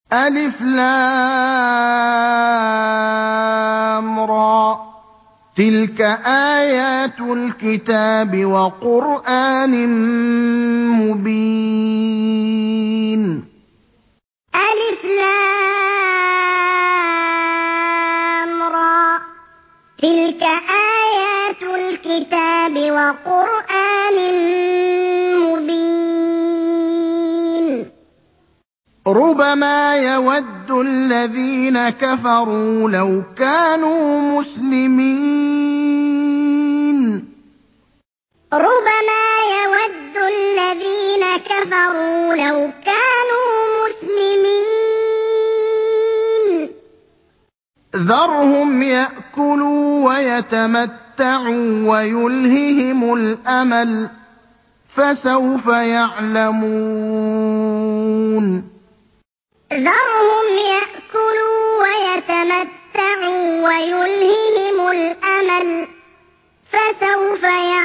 ألف لام را تلك آيات الكتاب وقرآن مبين ألف لام را تلك آيات الكتاب وقرآن مبين ربما يود الذين كفروا لو كانوا مسلمين ربما يود الذين كفروا لو كانوا مسلمين ذرهم يأكلوا ويتمتعوا ويلههم الأمل فسوف يعلمون ذرهم يأكلوا ويتمتعوا ويلههم الأمل فسوف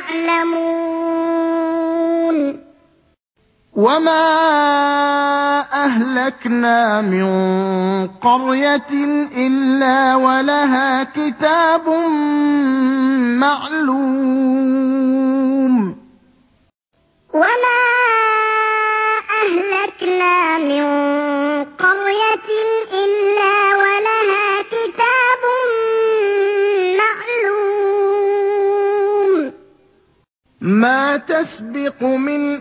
يعلمون وما أهلكنا من قرية إلا ولها كتاب معلوم وما أهلكنا من قرية إلا ولها كتاب معلوم ما تسبق من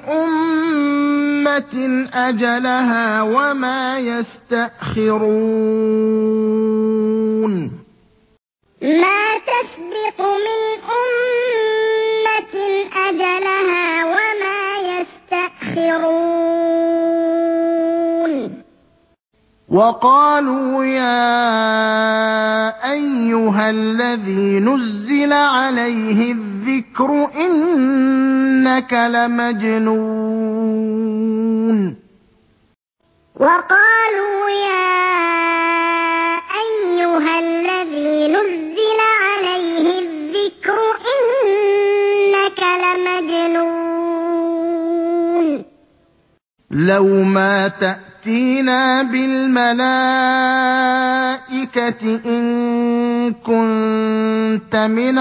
أمة أجلها وما يستأخرون ما تسبق من أمة أجلها وما يستأخرون وقالوا يا أيها الذي نزل عليه الذكر إنك لمجنون وقالوا يا أيها الذي نزل عليه الذكر إنك لمجنون لو ما تأتينا بالملائكة إن كنت من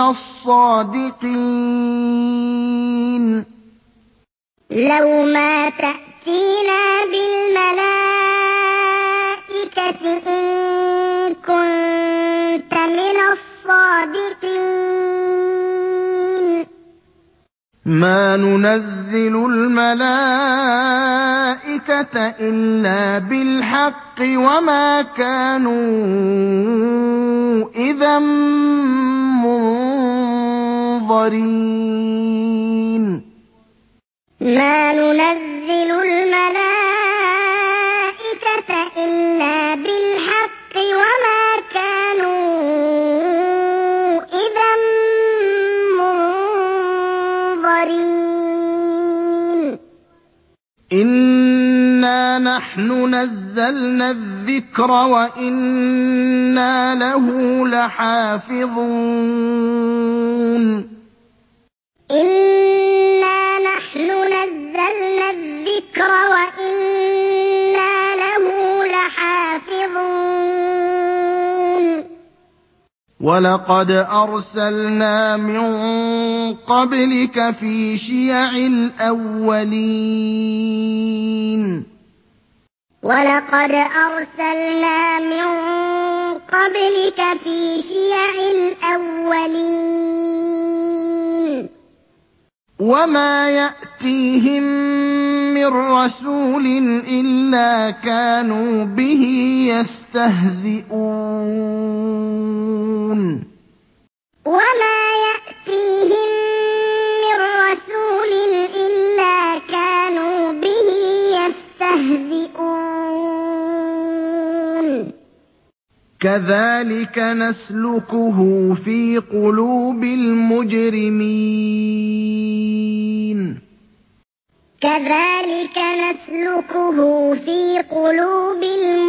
الصادقين لو ما تأتينا بالملائكة إن كنت من الصادقين ما ننزل الملائكة إلا بالحق وما كانوا إذا منظرين ما ننزل الملائكة إلا بالحق وما كانوا إذا منظرين إنا نحن نزلنا الذكر وإنا له لحافظون إنا نحن نزلنا الذكر وإنا له لحافظون ولقد أرسلنا من قبلك في شيع الأولين ولقد أرسلنا من قبلك في شيع الأولين وما يأتيهم من رسول إلا كانوا به يستهزئون وما يأتيهم من رسول إلا كانوا به يستهزئون كذلك نسلكه في قلوب المجرمين كذلك نسلكه في قلوب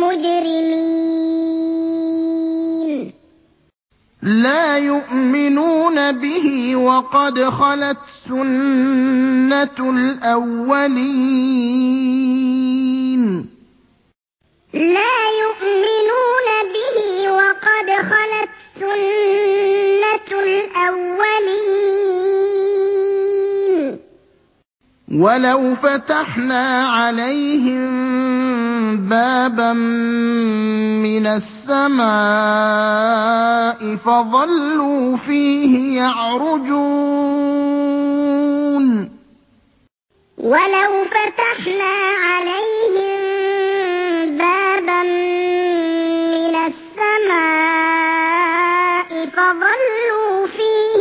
المجرمين لا يؤمنون به وقد خلت سنة الأولين لا وَلَوْ فَتَحْنَا عَلَيْهِم بَابًا مِّنَ السَّمَاءِ فَظَلُّوا فِيهِ يَعْرُجُونَ وَلَوْ فَتَحْنَا عَلَيْهِم بَابًا مِّنَ السَّمَاءِ فَظَلُّوا فِيهِ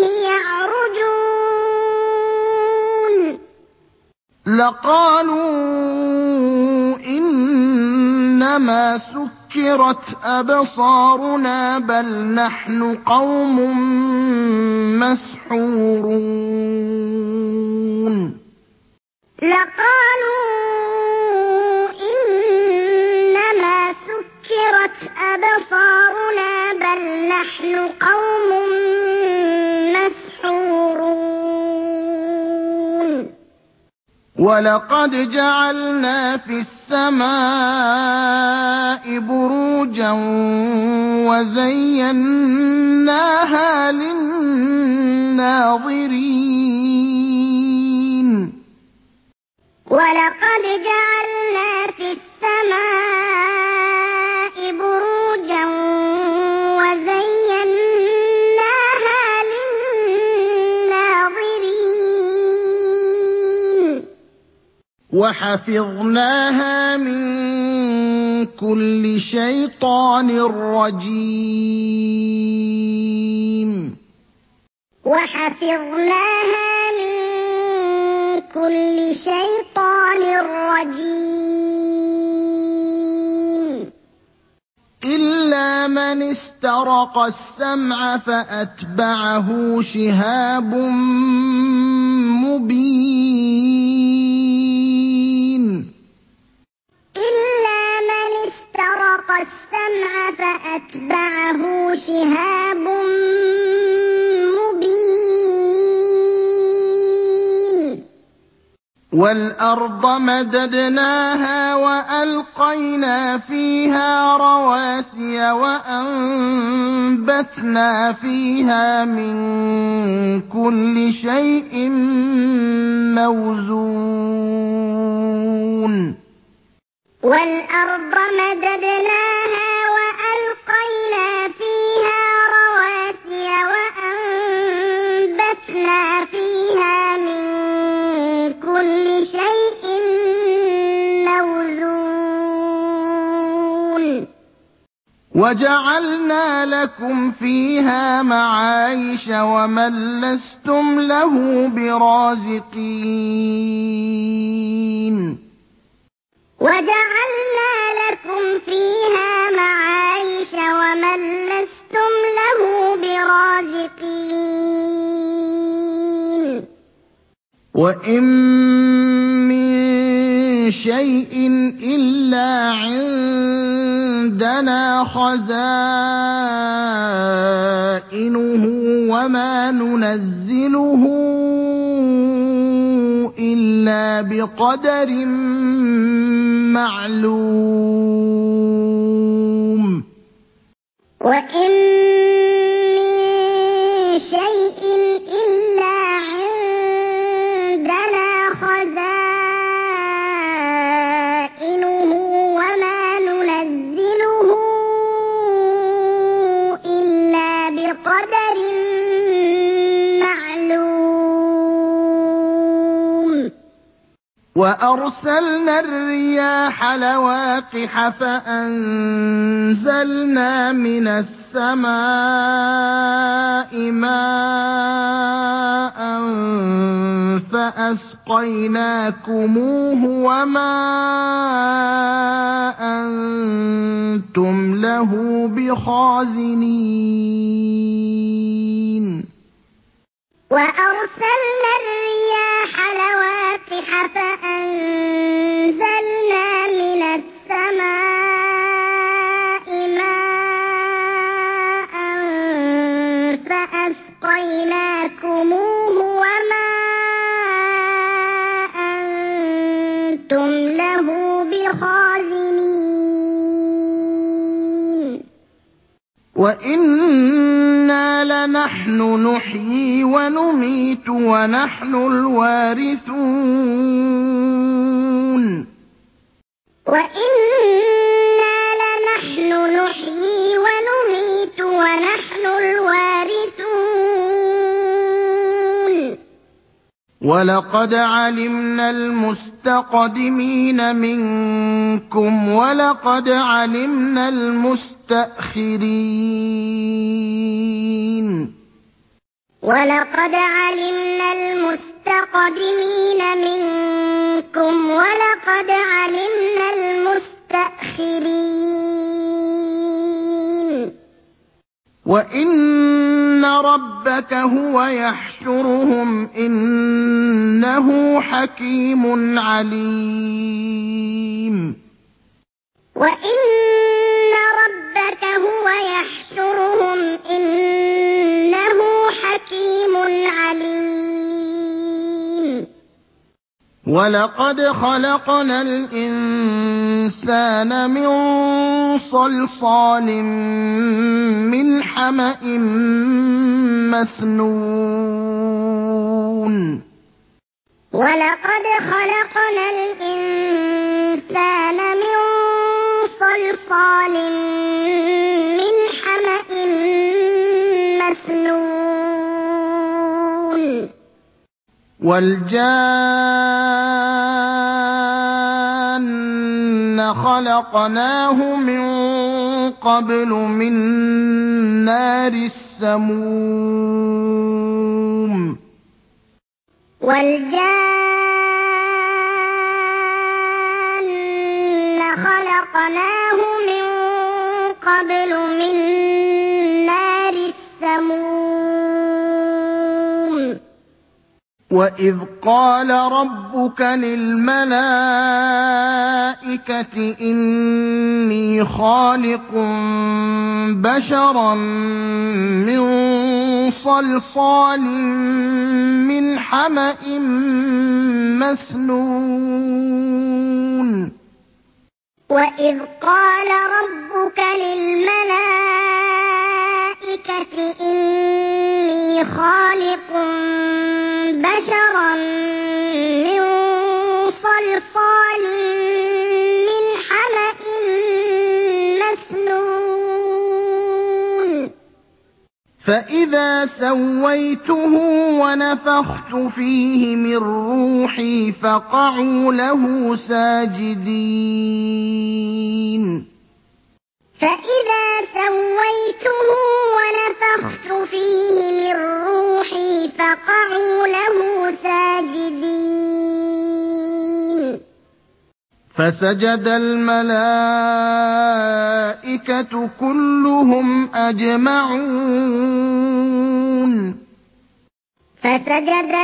يَعْرُجُونَ لَقَالُوا إِنَّمَا سُكِّرَتْ أَبْصَارُنَا بَلْ نَحْنُ قَوْمٌ مَّسْحُورُونَ لَقَالُوا إِنَّمَا سُكِّرَتْ أَبْصَارُنَا بَلْ نَحْنُ قَوْمٌ مَّسْحُورُونَ وَلَقَدْ جَعَلْنَا فِي السَّمَاءِ بُرُوجًا وَزَيَّنَّاهَا لِلنَّاظِرِينَ وَلَقَدْ جَعَلْنَا فِي السَّمَاءِ بُرُوجًا وَزَيَّنَّاهَا لِلنَّاظِرِينَ وَحَفِظْنَاهَا مِن كُلِّ شَيْطَانٍ رَّجِيمٍ وَحَفِظْنَاهَا مِن كُلِّ شَيْطَانٍ رَّجِيمٍ إِلَّا مَنِ اسْتَرَقَ السَّمْعَ فَأَتْبَعَهُ شِهَابٌ مُّبِينٌ إِلَّا مَنِ اسْتَرَقَ السَّمْعَ فَأَتْبَعَهُ شِهَابٌ مُّبِينٌ وَالْأَرْضَ مَدَدْنَاهَا وَأَلْقَيْنَا فِيهَا رَوَاسِيَ وَأَنبَتْنَا فِيهَا مِن كُلِّ شَيْءٍ مَّوْزُونٍ وَالْأَرْضَ مَدَدْنَاهَا وَأَلْقَيْنَا فِيهَا رَوَاسِيَ وَأَنبَتْنَا فِيهَا مِن كُلِّ شَيْءٍ مَّوْزُونٍ وَجَعَلْنَا لَكُمْ فِيهَا مَعَايِشَ وَمَن لَّسْتُمْ لَهُ بِرَازِقِينَ وَجَعَلْنَا لَكُمْ فِيهَا مَعَايِشَ وَمَن لَّسْتُمْ لَهُ بِرَازِقِينَ وَإِن مِّن شَيْءٍ إِلَّا عِندَنَا خَزَائِنُهُ وَمَا نُنَزِّلُهُ إِلَّا بِقَدَرٍ مَّعْلُومٍ وَإِن مِّن شَيْءٍ إِلَّا عِندَنَا خَزَائِنُهُ وَمَا نُنَزِّلُهُ إِلَّا بِقَدَرٍ مَّعْلُومٍ وَأَرْسَلْنَا الرِّيَاحَ لَوَاقِحَ فَأَنزَلْنَا مِنَ السَّمَاءِ مَاءً فَأَسْقَيْنَاكُمُوهُ وَمَا أَنتُمْ لَهُ بِخَازِنِينَ وَأَرْسَلْنَا الرِّيَاحَ لَوَاقِحَ فَأَنزَلْنَا مِنَ السَّمَاءِ مَاءً فَأَسْقَيْنَاكُمُوهُ وَمَا أَنتُمْ لَهُ بِخَازِنِينَ وَإِنَّا وَإِنَّا لَنَحْنُ نُحْيِي وَنُمِيتُ وَنَحْنُ الْوَارِثُونَ وَإِنَّا لَنَحْنُ نُحْيِي وَنُمِيتُ وَنَحْنُ الْوَارِثُونَ وَلَقَدْ عَلِمْنَا الْمُسْتَقْدِمِينَ مِنكُمْ وَلَقَدْ عَلِمْنَا الْمُسْتَأْخِرِينَ وَلَقَدْ عَلِمْنَا الْمُسْتَقْدِمِينَ مِنكُمْ وَلَقَدْ عَلِمْنَا الْمُسْتَأْخِرِينَ وَإِنَّ رَبَّكَ هُوَ يَحْشُرُهُمْ ۚ إِنَّهُ حَكِيمٌ عَلِيمٌ وَإِنَّ رَبَّكَ هُوَ يَحْشُرُهُمْ ۚ إِنَّهُ حَكِيمٌ عَلِيمٌ وَلَقَدْ خَلَقْنَا الْإِنسَانَ مِن صَلْصَالٍ مِّنْ حَمَإٍ مَّسْنُونٍ وَلَقَدْ خَلَقْنَا الْإِنسَانَ مِن صَلْصَالٍ مِّنْ حَمَإٍ مَّسْنُونٍ وَالْجَانَّ خَلَقْنَاهُ مِن قَبْلُ مِن نَّارِ السَّمُومِ وَالْجَانَّ خَلَقْنَاهُ مِن قَبْلُ مِن نَّارِ السَّمُومِ وَإِذْ قَالَ رَبُّكَ لِلْمَلَائِكَةِ إِنِّي خَالِقٌ بَشَرًا مِّن صَلْصَالٍ مِّنْ حَمَإٍ مَّسْنُونٍ وَإِذْ قَالَ رَبُّكَ لِلْمَلَائِكَةِ إِنِّي خَالِقٌ بَشَرًا مِّن صَلْصَالٍ مِّنْ حَمَإٍ مَّسْنُونٍ فَإِذَا سَوَّيْتُهُ وَنَفَخْتُ فِيهِ مِن رُّوحِي فَقَعُوا لَهُ سَاجِدِينَ فَإِذَا سَوَّيْتُهُ وَنَفَخْتُ فِيهِ مِن رُّوحِي فَقَعُوا لَهُ سَاجِدِينَ فَسَجَدَ الْمَلَائِكَةُ كُلُّهُمْ أَجْمَعُونَ فَسَجَدَ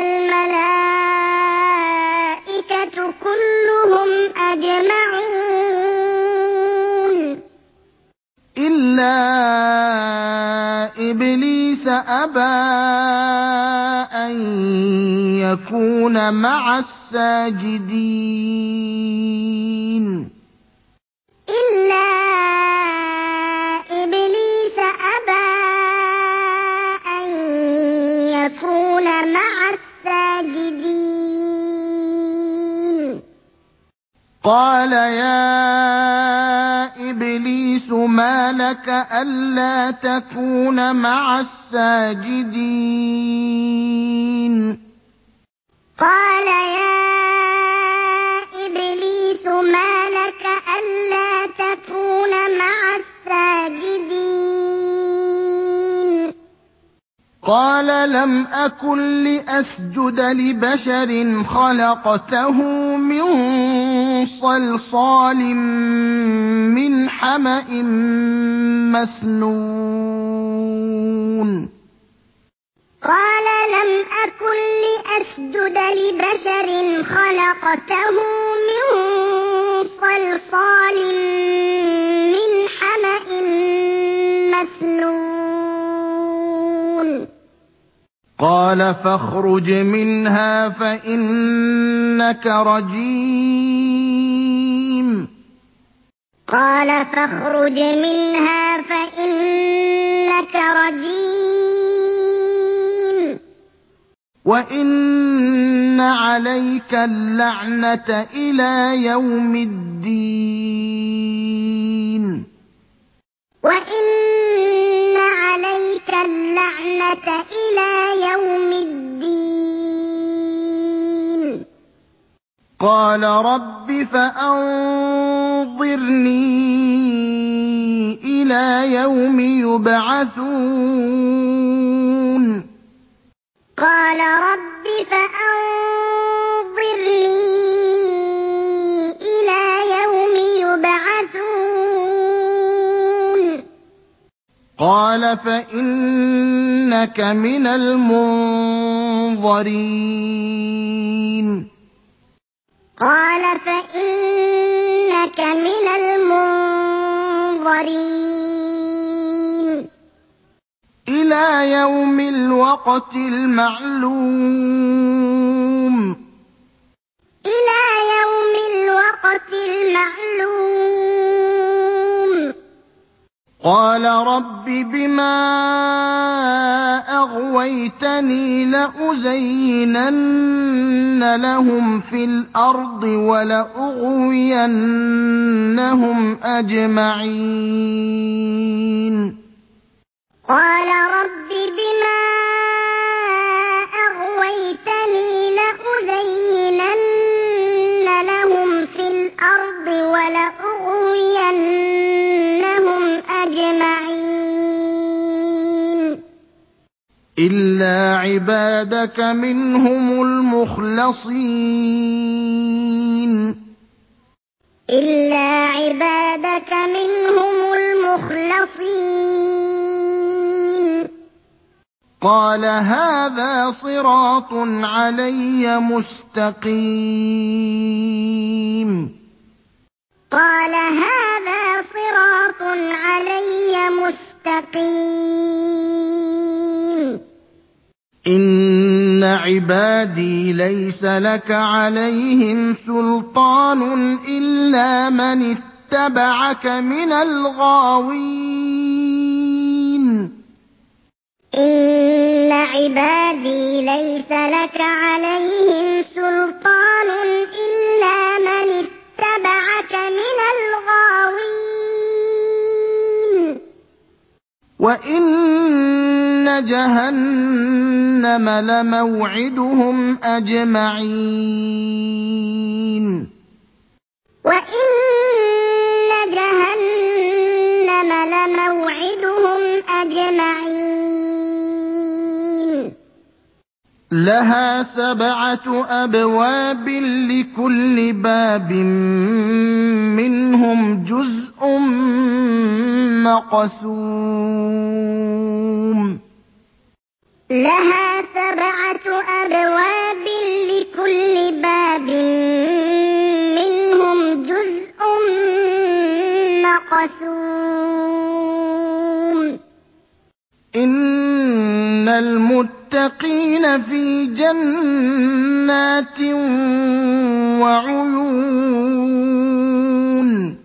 الْمَلَائِكَةُ كُلُّهُمْ أَجْمَعُونَ إِلَّا إِبْلِيسَ أَبَىٰ أَن يَكُونَ مَعَ السَّاجِدِينَ إِلَّا إِبْلِيسَ أَبَىٰ أَن يَكُونَ مَعَ السَّاجِدِينَ قَالَ يَا إِبْلِيسُ مَا لَكَ أَلَّا تَكُونَ مَعَ السَّاجِدِينَ قَالَ يَا إِبْلِيسُ مَا لَكَ أَلَّا تَكُونَ مَعَ السَّاجِدِينَ قَالَ لَمْ أَكُن لِّأَسْجُدَ لِبَشَرٍ خَلَقْتَهُ مِن صَلْصَالٍ مِّنْ حَمَإٍ مَّسْنُونٍ قَالَ لَمْ أَكُن لِّأَسْجُدَ لِبَشَرٍ خَلَقْتَهُ مِن صَلْصَالٍ مِّنْ حَمَإٍ مَّسْنُونٍ قَالَ فَاخْرُجْ مِنْهَا فَإِنَّكَ رَجِيمٌ قَالَ فَاخْرُجْ مِنْهَا فَإِنَّكَ رَجِيمٌ وَإِنَّ عَلَيْكَ اللَّعْنَةَ إِلَىٰ يَوْمِ الدِّينِ وَإِنَّ عَلَيْكَ اللَّعْنَةَ إِلَىٰ يَوْمِ الدِّينِ قَالَ رَبِّ فَأَنظِرْنِي إِلَىٰ يَوْمِ يُبْعَثُونَ قَالَ رَبِّ فَأَنظِرْنِي إِلَىٰ يَوْمِ يُبْعَثُونَ قَالَ فَإِنَّكَ مِنَ الْمُنظَرِينَ قَالَ فَإِنَّكَ مِنَ الْمُنظَرِينَ إِلَىٰ يَوْمِ الْوَقْتِ الْمَعْلُومِ إِلَىٰ يَوْمِ الْوَقْتِ الْمَعْلُومِ قَالَ رَبِّ بِمَا أَغْوَيْتَنِي لَأُزَيِّنَنَّ لَهُمْ فِي الْأَرْضِ وَلَأُغْوِيَنَّهُمْ أَجْمَعِينَ قَالَ رَبِّ بِمَا أَغْوَيْتَنِي لَأُزَيِّنَنَّ لَهُمْ فِي الْأَرْضِ وَلَأُغْوِيَنَّهُمْ أَجْمَعِينَ إِلَّا عِبَادَكَ مِنْهُمُ الْمُخْلَصِينَ إِلَّا عِبَادَكَ مِنْهُمُ الْمُخْلَصِينَ قَالَ هَٰذَا صِرَاطٌ عَلَيَّ مُسْتَقِيمٌ قَالَ هَٰذَا صِرَاطٌ عَلَيَّ مُسْتَقِيمٌ إِنَّ عِبَادِي لَيْسَ لَكَ عَلَيْهِمْ سُلْطَانٌ إِلَّا مَنِ اتَّبَعَكَ مِنَ الْغَاوِينَ إِنَّ عِبَادِي لَيْسَ لَكَ عَلَيْهِمْ سُلْطَانٌ إِلَّا مَنِ اتَّبَعَكَ مِنَ الْغَاوِينَ وَإِنَّ جَهَنَّمَ لَمَوْعِدُهُمْ أَجْمَعِينَ وَإِنَّ جَهَنَّمَ لَمَوْعِدُهُمْ أَجْمَعِينَ لَهَا 7 أَبْوَابٍ لِّكُلِّ بَابٍ مِّنْهُمْ جُزْءٌ مَّقْسُومٌ لَهَا 7 أَبْوَابٍ لِّكُلِّ بَابٍ مِّنْهُمْ جُزْءٌ مَّقْسُومٌ إِنَّ الْمُتَّقِينَ فِي جَنَّاتٍ وَعُيُونٍ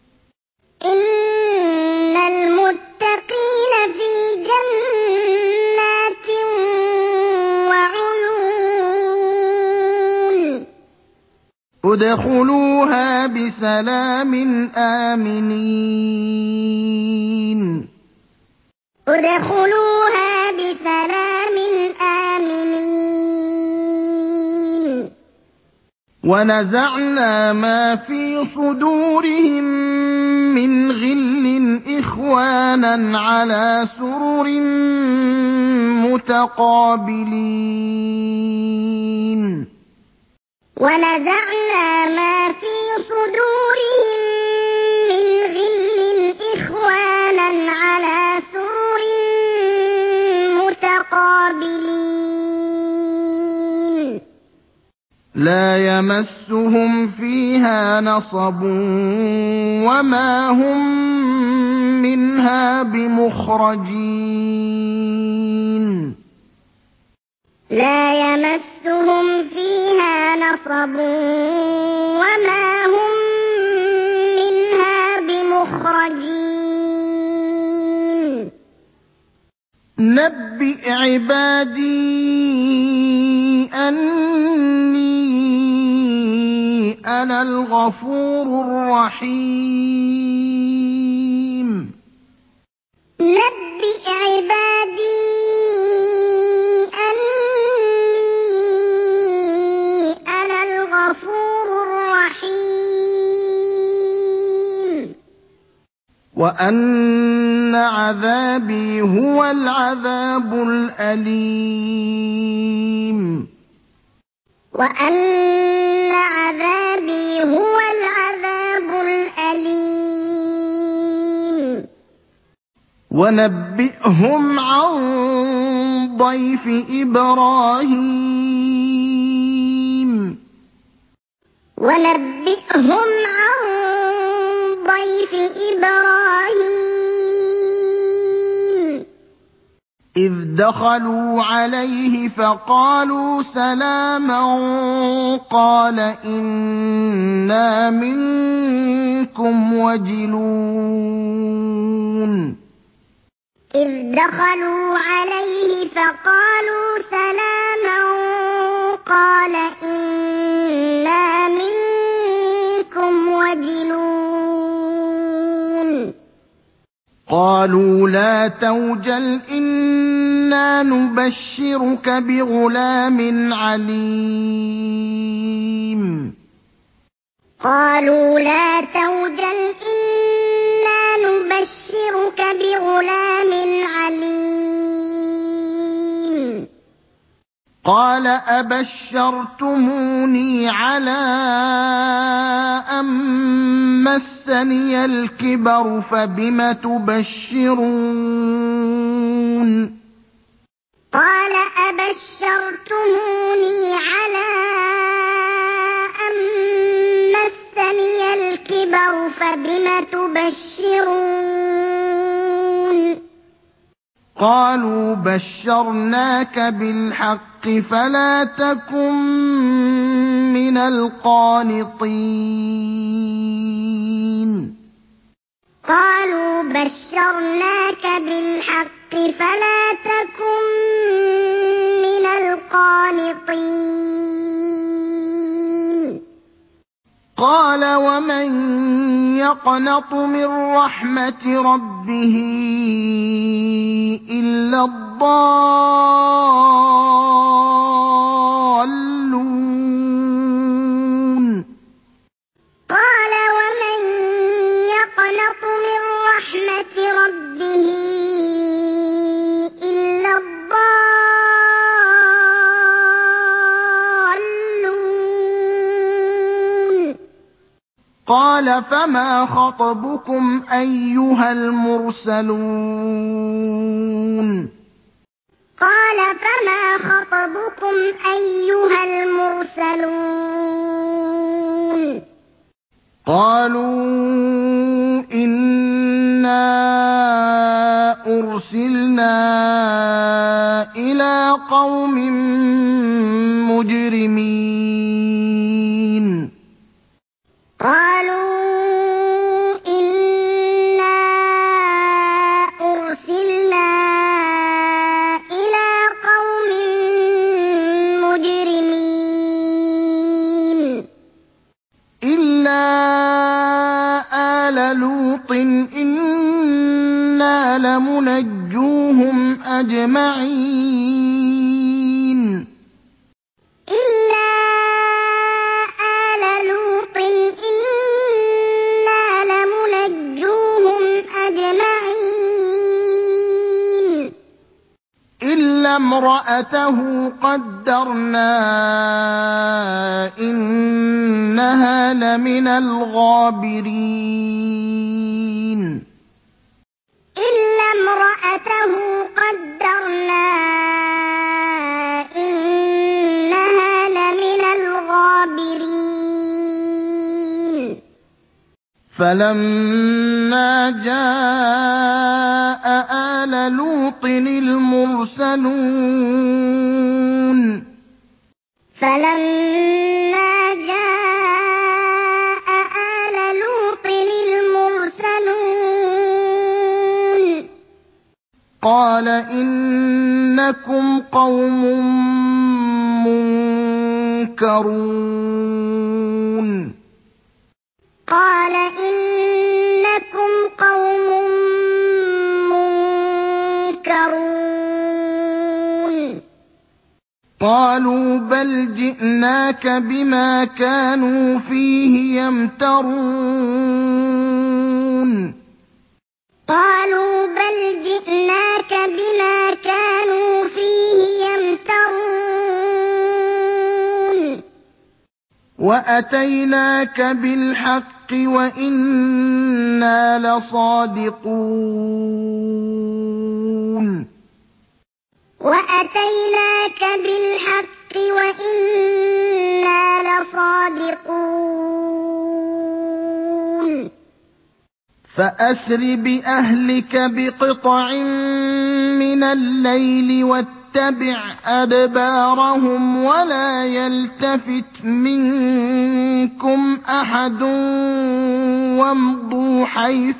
إِنَّ الْمُتَّقِينَ فِي جَنَّاتٍ وَعُيُونٍ ادْخُلُوهَا بِسَلَامٍ آمِنِينَ ادْخُلُوهَا بِسَلَامٍ آمِنِينَ وَنَزَعْنَا مَا فِي صُدُورِهِم مِّنْ غِلٍّ إِخْوَانًا عَلَىٰ سُرُرٍ مُّتَقَابِلِينَ وَنَزَعْنَا مَا فِي صُدُورِهِم مِّنْ غِلٍّ إِخْوَانًا عَلَىٰ سُرُرٍ مُّتَقَابِلِينَ لَا يَمَسُّهُمْ فِيهَا نَصَبٌ وَمَا هُم مِّنْهَا بِمُخْرَجِينَ لَا يَمَسُّهُمْ فِيهَا نَصَبٌ وَمَا هُم مِّنْهَا بِمُخْرَجِينَ نَبِّئْ عِبَادِي أَنِّي أَنَا الْغَفُورُ الرَّحِيمُ نَبِّئْ عِبَادِي أَنِّي أَنَا الْغَفُورُ الرَّحِيمُ وَأَنَّ عَذَابِي هُوَ الْعَذَابُ الْأَلِيمُ وَأَنَّ عَذَابِي هُوَ الْعَذَابُ الْأَلِيمُ وَنَبِّئْهُمْ عَن ضَيْفِ إِبْرَاهِيمَ وَنَبِّئْهُمْ عَن ضَيْفِ إِبْرَاهِيمَ إِذْ دَخَلُوا عَلَيْهِ فَقَالُوا سَلَامًا قَالَ إِنَّا مِنكُمْ وَجِلُونَ إِذْ دَخَلُوا عَلَيْهِ فَقَالُوا سَلَامًا قَالَ إِنَّا مِنكُمْ وَجِلُونَ قَالُوا لَا تَوْجَلْ إِنَّا نُبَشِّرُكَ بِغُلَامٍ عَلِيمٍ قَالُوا لَا تَوْجَلْ إِنَّا نُبَشِّرُكَ بِغُلَامٍ عَلِيمٍ قَالَ أَبَشَّرْتُمُونِي عَلَىٰ أَن مَّسَّنِيَ الْكِبَرُ فَبِمَ تُبَشِّرُونَ قَالَ أَبَشَّرْتُمُونِي عَلَىٰ أَن مَّسَّنِيَ الْكِبَرُ فَبِمَ تُبَشِّرُونَ قَالُوا بَشَّرْنَاكَ بِالْحَقِّ فَلَا تَكُن مِّنَ الْقَانِطِينَ قَالُوا بَشَّرْنَاكَ بِالْحَقِّ فَلَا تَكُن مِّنَ الْقَانِطِينَ قَالَ وَمَن يَقْنَطُ مِن رَّحْمَةِ رَبِّهِ إِلَّا الضَّالُّونَ قَالَ وَمَن يَقْنَطُ مِن رَّحْمَةِ رَبِّهِ إِلَّا الضَّالُّونَ قَالَ فَمَا خَطْبُكُمْ أَيُّهَا الْمُرْسَلُونَ قَالَ فَمَا خَطْبُكُمْ أَيُّهَا الْمُرْسَلُونَ قَالُوا إِنَّا أُرْسِلْنَا إِلَىٰ قَوْمٍ مُّجْرِمِينَ قَالُوا إِنَّا أُرْسِلْنَا إِلَىٰ قَوْمٍ مُّجْرِمِينَ إِلَّا آلَ لُوطٍ إِنَّا لَمُنَجُّوهُمْ أَجْمَعِينَ إِلَّا آلَ لُوطٍ إِنَّا لَمُنَجُّوهُمْ أَجْمَعِينَ إِلَّا امْرَأَتَهُ قَدَّرْنَا إِنَّهَا لَمِنَ الْغَابِرِينَ إِلَّا امْرَأَتَهُ قَدَّرْنَا إِنَّهَا لَمِنَ الْغَابِرِينَ فَلَمَّا جَاءَ آلَ لُوطٍ الْمُرْسَلُونَ فَلَمَّا جَاءَ آلَ لُوطٍ الْمُرْسَلُونَ قَالَ إِنَّكُمْ قَوْمٌ مُنكَرُونَ قَالَ إِنَّكُمْ قَوْمٌ مُنكَرُونَ قَالُوا بَلْ جِئْنَاكَ بِمَا كَانُوا فِيهِ يَمْتَرُونَ قَالُوا بَلْ جِئْنَاكَ بِمَا كَانُوا فِيهِ يَمْتَرُونَ وَأَتَيْنَاكَ بِالْحَقِّ وَإِنَّا لَصَادِقُونَ وَأَتَيْنَاكَ بِالْحَقِّ وَإِنَّا لَصَادِقُونَ فَأَسْرِ بِأَهْلِكَ بِقِطْعٍ مِّنَ اللَّيْلِ وَاتَّبِعْ أَدْبَارَهُمْ وَلَا يَلْتَفِتْ مِنكُمْ أَحَدٌ وَامْضُوا حَيْثُ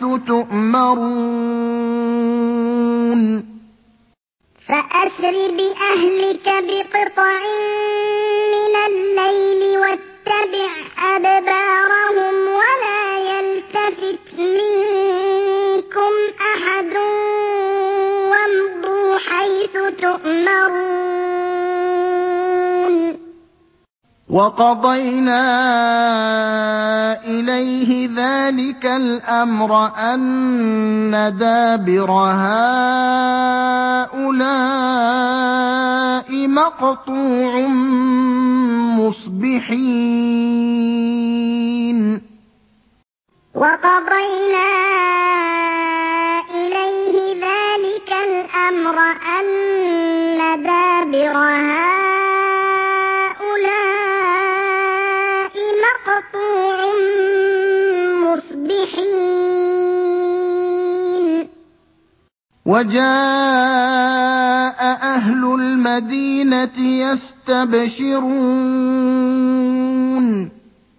تُؤْمَرُونَ فَأَسْرِ بِأَهْلِكَ بِقِطْعٍ مِّنَ اللَّيْلِ وَاتَّبِعْ أَدْبَارَهُمْ وَلَا يَلْتَفِتْ مِنكُمْ أَحَدٌ وَامْضُوا حَيْثُ تُؤْمَرُونَ وَقَضَيْنَا إِلَيْهِ ذَٰلِكَ الْأَمْرَ أَنَّ دَابِرَ هَٰؤُلَاءِ مَقْطُوعٌ مُّصْبِحِينَ وَقَضَيْنَا إِلَيْهِ ذَٰلِكَ الْأَمْرَ أَنَّ دَابِرَ هَٰؤُلَاءِ مَقْطُوعٌ مُّصْبِحِينَ وَجَاءَ أَهْلُ الْمَدِينَةِ يَسْتَبْشِرُونَ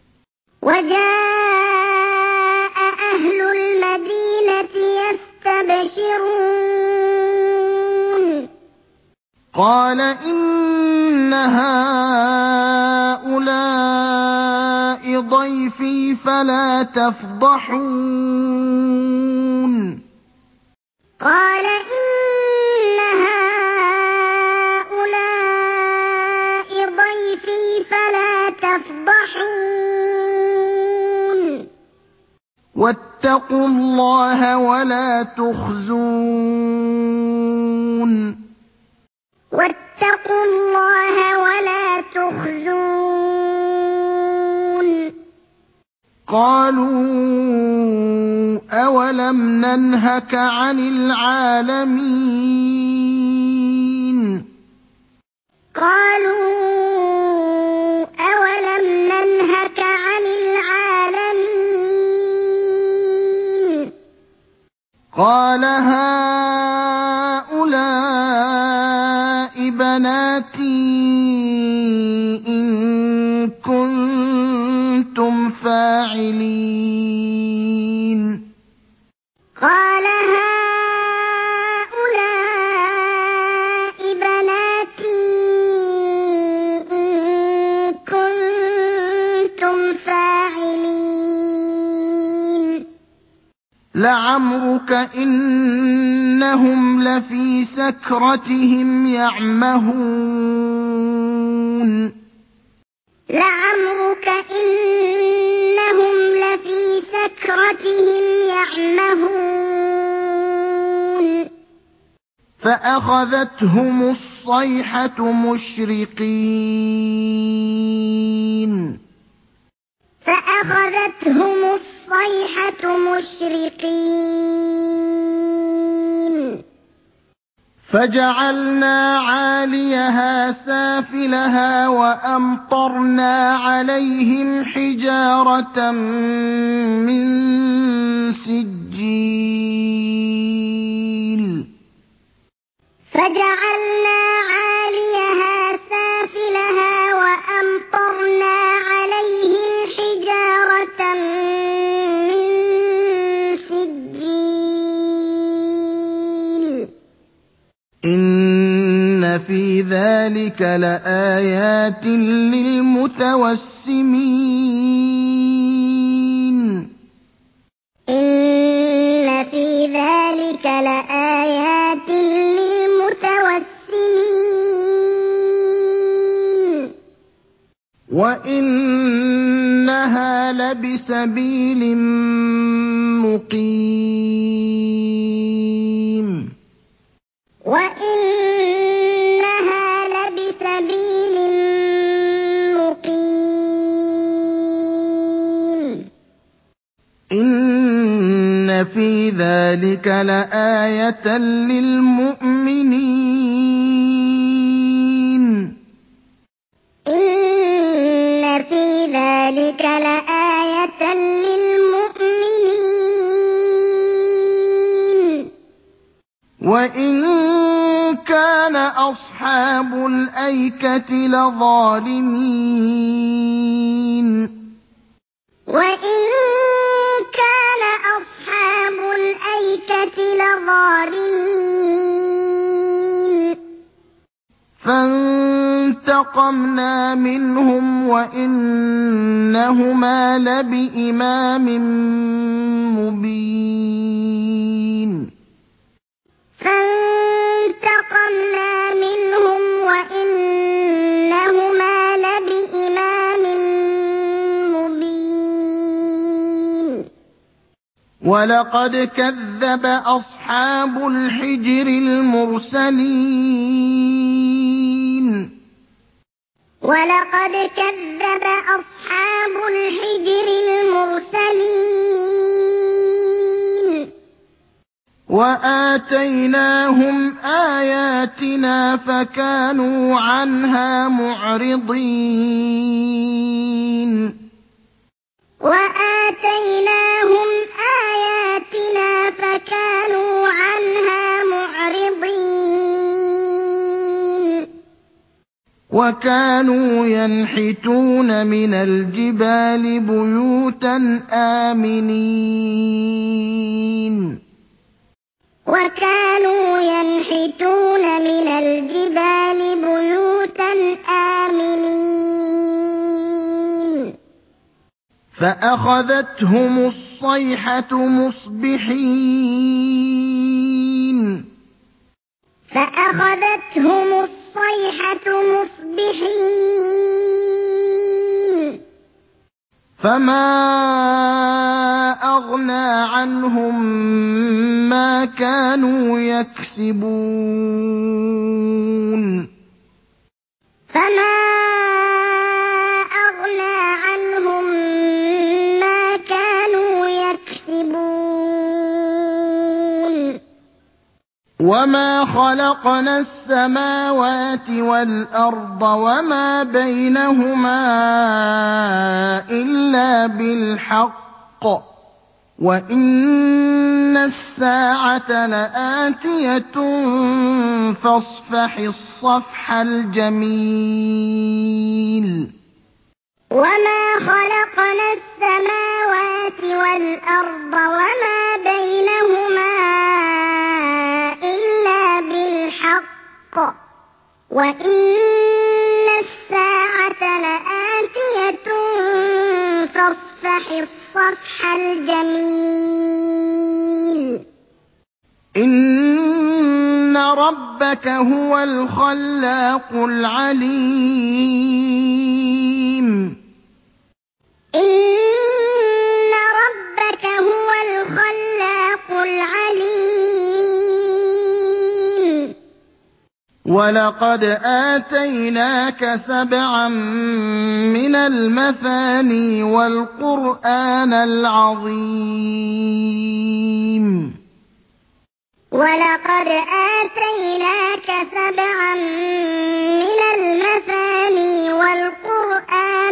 وَجَاءَ أَهْلُ الْمَدِينَةِ يَسْتَبْشِرُونَ قَالَ إِنَّ هَٰؤُلَاءِ ضَيْفِي فَلَا تَفْضَحُونِ قَالَ إِنَّ هَٰؤُلَاءِ ضَيْفِي فَلَا تَفْضَحُونِ وَاتَّقُوا اللَّهَ وَلَا تُخْزُونِ وَاتَّقُوا اللَّهَ وَلَا تُخْزُونِ قَالُوا أَوَلَمْ نَنْهَكَ عَنِ الْعَالَمِينَ قَالُوا أَوَلَمْ نَنْهَكَ عَنِ الْعَالَمِينَ قَالَ هَٰؤُلَاءِ بَنَاتِي إِن كُنتُمْ فَاعِلِينَ قَالَ هَٰؤُلَاءِ بَنَاتِي إِن كُنتُمْ فَاعِلِينَ لَعَمْرُكَ إِنَّهُمْ لَفِي سَكْرَتِهِمْ يَعْمَهُونَ لَعَمْرُكَ إِنَّهُمْ لَفِي سَكْرَتِهِمْ يَعْمَهُونَ فَأَخَذَتْهُمُ الصَّيْحَةُ مُشْرِقِينَ فَأَخَذَتْهُمُ الصَّيْحَةُ مُشْرِقِينَ فَجَعَلْنَا عَالِيَهَا سَافِلَهَا وَأَمْطَرْنَا عَلَيْهِمْ حِجَارَةً مِّن سِجِّيلٍ فَجَعَلْنَا عَالِيَهَا سَافِلَهَا وَأَمْطَرْنَا عَلَيْهِمْ حِجَارَةً مِّن سِجِّيلٍ إِنَّ إِنَّ فِي ذَٰلِكَ لَآيَاتٍ لِّلْمُتَوَسِّمِينَ إِنَّ فِي ذَٰلِكَ لَآيَاتٍ لِّلْمُتَوَسِّمِينَ وَإِنَّهَا لَبِسَبِيلٍ مُّقِيمٍ وَإِنَّهَا لَبِسَبِيلٍ مُّقِيمٍ إِنَّ فِي ذَٰلِكَ لَآيَةً لِّلْمُؤْمِنِينَ إِنَّ فِي ذَٰلِكَ لَآيَةً لِّلْمُؤْمِنِينَ وَإِن كَانَ أَصْحَابُ الْأَيْكَةِ لَظَالِمِينَ وَإِن كَانَ أَصْحَابُ الْأَيْكَةِ لَظَالِمِينَ فَانتَقَمْنَا مِنْهُمْ وَإِنَّهُمَا لَبِإِمَامٍ مُّبِينٍ فَانتَقَمْنَا مِنْهُمْ وَإِنَّهُمَا لَبِإِمَامٍ مُّبِينٍ وَلَقَدْ كَذَّبَ أَصْحَابُ الْحِجْرِ الْمُرْسَلِينَ وَلَقَدْ كَذَّبَ أَصْحَابُ الْحِجْرِ الْمُرْسَلِينَ وَآتَيْنَاهُمْ آيَاتِنَا فَكَانُوا عَنْهَا مُعْرِضِينَ وَآتَيْنَاهُمْ آيَاتِنَا فَكَانُوا عَنْهَا مُعْرِضِينَ وَكَانُوا يَنْحِتُونَ مِنَ الْجِبَالِ بُيُوتًا آمِنِينَ وَكَانُوا يَنْحِتُونَ مِنَ الْجِبَالِ بُيُوتًا آمِنِينَ فَأَخَذَتْهُمُ الصَّيْحَةُ مُصْبِحِينَ فَأَخَذَتْهُمُ الصَّيْحَةُ مُصْبِحِينَ فَمَا أَغْنَىٰ عَنْهُم مَّا كَانُوا يَكْسِبُونَ فَمَا أَغْنَىٰ عَنْهُم مَّا كَانُوا يَكْسِبُونَ وَمَا خَلَقْنَا السَّمَاوَاتِ وَالْأَرْضَ وَمَا بَيْنَهُمَا إِلَّا بِالْحَقِّ وَإِنَّ السَّاعَةَ لَآتِيَةٌ فَاصْفَحِ الصَّفْحَ الْجَمِيلَ وَمَا خَلَقْنَا السَّمَاوَاتِ وَالْأَرْضَ وَمَا بَيْنَهُمَا إِلَّا بِالْحَقِّ وَإِنَّ السَّاعَةَ لَآتِيَةٌ فَاصْفَحِ الصَّفْحَ الْجَمِيلَ إِنَّ رَبَّكَ هُوَ الْخَلَّاقُ الْعَلِيمُ إِنَّ رَبَّكَ هُوَ الْخَلَّاقُ الْعَلِيمُ وَلَقَدْ آتَيْنَاكَ سَبْعًا مِّنَ الْمَثَانِي وَالْقُرْآنَ الْعَظِيمَ وَلَقَدْ آتَيْنَاكَ سَبْعًا مِّنَ الْمَثَانِي وَالْقُرْآنَ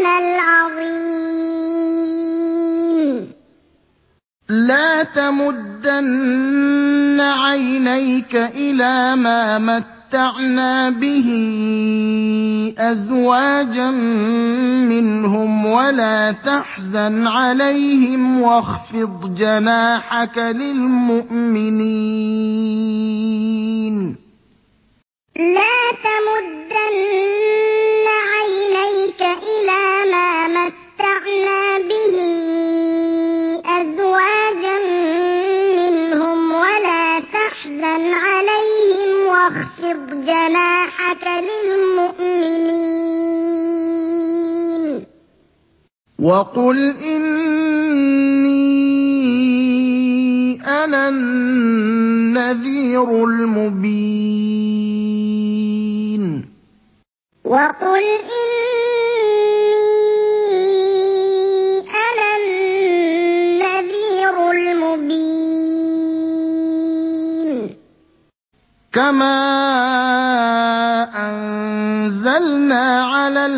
الْعَظِيمَ لَا تَمُدَّنَّ عَيْنَيْكَ إِلَىٰ مَا مَتَّعْنَا بِهِ أَزْوَاجًا مِّنْهُمْ وَلَا تَحْزَنْ عَلَيْهِمْ وَاخْفِضْ جَنَاحَكَ لِلْمُؤْمِنِينَ لَا تحزن عليهم واخفض جناحك للمؤمنين وقل إني أنا النذير المبين وقل إني أنا النذير المبين كما أنزلنا على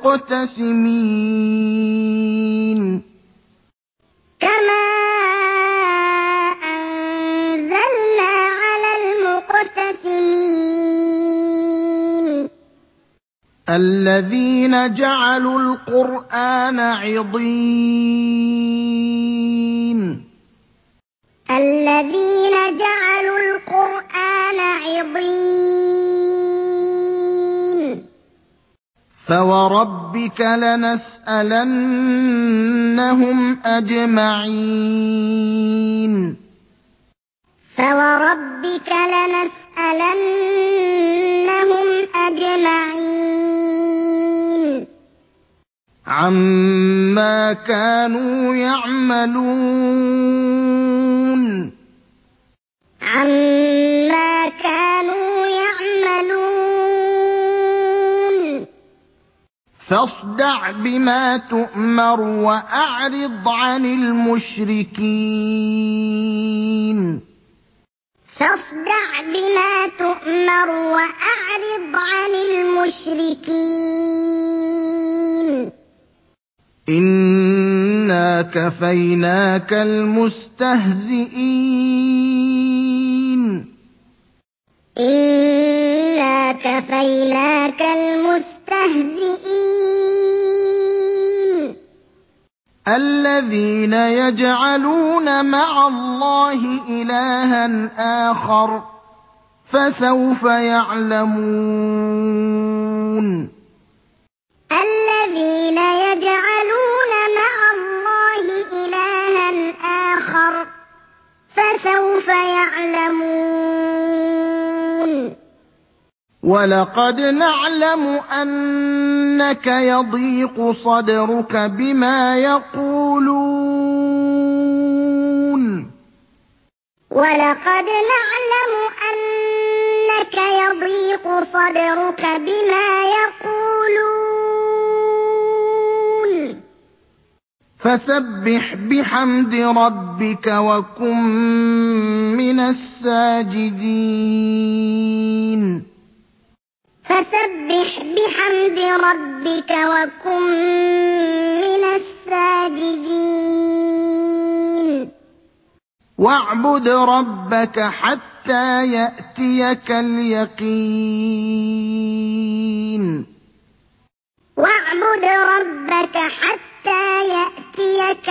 المقتسمين كما أنزلنا على المقتسمين الذين جعلوا القرآن عضين الذين جعلوا القرآن عضين فوربك لنسألنهم أجمعين فوربك لنسألنهم أجمعين عما كانوا يعملون عما كانوا يعملون فاصدع بما تؤمر وأعرض عن المشركين فاصدع بما تؤمر وأعرض عن المشركين إنا كفيناك المستهزئين إنا كفيناك المستهزئين الذين يجعلون مع الله إلها آخر فسوف يعلمون الذين يجعلون مع الله إلها آخر فسوف يعلمون ولقد نعلم أنك يضيق صدرك بما يقولون ولقد نعلم أنك يضيق صدرك بما يقولون فسبح بحمد ربك وكن من الساجدين فسبح بحمد ربك وكن من الساجدين واعبد ربك حتى يأتيك اليقين واعبد ربك حتى يأتيك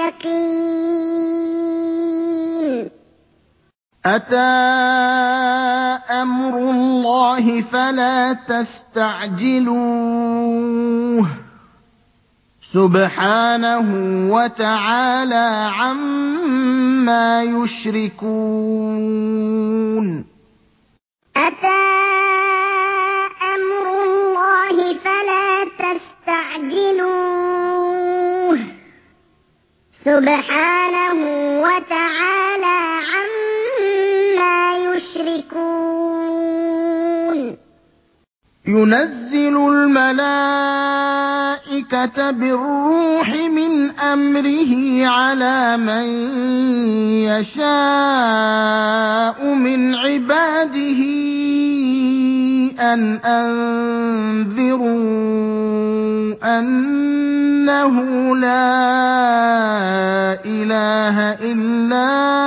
اليقين أتى أمر الله فلا تستعجلوه سبحانه وتعالى عما يشركون أتى أمر الله فلا تستعجلوه سبحانه وتعالى عما يشركون ينزل الملائكة بالروح من أمره على من يشاء من عباده أن أنذروا أنه لا إله إلا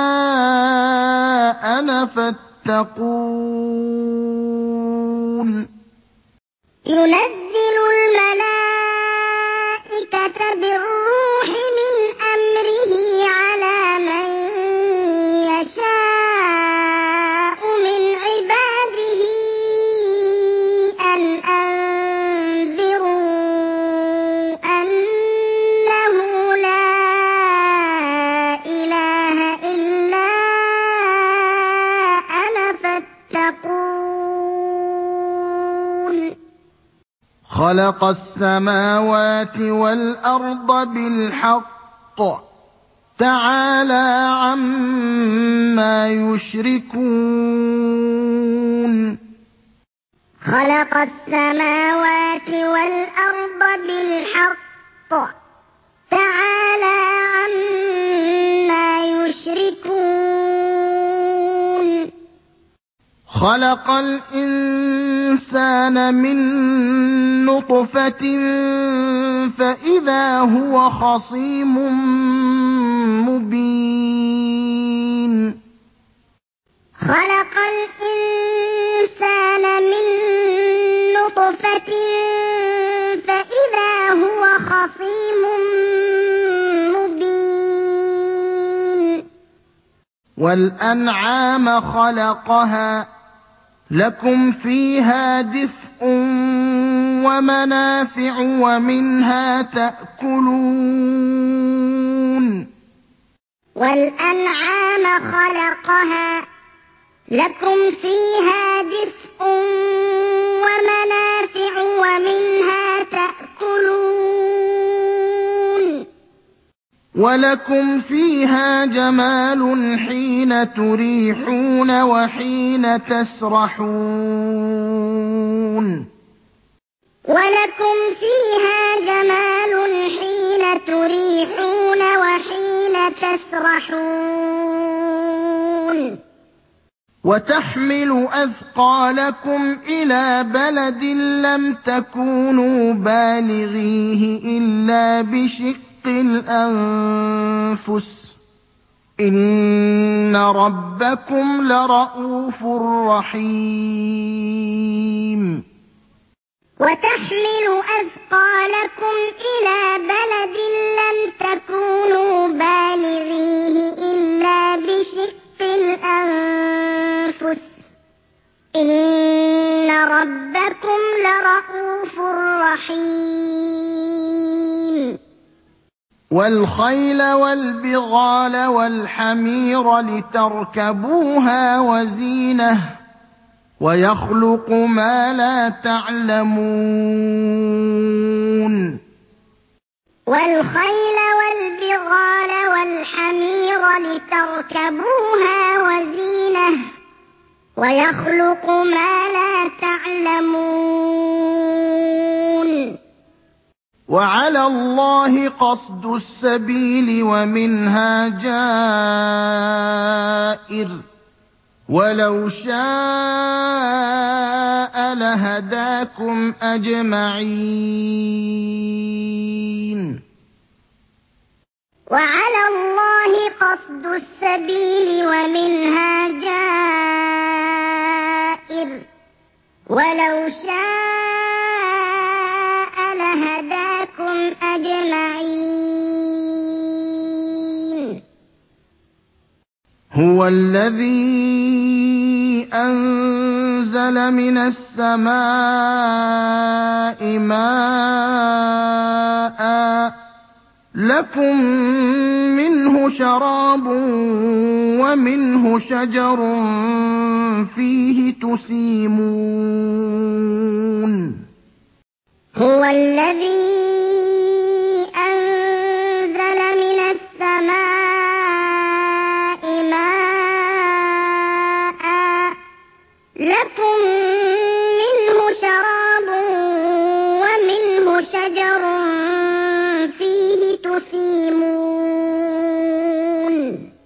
أنا فاتقون ينزل الملائكة بالروح من أمره على من يشاء من عباده أن أنذروا أنه لا إله إلا تتقون خلق السماوات والأرض بالحق تعالى عما يشركون خلق السماوات والأرض بالحق تعالى عما يشركون خلق الإنسان من نطفة فإذا هو خصيم مبين خلق الإنسان من نطفة فإذا هو خصيم مبين والأنعام خلقها لكم فيها دفء ومنافع ومنها تأكلون والأنعام خلقها لكم فيها دفء ومنافع ومنها تأكلون ولكم فيها جمال حين تريحون وحين تسرحون ولكم فيها جمال حين تريحون وحين تسرحون وتحمل أثقالكم إلى بلد لم تكونوا بالغيه إلا بشق الأنفس إن ربكم لرءوف رحيم وتحمل أثقالكم إلى بلد لم تكونوا بالغيه إلا بشق الأنفس إن ربكم لرءوف رحيم والخيل والبغال والحمير لتركبوها وزينة ويخلق ما لا تعلمون والخيل والبغال والحمير لتركبوها وزينة ويخلق ما لا تعلمون وعلى الله قصد السبيل ومنها جائر ولو شاء لهداكم أجمعين وعلى الله قصد السبيل ومنها جائر ولو شاء لهداكم أجمعين هو الذي أنزل من السماء ماء لكم منه شراب ومنه شجر فيه تسيمون هو الذي أنزل من السماء ماء لكم منه شراب ومنه شجر فيه تسيمون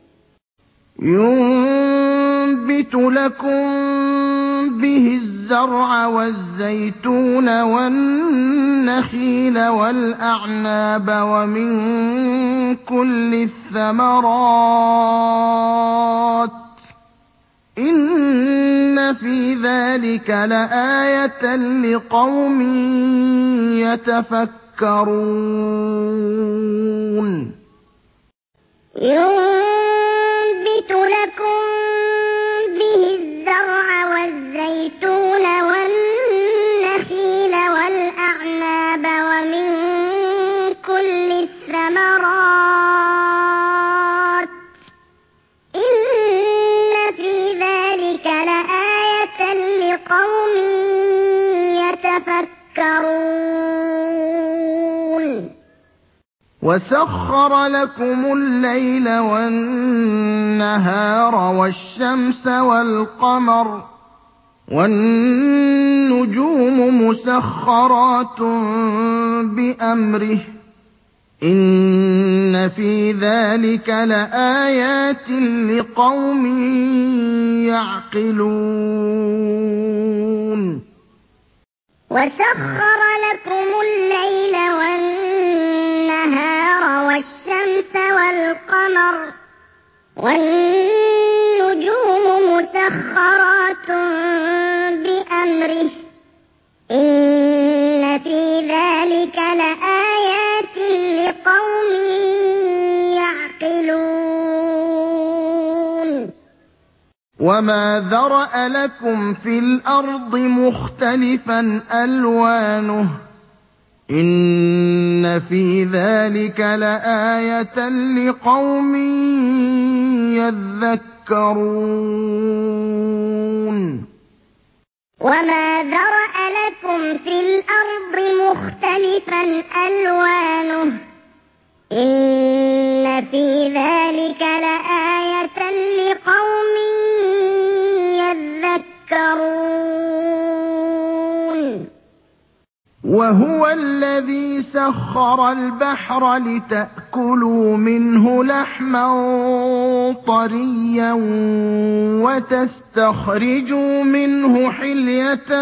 ينبت لكم به الزرع والزيتون والنخيل والأعناب ومن كل الثمرات إن في ذلك لآية لقوم يتفكرون ينبت لكم به الزرع والزيتون والنخيل والأعناب ومن كل الثمرات إن في ذلك لآية تتفكرون وسخر لكم الليل والنهار والشمس والقمر والنجوم مسخرات بأمره إن في ذلك لآيات لقوم يعقلون وسخر لكم الليل والنهار والشمس والقمر والنجوم مسخرات بأمره إن في ذلك لآيات لقوم يعقلون وما ذرأ لكم في الأرض مختلفا ألوانه إن في ذلك لآية لقوم يذكرون وما ذرأ لكم في الأرض مختلفا ألوانه إن في ذلك لآية لقوم يذكرون وهو الذي سخر البحر لتأكلوا منه لحما طريا وتستخرجوا منه حلية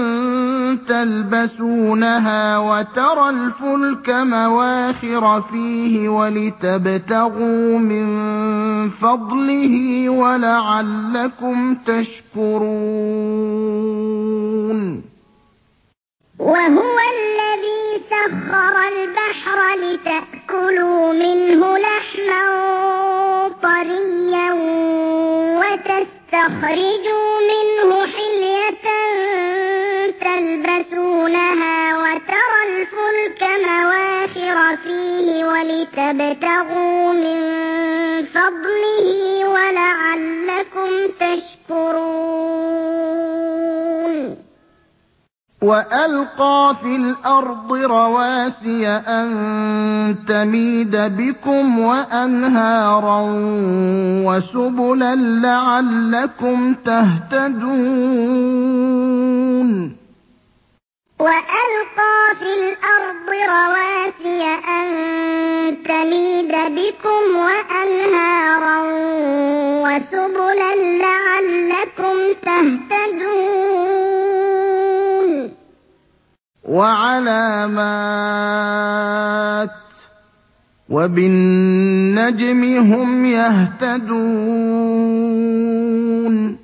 تلبسونها وترى الفلك مواخر فيه ولتبتغوا من فضله ولعلكم تشكرون وهو الذي سخر البحر لتأكلوا منه لحما طريا وتستخرجوا منه حلية تلبسونها وترى الفلك مواخر فيه ولتبتغوا من فضله ولعلكم تشكرون وألقى في الأرض رواسي أن تميد بكم وأنهارا وسبلا لعلكم تهتدون وألقى في الأرض رواسي أن تميد بكم وأنهارا وسبلا لعلكم تهتدون وعلامات وبالنجم هم يهتدون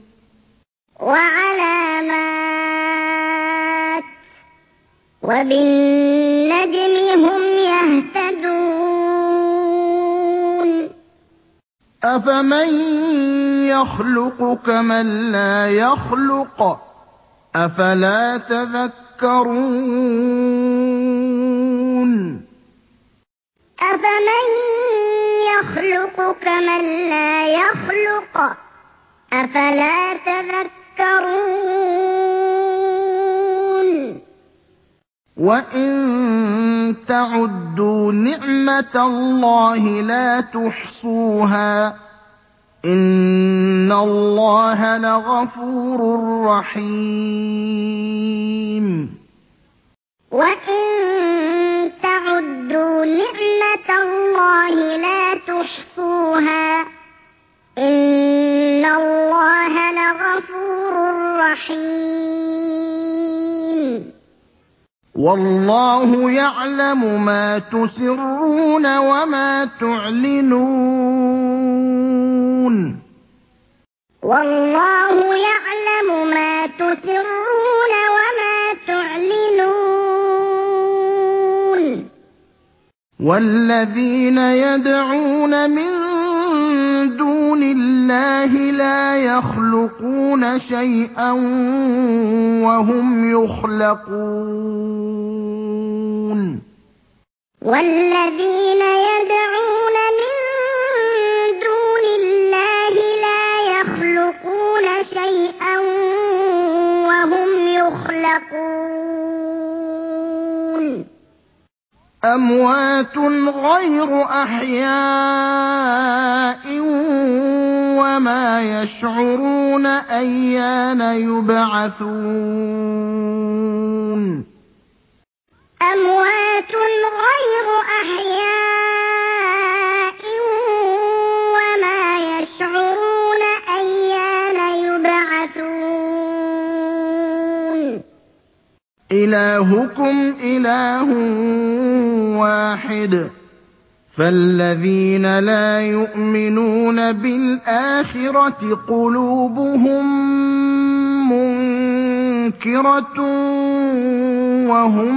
وعلامات وبالنجم هم يهتدون أفمن يخلق كمن لا يخلق أفلا تذكرون أفمن يخلق كمن لا يخلق أفلا تذكرون وإن تعدوا نعمة الله لا تحصوها إن الله لغفور رحيم وإن تعدوا نعمة الله لا تحصوها إن الله لغفور رحيم والله يعلم ما تسرون وما تعلنون والله يعلم ما تسرون وما تعلنون والذين يدعون من دون الله لا يخلقون شيئا وهم يخلقون والذين يدعون من دون الله لا يخلقون شيئا وهم يخلقون أَمْوَاتٌ غَيْرُ أَحْيَاءٍ وَمَا يَشْعُرُونَ أَيَّانَ يُبْعَثُونَ أَمْوَاتٌ غَيْرُ أَحْيَاءٍ وَمَا يَشْعُرُونَ أَيَّانَ يُبْعَثُونَ إِلَٰهُكُمْ إِلَٰهٌ وَاحِدٌ ۚ فَالَّذِينَ لَا يُؤْمِنُونَ بِالْآخِرَةِ قُلُوبُهُم مُّنكِرَةٌ وَهُم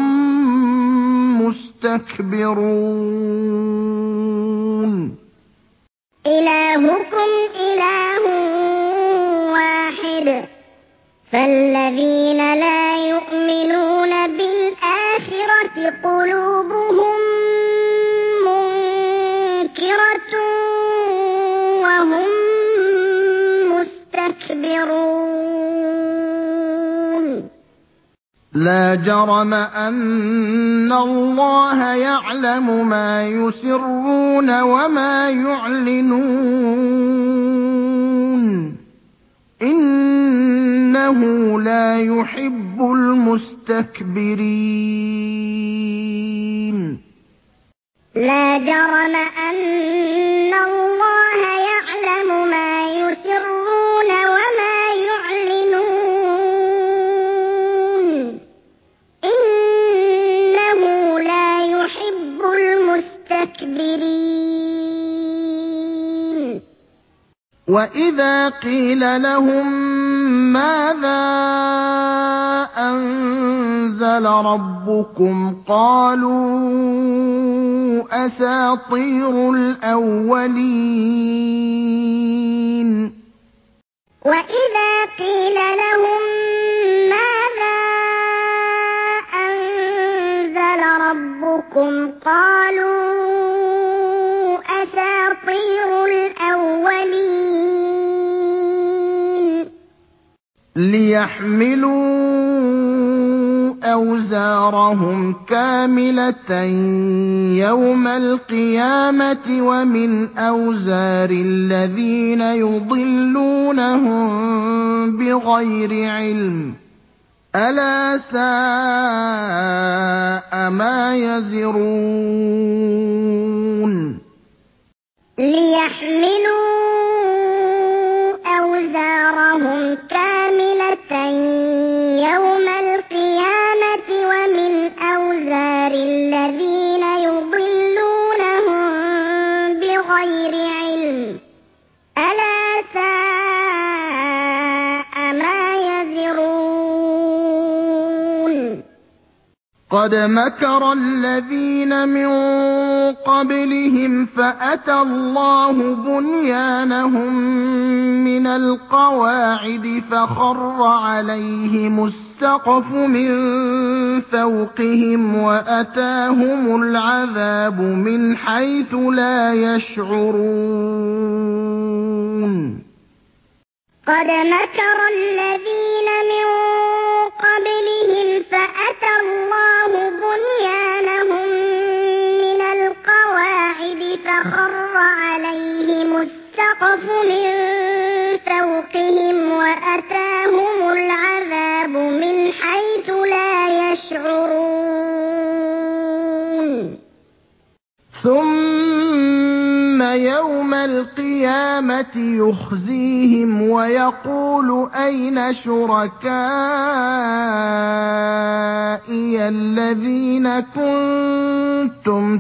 مُّسْتَكْبِرُونَ إِلَٰهُكُمْ إِلَٰهٌ وَاحِدٌ ۚ فَالَّذِينَ لَا يُؤْمِنُونَ بِالْآخِرَةِ قُلُوبُهُم مُّنكِرَةٌ وَهُم مُّسْتَكْبِرُونَ لَا جَرَمَ أَنَّ اللَّهَ يَعْلَمُ مَا يُسِرُّونَ وَمَا يُعْلِنُونَ ۚ إِنَّهُ لَا يُحِبُّ الْمُسْتَكْبِرِينَ لَا جَرَمَ أَنَّ اللَّهَ يَعْلَمُ مَا يُسِرُّونَ وَمَا يُعْلِنُونَ ۚ إِنَّهُ لَا يُحِبُّ الْمُسْتَكْبِرِينَ وَإِذَا قِيلَ لَهُم مَّاذَا أَنزَلَ رَبُّكُمْ قَالُوا أَسَاطِيرُ الْأَوَّلِينَ وَإِذَا قِيلَ لَهُم مَّاذَا أَنزَلَ رَبُّكُمْ قَالُوا أَسَاطِيرُ الْأَوَّلِينَ لِيَحْمِلُوا أَوْزَارَهُمْ كَامِلَةً يَوْمَ الْقِيَامَةِ وَمِنْ أَوْزَارِ الَّذِينَ يُضِلُّونَهُم بِغَيْرِ عِلْمٍ ۗ أَلَا سَاءَ مَا يَزِرُونَ لِيَحْمِلُوا أَوْزَارَهُمْ كَامِلَةً يَوْمَ الْقِيَامَةِ وَمِنْ أَوْزَارِ الَّذِينَ يُضِلُّونَهُم بِغَيْرِ عِلْمٍ ۗ أَلَا سَاءَ مَا يَزِرُونَ قَدْ مَكَرَ الَّذِينَ مِن قَبْلِهِمْ فَأَتَى اللَّهُ بُنْيَانَهُم مِّنَ الْقَوَاعِدِ فَخَرَّ عَلَيْهِمُ السَّقْفُ مِن فَوْقِهِمْ وَأَتَاهُمُ الْعَذَابُ مِنْ حَيْثُ لَا يَشْعُرُونَ قَدْ مَكَرَ الَّذِينَ مِن قَبْلِهِمْ فَأَتَى اللَّهُ بُنْيَانَهُم مِّنَ الْقَوَاعِدِ فَخَرَّ عَلَيْهِمُ السَّقْفُ مِن فَوْقِهِمْ وَأَتَاهُمُ الْعَذَابُ مِنْ حَيْثُ لَا يَشْعُرُونَ ثُمَّ يَوْمَ الْقِيَامَةِ يُخْزِيهِمْ وَيَقُولُ أَيْنَ شُرَكَائِيَ الَّذِينَ كُنتُمْ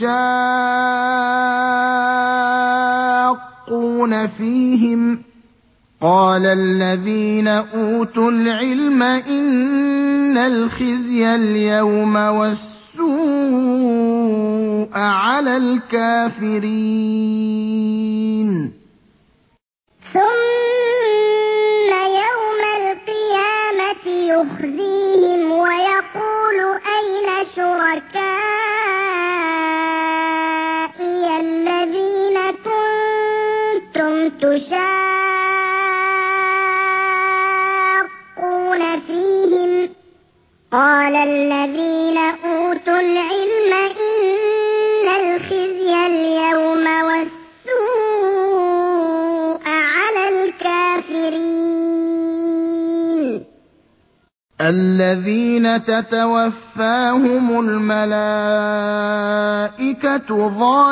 تُشَاقُّونَ فِيهِمْ ۚ قَالَ الَّذِينَ أُوتُوا الْعِلْمَ إِنَّ الْخِزْيَ الْيَوْمَ وَالسُّوءَ عَلَى الْكَافِرِينَ ثُمَّ يَوْمَ الْقِيَامَةِ يُخْزِيهِمْ وَيَقُولُ أَيْنَ شُرَكَائِيَ الَّذِينَ كُنتُمْ تُشَاقُّونَ فِيهِمْ ۚ قَالَ الَّذِينَ أُوتُوا الْعِلْمَ إِنَّ الَّذِينَ تَتَوَفَّاهُمُ الْمَلَائِكَةُ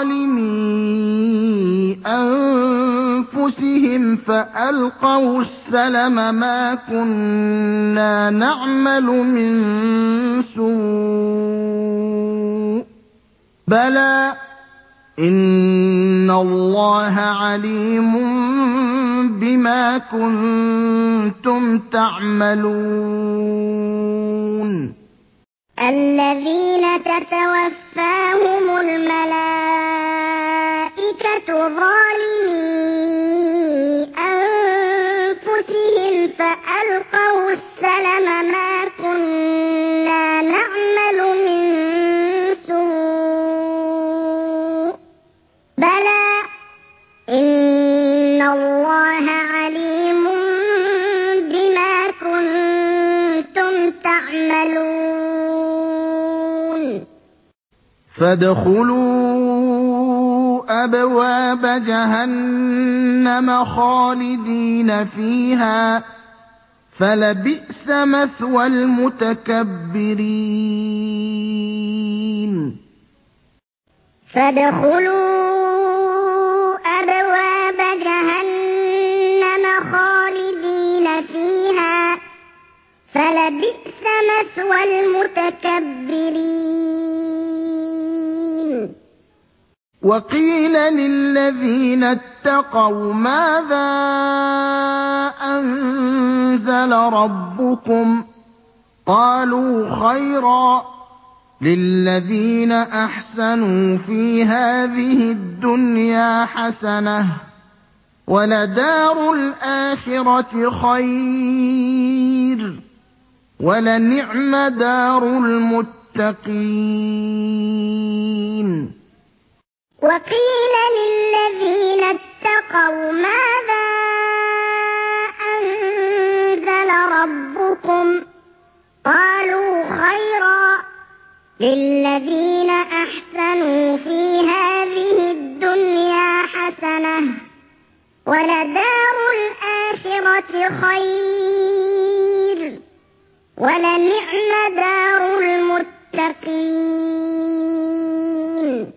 ظَالِمِي أَنفُسِهِمْ فَأَلْقَوُا السَّلَمَ مَا كُنَّا نَعْمَلُ مِن سُوءٍ بَلَىٰ إِنَّ اللَّهَ عَلِيمٌ بِمَا كُنتُمْ تَعْمَلُونَ الَّذِينَ تَتَوَفَّاهُمُ الْمَلَائِكَةُ ظَالِمِي أَنفُسِهِمْ فَأَلْقَوُا السَّلَمَ مَا كُنَّا نَعْمَلُ مِن سُوءٍ بَلَىٰ إِنَّ اللَّهَ عَلِيمٌ بِمَا كُنتُمْ تَعْمَلُونَ فَادْخُلُوا أَبْوَابَ جَهَنَّمَ خَالِدِينَ فِيهَا ۖ فَلَبِئْسَ مَثْوَى الْمُتَكَبِّرِينَ فَادْخُلُوا أَبْوَابَ جَهَنَّمَ خَالِدِينَ فِيهَا ۖ فَلَبِئْسَ مَثْوَى الْمُتَكَبِّرِينَ وَقِيلَ لِلَّذِينَ اتَّقَوْا مَاذَا أَنزَلَ رَبُّكُمْ ۚ قَالُوا خَيْرًا ۗ لِّلَّذِينَ أَحْسَنُوا فِي هَٰذِهِ الدُّنْيَا حَسَنَةٌ ۚ وَلَدَارُ الْآخِرَةِ خَيْرٌ ۚ وَلَنِعْمَ دَارُ الْمُتَّقِينَ وَقِيلَ لِلَّذِينَ اتَّقَوْا مَاذَا أَنزَلَ رَبُّكُمْ ۚ قَالُوا خَيْرًا ۗ لِّلَّذِينَ أَحْسَنُوا فِي هَٰذِهِ الدُّنْيَا حَسَنَةٌ ۚ وَلَدَارُ الْآخِرَةِ خَيْرٌ ۚ وَلَنِعْمَ دَارُ الْمُتَّقِينَ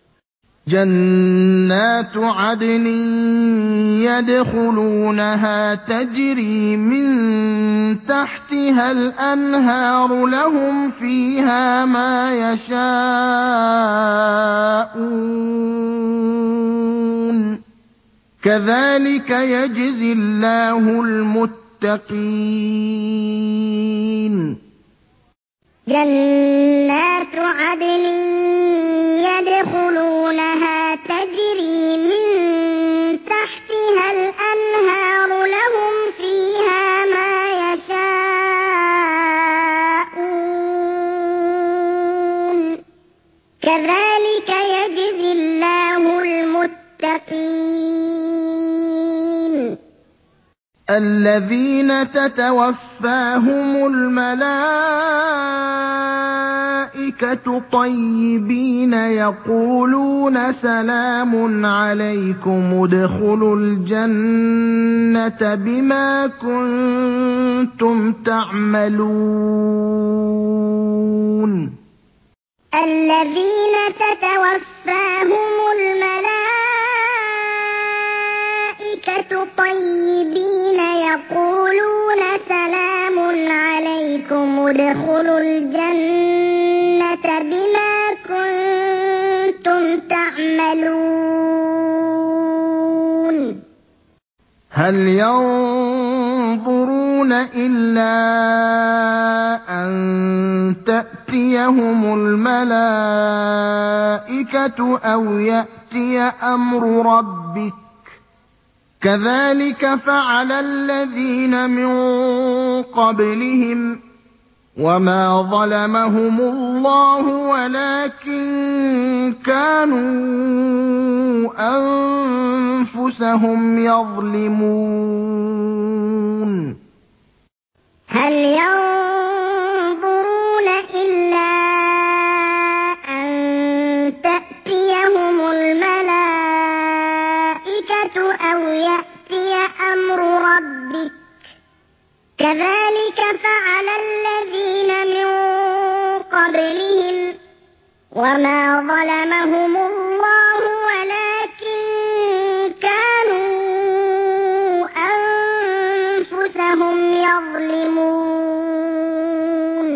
جَنَّاتُ عَدْنٍ يَدْخُلُونَهَا تَجْرِي مِن تَحْتِهَا الْأَنْهَارُ لَهُمْ فِيهَا مَا يَشَاءُونَ ۚ كَذَٰلِكَ يَجْزِي اللَّهُ الْمُتَّقِينَ جَنَّاتُ عَدْنٍ يَدْخُلُونَهَا تَجْرِي مِن تَحْتِهَا الْأَنْهَارُ لَهُمْ فِيهَا مَا يَشَاءُونَ ۚ كَذَٰلِكَ يَجْزِي اللَّهُ الْمُتَّقِينَ الَّذِينَ تَتَوَفَّاهُمُ الْمَلَائِكَةُ طَيِّبِينَ يَقُولُونَ سَلَامٌ عَلَيْكُمُ ادْخُلُوا الْجَنَّةَ بِمَا كُنتُمْ تَعْمَلُونَ الَّذِينَ تَتَوَفَّاهُمُ الْمَلَائِكَةُ طَيِّبِينَ يَقُولُونَ سَلَامٌ عَلَيْكُمُ ادْخُلُوا الْجَنَّةَ بِمَا كُنتُمْ تَعْمَلُونَ هَلْ يَنظُرُونَ إِلَّا أَن تَأْتِيَهُمُ الْمَلَائِكَةُ أَوْ يَأْتِيَ أَمْرُ رَبِّكَ ۚ كَذَٰلِكَ فَعَلَ الَّذِينَ مِن قَبْلِهِمْ ۚ وَمَا ظَلَمَهُمُ اللَّهُ وَلَٰكِن كَانُوا أَنفُسَهُمْ يَظْلِمُونَ هَلْ يَنظُرُونَ إِلَّا أَن تَأْتِيَهُمُ الْمَلَائِكَةُ أَوْ يَأْتِيَ أَمْرُ رَبِّكَ ۚ كذلك فعل الذين من قبلهم وما ظلمهم الله ولكن كانوا أنفسهم يظلمون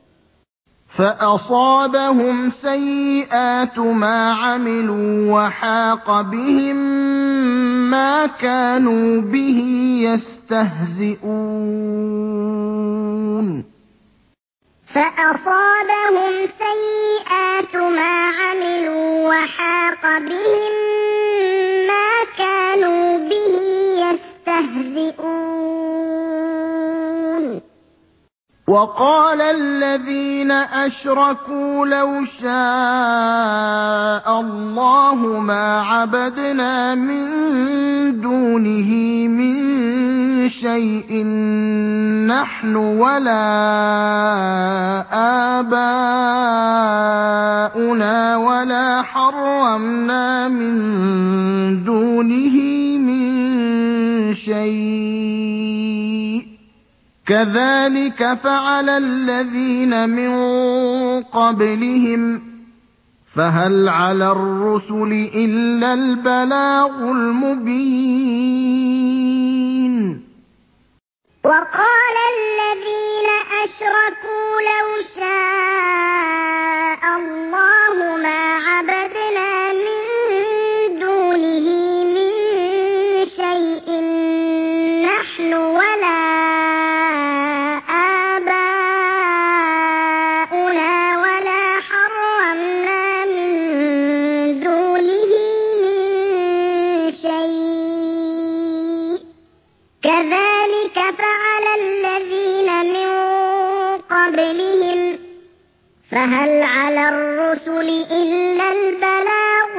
فأصابهم سيئات ما عملوا وحاق بهم ما كانوا به يستهزئون فأصابهم سيئات ما عملوا وحاق بهم ما كانوا به يستهزئون وقال الذين أشركوا لو شاء الله ما عبدنا من دونه من شيء نحن ولا آباؤنا ولا حرمنا من دونه من شيء كذلك فعل الذين من قبلهم فهل على الرسل إلا البلاغ المبين وقال الذين أشركوا لو شاء الله ما عبدنا من دونه من شيء نحن ولا آباؤنا ولا حرمنا من دونه من شيء كذلك فعل الذين من قبلهم فهل على الرسل إلا البلاغ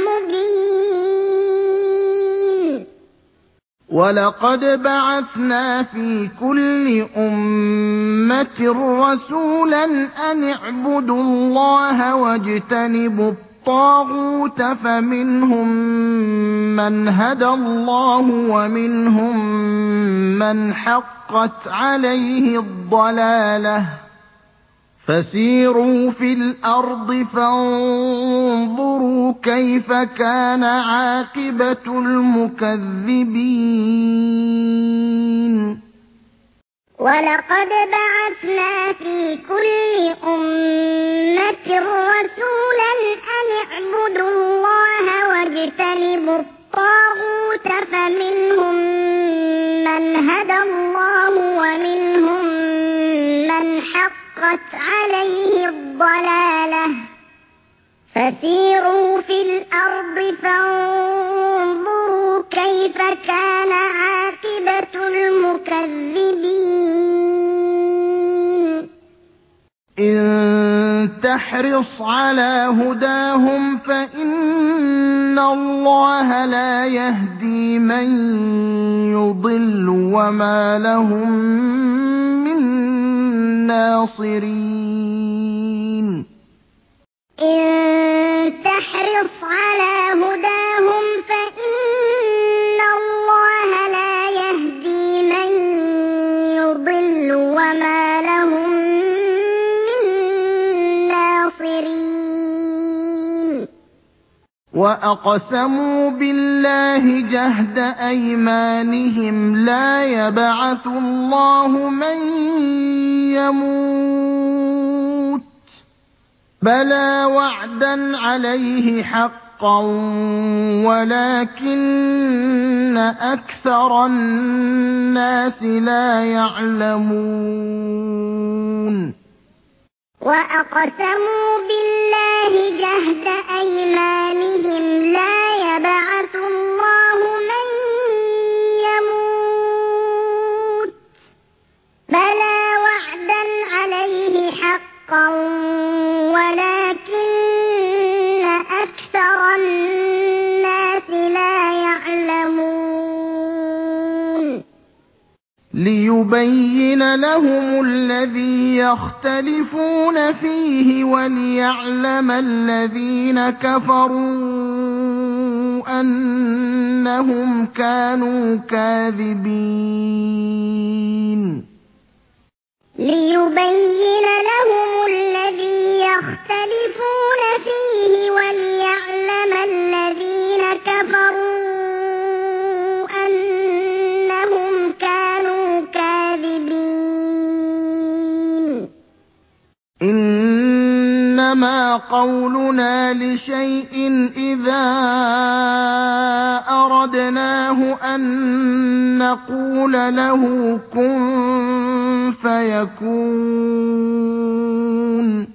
المبين ولقد بعثنا في كل أمة رسولا أن اعبدوا الله واجتنبوا الطاغوت فمنهم من هدى الله ومنهم من حقت عليه الضلالة فسيروا في الأرض فانظروا كيف كان عاقبة المكذبين ولقد بعثنا في كل أمة رسولا أن اعبدوا الله واجتنبوا الطاغوت فمنهم من هدى الله ومنهم من حقت عليه الضلالة فسيروا في الأرض فانظروا كيف كان عاقبة المكذبين إن تحرص على هداهم فإن الله لا يهدي من يضل وما لهم من ناصرين إن تحرص على هداهم فإن الله لا يهدي من يضل وما لهم من ناصرين وأقسموا بالله جهد أيمانهم لا يبعث الله من يموت بلى وعدا عليه حقا ولكن أكثر الناس لا يعلمون وأقسموا بالله جهد أيمانهم لا يبعث الله من يموت بلى وعدا عليه حقا ولكن أكثر الناس لا يعلمون ليبين لهم الذي يختلفون فيه وليعلم الذين كفروا أنهم كانوا كاذبين إِنَّمَا قَوْلُنَا لِشَيْءٍ إِذَا أَرَدْنَاهُ أَن نَّقُولَ لَهُ كُن فَيَكُونُ.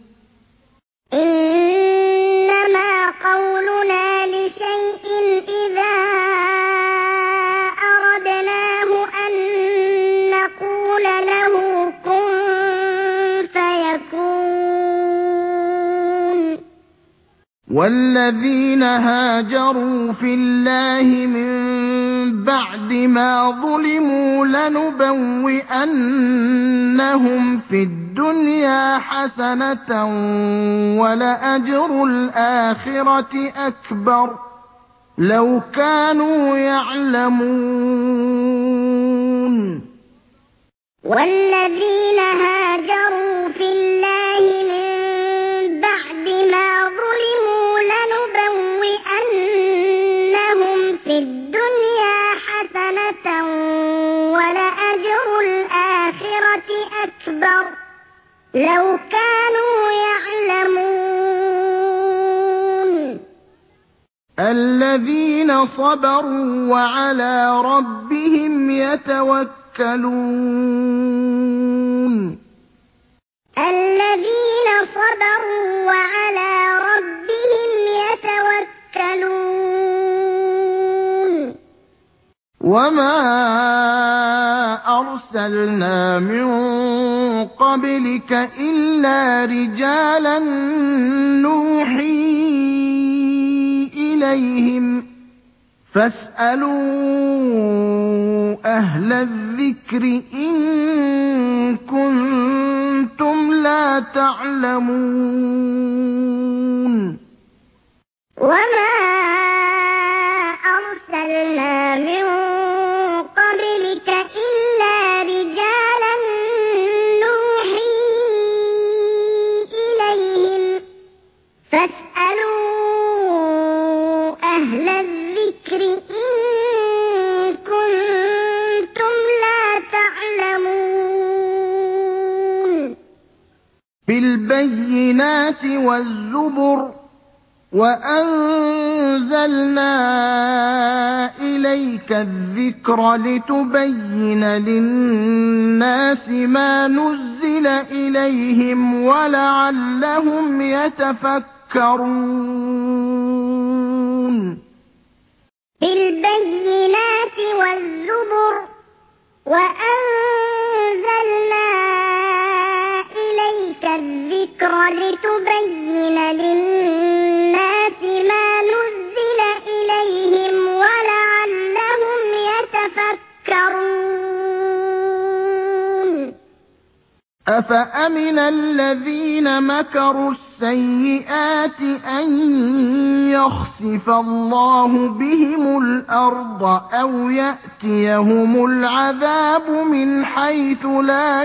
إِنَّمَا قَوْلُنَا لِشَيْءٍ إِذَا أَرَدْنَاهُ أَن نَّقُولَ لَهُ كُن فَيَكُونُ. وَالَّذِينَ هَاجَرُوا فِي اللَّهِ مِن بَعْدِ مَا ظُلِمُوا لَنُبَوِّئَنَّهُمْ فِي الدُّنْيَا حَسَنَةً وَلَأَجْرُ الْآخِرَةِ أَكْبَرُ ۚ لَوْ كَانُوا يَعْلَمُونَ. وَالَّذِينَ هَاجَرُوا فِي اللَّهِ مِن بَعْدِ مَا ظُلِمُوا لَنُبَوِّئَنَّهُمْ فِي الدُّنْيَا حَسَنَةً وَلَأَجْرُ الْآخِرَةِ أَكْبَرُ ۚ لَوْ كَانُوا يَعْلَمُونَ. الَّذِينَ صَبَرُوا وَعَلَىٰ رَبِّهِمْ يَتَوَكَّلُونَ. الَّذِينَ صَبَرُوا وَعَلَىٰ رَبِّهِمْ يَتَوَكَّلُونَ. وَمَا أَرْسَلْنَا مِن قَبْلِكَ إِلَّا رِجَالًا نُّوحِي إِلَيْهِمْ ۖ فَاسْأَلُوا أَهْلَ الذِّكْرِ إِن كُنتُمْ لَا تَعْلَمُونَ. وَمَا أَرْسَلْنَا مِن قَبْلِكَ إِلَّا رِجَالًا نُّوحِي إِلَيْهِمْ ۖ فَاسْأَلُوا أَهْلَ الذِّكْرِ إِن كُنتُمْ لَا تَعْلَمُونَ. بِالْبَيِّنَاتِ وَالزُّبُرِ ۗ وَأَنزَلْنَا إِلَيْكَ الذِّكْرَ لِتُبَيِّنَ لِلنَّاسِ مَا نُزِّلَ إِلَيْهِمْ وَلَعَلَّهُمْ يَتَفَكَّرُونَ. بِالْبَيِّنَاتِ وَالزُّبُرِ ۗ وَأَنزَلْنَا إِلَيْكَ الذِّكْرَ لِتُبَيِّنَ لِلنَّاسِ مَا نُزِّلَ إِلَيْهِمْ وَلَعَلَّهُمْ يَتَفَكَّرُونَ. أَفَأَمِنَ الَّذِينَ مَكَرُوا السَّيِّئَاتِ أَن يَخْسِفَ اللَّهُ بِهِمُ الْأَرْضَ أَوْ يَأْتِيَهُمُ الْعَذَابُ مِنْ حَيْثُ لَا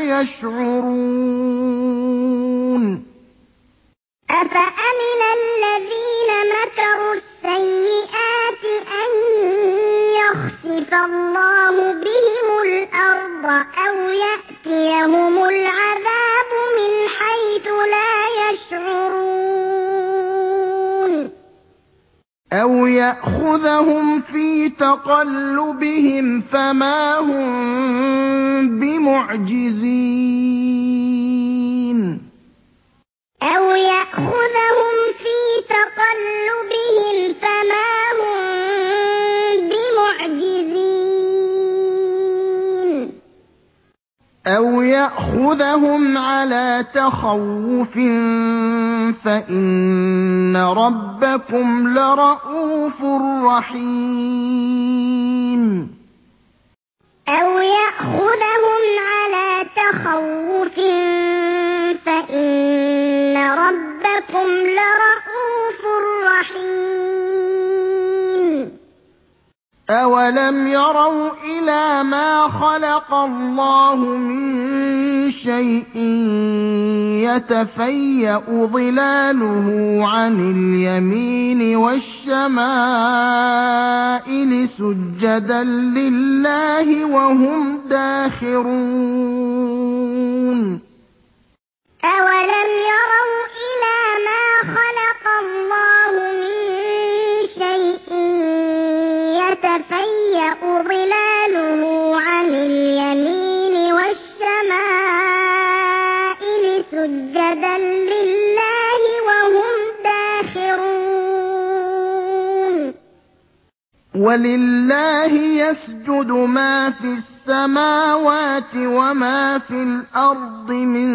يَشْعُرُونَ. أَفَأَمِنَ الَّذِينَ مَكَرُوا السَّيِّئَاتِ أَن يَخْسِفَ اللَّهُ بِهِمُ الْأَرْضَ أَوْ يَأْتِيَهُمُ الْعَذَابُ مِنْ حَيْثُ لَا يَشْعُرُونَ. أَوْ يَأْخُذَهُمْ فِي تَقَلُّبِهِمْ فَمَا هُم بِمُعْجِزِينَ. أَوْ يَأْخُذَهُمْ فِي تَقَلُّبِهِمْ فَمَا هُم بِمُعْجِزِينَ. أَوْ يَأْخُذَهُمْ عَلَىٰ تَخَوُّفٍ فَإِنَّ رَبَّكُمْ لَرَءُوفٌ رَّحِيمٌ. أَوْ يَأْخُذَهُمْ عَلَىٰ تَخَوُّفٍ فَإِنَّ رَبَّكُمْ لَرَءُوفٌ رَّحِيمٌ. أَوَلَمْ يَرَوْا إِلَىٰ مَا خَلَقَ اللَّهُ مِن شَيْءٍ يَتَفَيَّأُ ظِلَالُهُ عَنِ الْيَمِينِ وَالشَّمَائِلِ سُجَّدًا لِّلَّهِ وَهُمْ دَاخِرُونَ. أَوَلَمْ يَرَوْا إِلَىٰ مَا وَلِلَّهِ يَسْجُدُ مَا فِي السَّمَاوَاتِ وَمَا فِي الْأَرْضِ مِن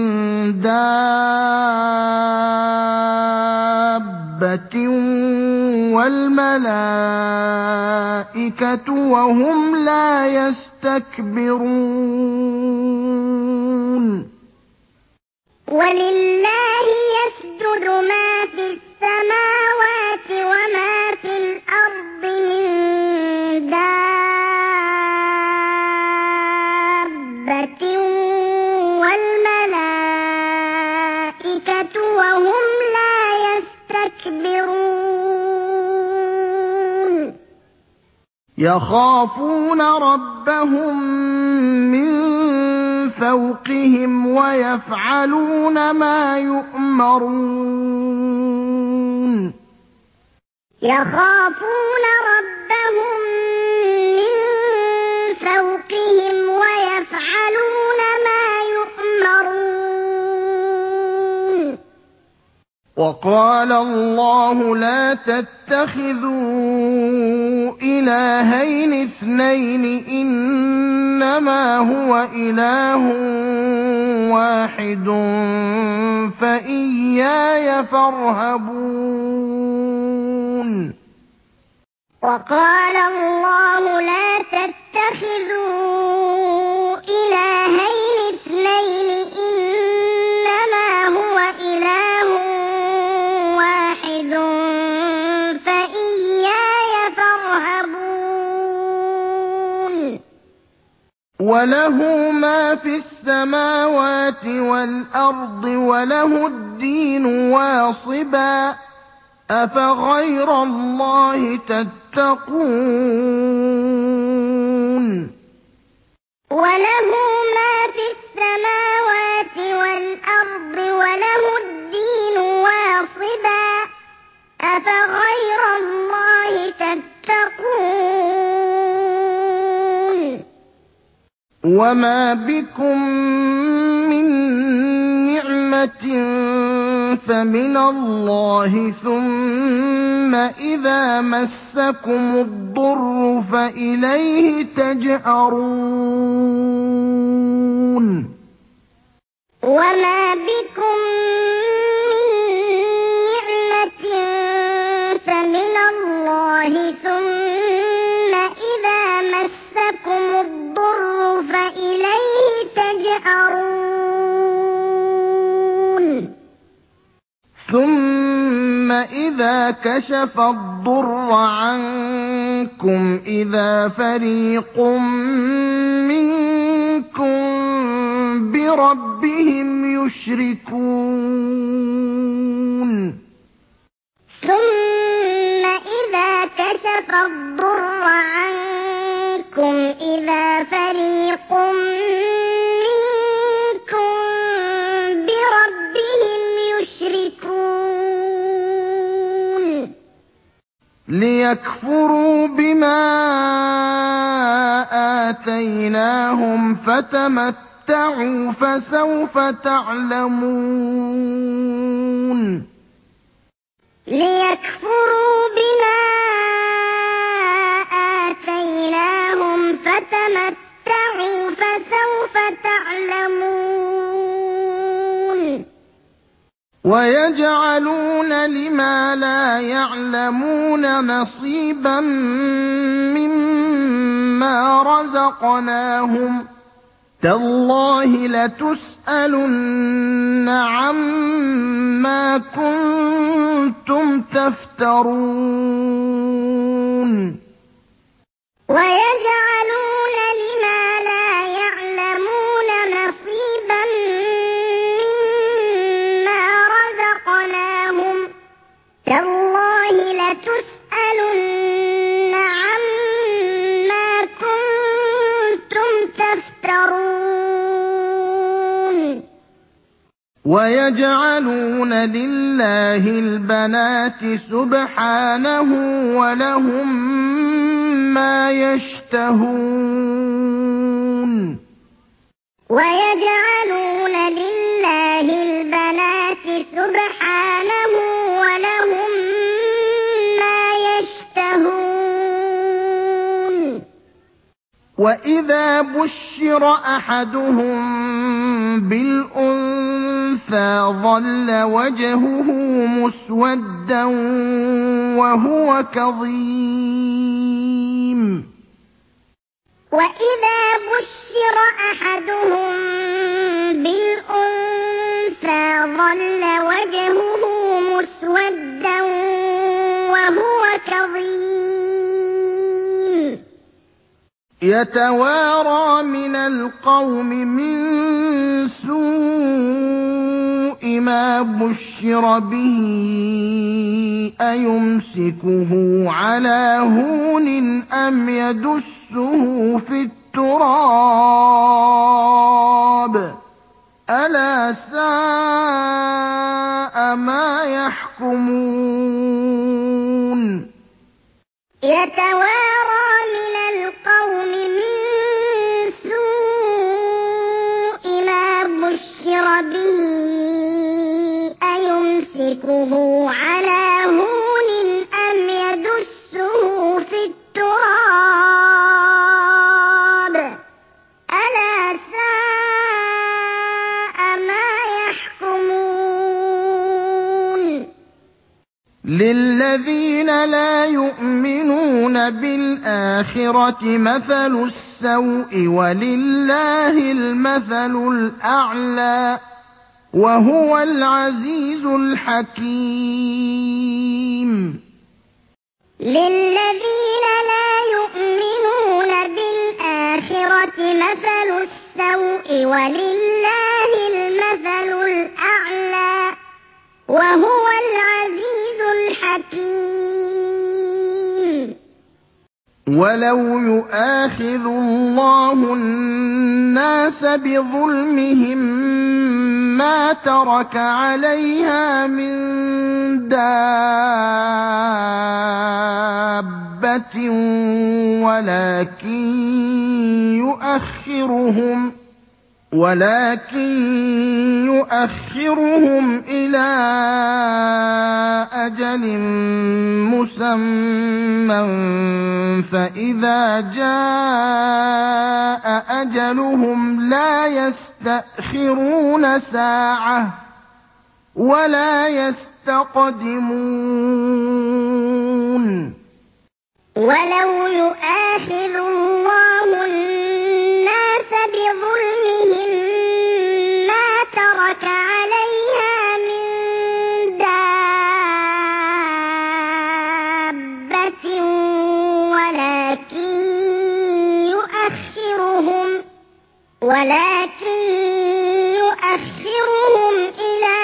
دَابَّةٍ وَالْمَلَائِكَةُ وَهُمْ لَا يَسْتَكْبِرُونَ وَلِلَّهِ يَسْجُدُ مَا فِي السَّمَاوَاتِ وَمَا فِي الْأَرْضِ مِن دَابَّةٍ وَالْمَلَائِكَةُ وَهُمْ لَا يَسْتَكْبِرُونَ يَخَافُونَ رَبَّهُم مِّن فَوْقِهِمْ وَيَفْعَلُونَ مَا يُؤْمَرُونَ يَخَافُونَ رَبَّهُم مِّن فَوْقِهِمْ وَيَفْعَلُونَ مَا يُؤْمَرُونَ وَقَالَ اللَّهُ لَا تَتَّخِذُوا إِلَٰهَيْنِ اثْنَيْنِ ۖ إِنَّمَا هُوَ إِلَٰهٌ وَاحِدٌ فَإِيَّايَ فَارْهَبُونِ وَقَالَ اللَّهُ لَا تَتَّخِذُوا إِلَٰهَيْنِ اثْنَيْنِ ۖ إِنَّمَا هُوَ إِلَٰهٌ وَاحِدٌ فَإِيَّايَ فَارْهَبُونِ وَلَهُ مَا فِي السَّمَاوَاتِ وَالْأَرْضِ وَلَهُ الدِّينُ وَاصِبًا ۚ أَفَغَيْرَ اللَّهِ تَتَّقُونَ وَلَهُ مَا فِي السَّمَاوَاتِ وَالْأَرْضِ وَلَهُ الدِّينُ وَاصِبًا ۚ أَفَغَيْرَ اللَّهِ تَتَّقُونَ وَمَا بِكُم مِّن نِّعْمَةٍ فَمِنَ اللَّهِ ۖ ثُمَّ إِذَا مَسَّكُمُ الضُّرُّ فَإِلَيْهِ تَجْأَرُونَ وَمَا بِكُم مِّن نِّعْمَةٍ فَمِنَ اللَّهِ ۖ ثُمَّ إِذَا مَسَّكُمُ الضُّرُّ فَإِلَيْهِ تَجْأَرُونَ ثُمَّ إِذَا كَشَفَ الضُّرَّ عَنكُمْ إِذَا فَرِيقٌ مِّنكُم بِرَبِّهِمْ يُشْرِكُونَ ثُمَّ إِذَا كَشَفَ الضُّرَّ عَنكُمْ إِذَا فَرِيقٌ مِّنكُم بِرَبِّهِمْ يُشْرِكُونَ لِيَكْفُرُوا بِمَا آتَيْنَاهُمْ فَتَمَتَّعُوا فَسَوْفَ تَعْلَمُونَ لِيَكْفُرُوا بِمَا آتَيْنَاهُمْ فَتَمَتَّعُوا فَسَوْفَ تَعْلَمُونَ وَيَجْعَلُونَ لِمَا لَا يَعْلَمُونَ نَصِيبًا مِّمَّا رَزَقْنَاهُمْ ۗ تَاللَّهِ لَتُسْأَلُنَّ عَمَّا كُنتُمْ تَفْتَرُونَ وَيَجْعَلُونَ لِمَا لَا يَعْلَمُونَ نَصِيبًا مِّمَّا رَزَقْنَاهُمْ ۗ تَاللَّهِ لَتُسْأَلُنَّ عَمَّا كُنتُمْ تَفْتَرُونَ وَيَجْعَلُونَ لِلَّهِ الْبَنَاتِ سُبْحَانَهُ ۙ وَلَهُم مَّا يَشْتَهُونَ وَيَجْعَلُونَ لِلَّهِ الْبَنَاتِ سُبْحَانَهُ ۙ وَلَهُم مَّا يَشْتَهُونَ وَإِذَا بُشِّرَ أَحَدُهُم بِالْأُنثَىٰ ظَلَّ وَجْهُهُ مُسْوَدًّا وَهُوَ كَظِيمٌ وَإِذَا بُشِّرَ أَحَدُهُم بِالْأُنثَىٰ ظَلَّ وَجْهُهُ مُسْوَدًّا وَهُوَ كَظِيمٌ يَتَوَارَىٰ مِنَ الْقَوْمِ مِن سُوءِ مَا بُشِّرَ بِهِ أَيُمْسِكُهُ عَلَىٰ هُونٍ أَمْ يَدُسُّهُ فِي التُّرَابِ ۗ أَلَا سَاءَ مَا يَحْكُمُونَ يَتَوَارَىٰ مِنَ الْقَوْمِ مِن سُوءِ مَا بُشِّرَ بِهِ أَيُمْسِكُهُ عَلَىٰ هُونٍ أَمْ يَدُسُّهُ فِي التُّرَابِ ۗ أَلَا سَاءَ مَا يَحْكُمُونَ لِلَّذِينَ لَا يُؤْمِنُونَ بِالْآخِرَةِ مَثَلُ السَّوْءِ ۖ وَلِلَّهِ الْمَثَلُ الْأَعْلَىٰ ۚ وَهُوَ الْعَزِيزُ الْحَكِيمُ لِلَّذِينَ لَا يُؤْمِنُونَ بِالْآخِرَةِ مَثَلُ السَّوْءِ ۖ وَلِلَّهِ الْمَثَلُ الْأَعْلَىٰ ۚ وَهُوَ الْعَزِيزُ الْحَكِيمُ وَلَوْ يُؤَاخِذُ اللَّهُ النَّاسَ بِظُلْمِهِم مَّا تَرَكَ عَلَيْهَا مِن دَابَّةٍ وَلَٰكِن يُؤَخِّرُهُمْ إِلَىٰ أَجَلٍ مُّسَمًّى ۖ فَإِذَا جَاءَ أَجَلُهُمْ لَا يَسْتَأْخِرُونَ سَاعَةً ۖ وَلَا يَسْتَقْدِمُونَ وَلَوْ يُؤَاخِذُ اللَّهُ النَّاسَ بِظُلْمِهِم مَّا تَرَكَ عَلَيْهَا مِن دَابَّةٍ وَلَٰكِن يُؤَخِّرُهُمْ إِلَىٰ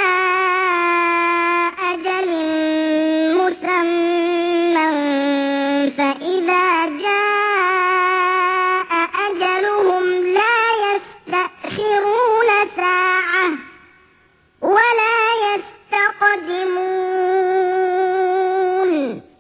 أَجَلٍ مُّسَمًّى ۖ فَإِذَا جَاءَ أَجَلُهُمْ لَا يَسْتَأْخِرُونَ سَاعَةً ۖ وَلَا يَسْتَقْدِمُونَ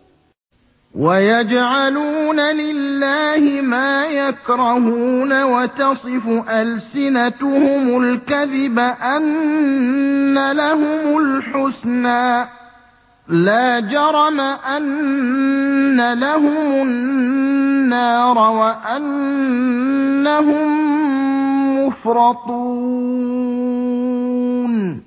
وَيَجْعَلُونَ لِلَّهِ مَا يَكْرَهُونَ وَتَصِفُ أَلْسِنَتُهُمُ الْكَذِبَ أَنَّ لَهُمُ الْحُسْنَىٰ ۖ لَا جَرَمَ أَنَّ لَهُمُ النَّارَ وَأَنَّهُم مُّفْرَطُونَ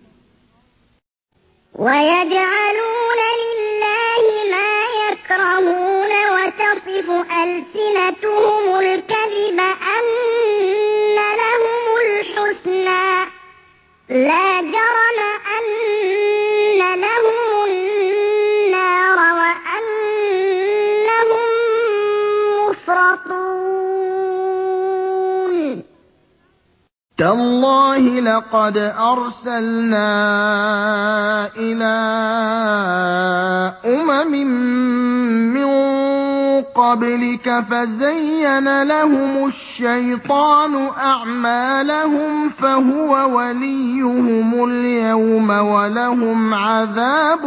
وَيَجْعَلُونَ لِلَّهِ مَا يَكْرَهُونَ وَتَصِفُ أَلْسِنَتُهُمُ الْكَذِبَ أَنَّ لَهُمُ الْحُسْنَىٰ ۖ لَا جَرَمَ أَنَّ لَهُمُ النَّارَ وَأَنَّهُم مُّفْرَطُونَ تَاللَّهِ لَقَدْ أَرْسَلْنَا إِلَىٰ أُمَمٍ مِّن قَبْلِكَ فَزَيَّنَ لَهُمُ الشَّيْطَانُ أَعْمَالَهُمْ فَهُوَ وَلِيُّهُمُ الْيَوْمَ وَلَهُمْ عَذَابٌ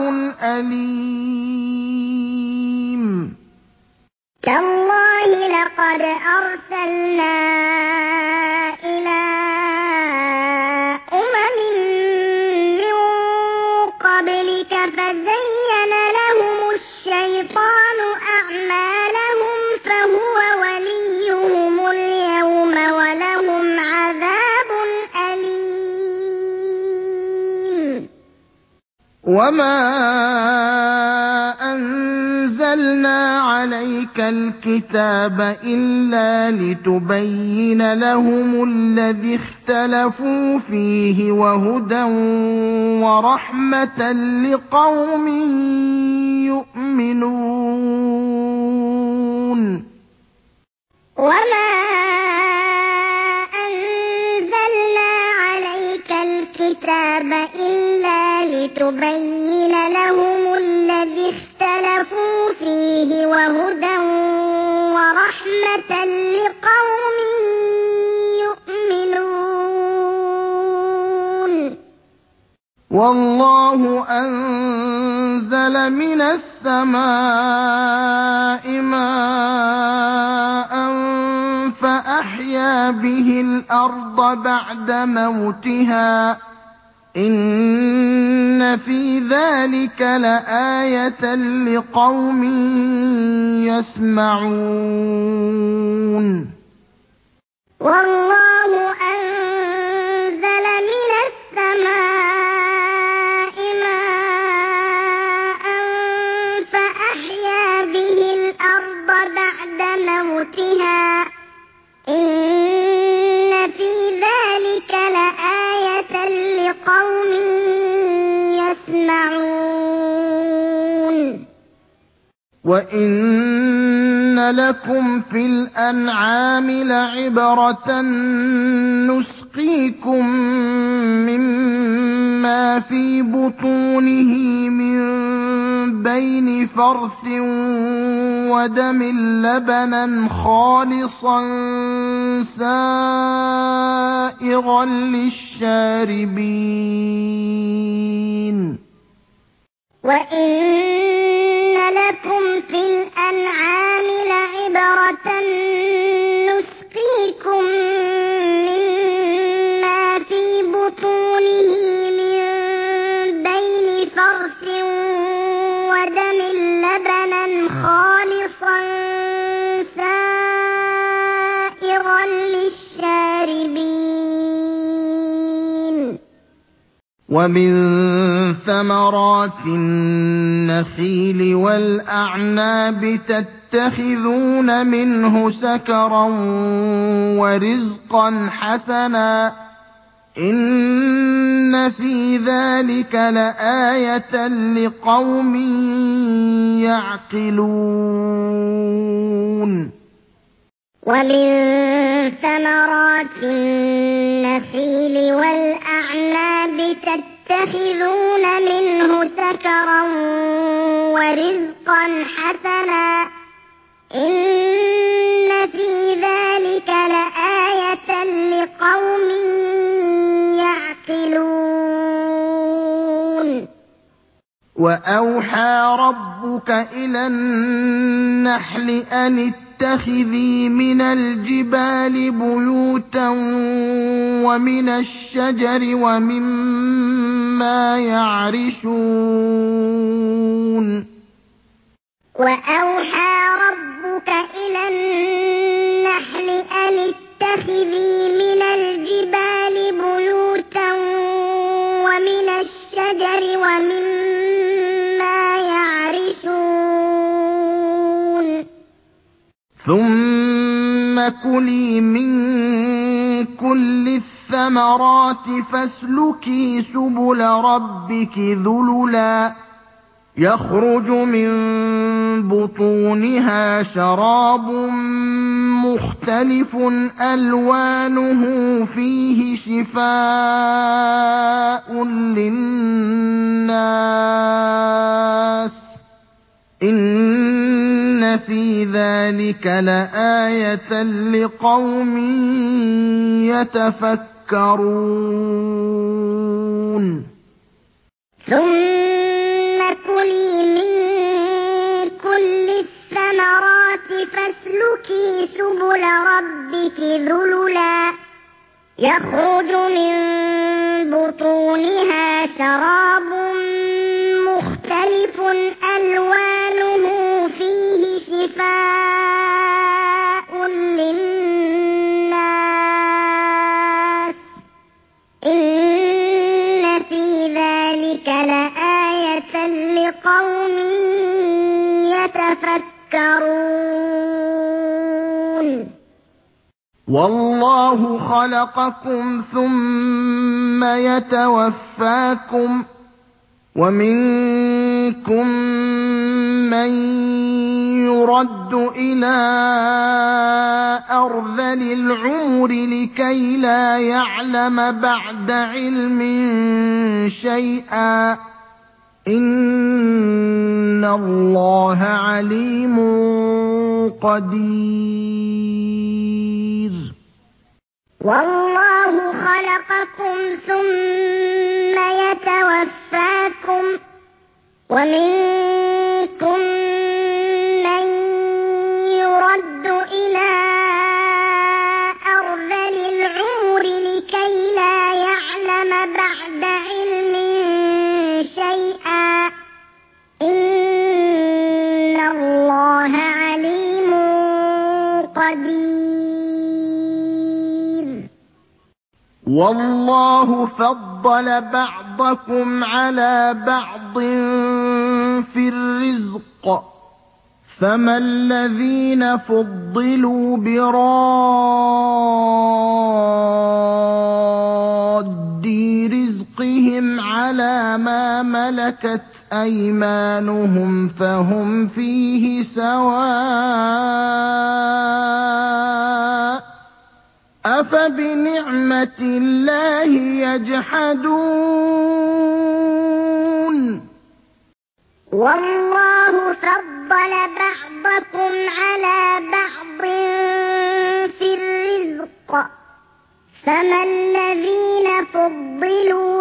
أَلِيمٌ تَاللَّهِ لَقَدْ أَرْسَلْنَا إِلَىٰ أُمَمٍ مِّن قَبْلِكَ فَزَيَّنَ لَهُمُ الشَّيْطَانُ أَعْمَالَهُمْ فَهُوَ وَلِيُّهُمُ الْيَوْمَ وَمَا أَنزَلْنَا عَلَيْكَ الْكِتَابَ إِلَّا لِتُبَيِّنَ لَهُمُ الَّذِي اخْتَلَفُوا فِيهِ وَهُدًى وَرَحْمَةً لِّقَوْمٍ يُؤْمِنُونَ وَمَا أَنزَلْنَا عَلَيْكَ الْكِتَابَ إِلَّا لِتُبَيِّنَ لَهُمُ الَّذِي اخْتَلَفُوا فِيهِ وَهُدًى وَرَحْمَةً لِّقَوْمٍ يُؤْمِنُونَ وَاللَّهُ أَنزَلَ مِنَ السَّمَاءِ مَاءً فَأَحْيَا بِهِ الْأَرْضَ بَعْدَ مَوْتِهَا ۚ إِنَّ فِي ذَٰلِكَ لَآيَةً لِّقَوْمٍ يَسْمَعُونَ وَاللَّهُ أَنزَلَ مِنَ السَّمَاءِ مَاءً فَأَحْيَا بِهِ الْأَرْضَ بَعْدَ مَوْتِهَا ۚ إِنَّ فِي ذَٰلِكَ لَآيَةً لِّقَوْمٍ يَسْمَعُونَ وَإِنَّ لَكُمْ فِي الْأَنْعَامِ لَعِبْرَةً ۖ نُّسْقِيكُم مِّمَّا فِي بُطُونِهِ مِن بَيْنِ فَرْثٍ وَدَمٍ لَّبَنًا خَالِصًا سَائِغًا لِّلشَّارِبِينَ وَإِنَّ لَكُمْ فِي الْأَنْعَامِ لَعِبْرَةً ۖ نُّسْقِيكُم مِّمَّا فِي بُطُونِهِ مِن بَيْنِ فَرْثٍ وَدَمٍ لَّبَنًا خَالِصًا سَائِغًا لِّلشَّارِبِينَ وَمِن ثَمَرَاتِ النَّخِيلِ وَالْأَعْنَابِ تَتَّخِذُونَ مِنْهُ سَكَرًا وَرِزْقًا حَسَنًا ۗ إِنَّ فِي ذَٰلِكَ لَآيَةً لِّقَوْمٍ يَعْقِلُونَ وَمِن ثَمَرَاتِ النَّخِيلِ وَالْأَعْنَابِ تَتَّخِذُونَ مِنْهُ سَكَرًا وَرِزْقًا حَسَنًا ۗ إِنَّ فِي ذَٰلِكَ لَآيَةً لِّقَوْمٍ يَعْقِلُونَ وَأَوْحَىٰ رَبُّكَ إِلَى النَّحْلِ أَنِ اتَّخِذِي مِنَ الْجِبَالِ بُيُوتًا وَمِنَ الشَّجَرِ وَمِمَّا يَعْرِشُونَ وَأَوْحَىٰ رَبُّكَ إِلَى النَّحْلِ أَنِ اتَّخِذِي مِنَ الْجِبَالِ بُيُوتًا وَمِنَ الشَّجَرِ وَمِمَّا يَعْرِشُونَ ثُمَّ كُلِي مِن كُلِّ الثَّمَرَاتِ فَاسْلُكِي سُبُلَ رَبِّكِ ذُلُلًا ۚ يَخْرُجُ مِن بُطُونِهَا شَرَابٌ مُّخْتَلِفٌ أَلْوَانُهُ فِيهِ شِفَاءٌ لِّلنَّاسِ ۗ إِنَّ فِي ذَٰلِكَ لَآيَةً لِّقَوْمٍ يَتَفَكَّرُونَ ثُمَّ كُلِي مِن كُلِّ الثَّمَرَاتِ فَاسْلُكِي سُبُلَ رَبِّكِ ذُلُلًا ۚ يَخْرُجُ مِن بُطُونِهَا شَرَابٌ مُّخْتَلِفٌ أَلْوَانُهُ فِيهِ شِفَاءٌ لِّلنَّاسِ ۗ إِنَّ فِي ذَٰلِكَ لَآيَةً تذكرون والله خلقكم ثم يتوفاكم ومنكم من يرد إلى أرذل العمر لكي لا يعلم بعد علم شيئا إن الله عليم قدير والله خلقكم ثم يتوفاكم ومنكم من يرد إلى أرذل العمر لكي لا يعلم بعد علم شيئا إن الله عليم قدير والله فضل بعضكم على بعض في الرزق فما الذين فضلوا براد رزقهم على ما ملكت أيمانهم فهم فيه سواء أفبنعمة الله يجحدون والله فضل بعضكم على بعض في الرزق فما الذين فضلوا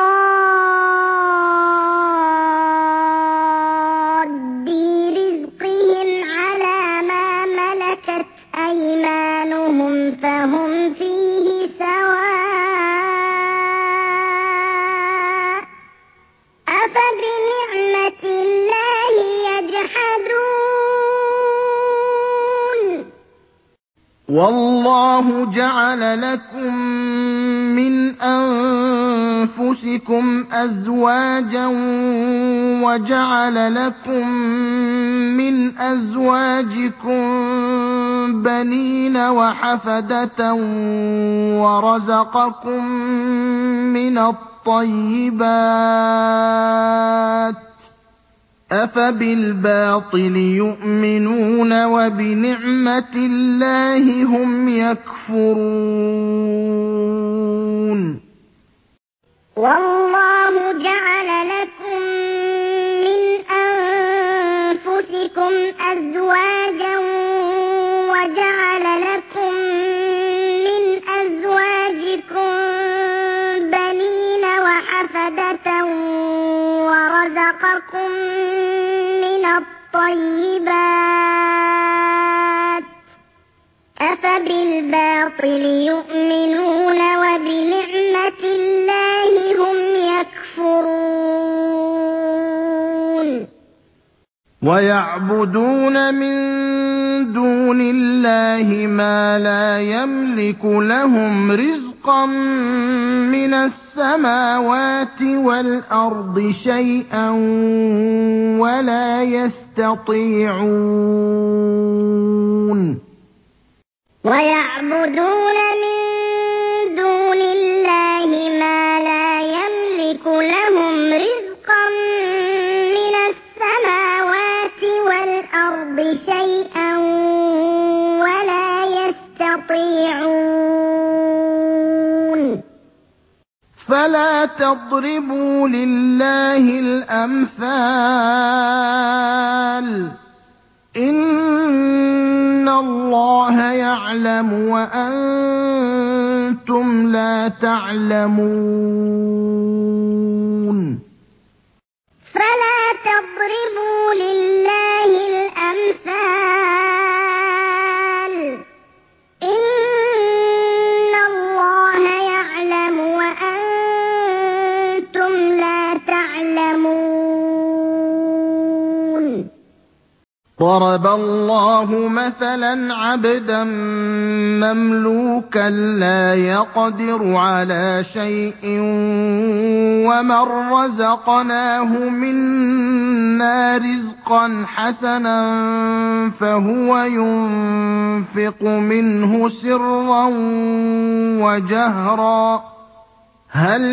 براد رزقهم على ما ملكت أيمانهم فهم فيه سواء أفبنعمة الله يجحدون والله جعل لكم من أنفسكم أزواجا وجعل لكم من أزواجكم بنين وحفدة ورزقكم من الطيبات أفبالباطل يؤمنون وبنعمة الله هم يكفرون والله جعل لكم من أنفسكم أزواجا وجعل لكم من أزواجكم بنين وحفدة ورزقكم من الطيبات أفبالباطل يؤمنون وبنعمة الله هم يكفرون ويعبدون من دون الله ما لا يملك لهم رزقا من السماوات والأرض شيئا ولا يستطيعون ويعبدون من دون الله ما لا يملك لهم رزقا من السماوات والأرض شيئا ولا يستطيعون فلا تضربوا لله الأمثال إن الله يعلم وأنتم لا تعلمون فلا تضربوا لله الأمثال إن الله يعلم وأنتم لا تعلمون ضرب الله مثلا عبدا مملوكا لا يقدر على شيء ومن رزقناه منا رزقا حسنا فهو ينفق منه سرا وجهرا هل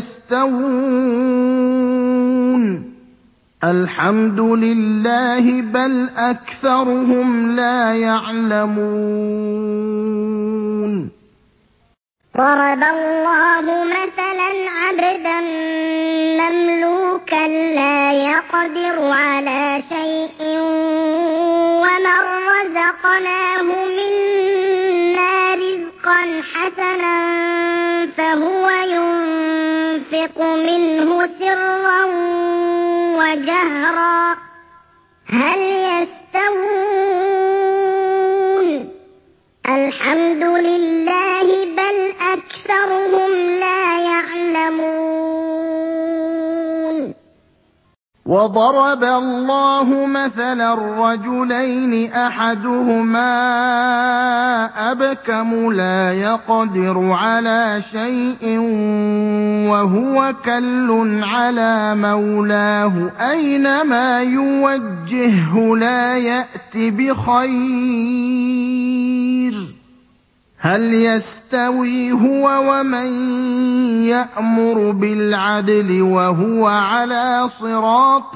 يستوون الحمد لله بل أكثرهم لا يعلمون ضرب الله مثلا عبدا مملوكا لا يقدر على شيء ومن رزقناه منا رزقا حسنا فهو ينفق منه سرا وجهرا هل يستوون الحمد لله بل أكثرهم لا يعلمون وضرب الله مثلا رجلين أحدهما أبكم لا يقدر على شيء وهو كل على مولاه أينما يوجهه لا يأت بخير هل يستوي هو ومن يأمر بالعدل وهو على صراط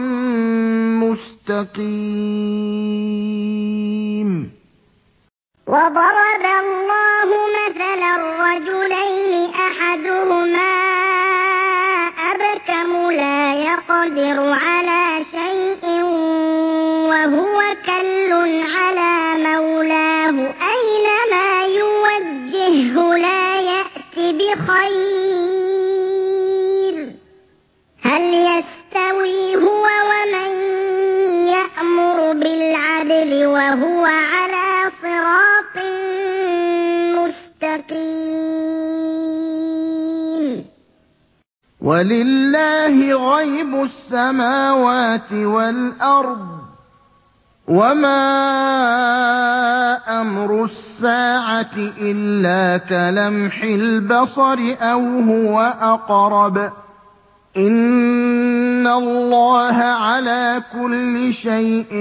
مستقيم وضرب الله مثلا رجلين أحدهما أبكم لا يقدر على شيء وهو كل على مولاه أينما يوجهه لا يأت بخير هل يستوي هو ومن يأمر بالعدل وهو على صراط مستقيم ولله غيب السماوات والأرض وما أمر الساعة إلا كلمح البصر أو هو أقرب إن الله على كل شيء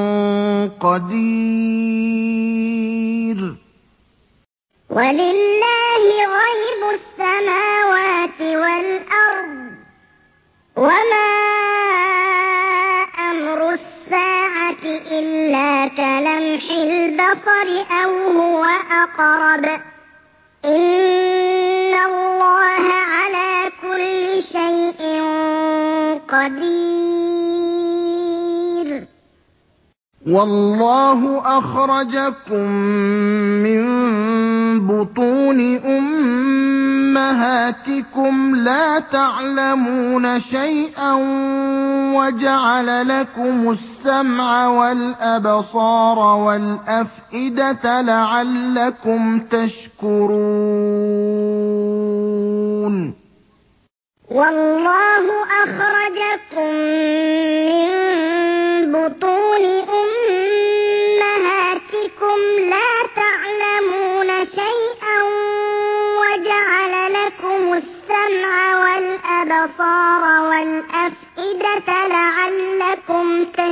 قدير ولله غيب السماوات والأرض وما أمر الساعة إلا كلمح البصر أو هو أقرب إن الله على كل شيء قدير والله أخرجكم من بطون أمهاتكم لا تعلمون شيئا وجعل لكم السمع والأبصار والأفئدة لعلكم تشكرون والله أخرجكم من بطون أمهاتكم لا تعلمون شيئا وجعل لكم السمع والأبصار والأفئدة لعلكم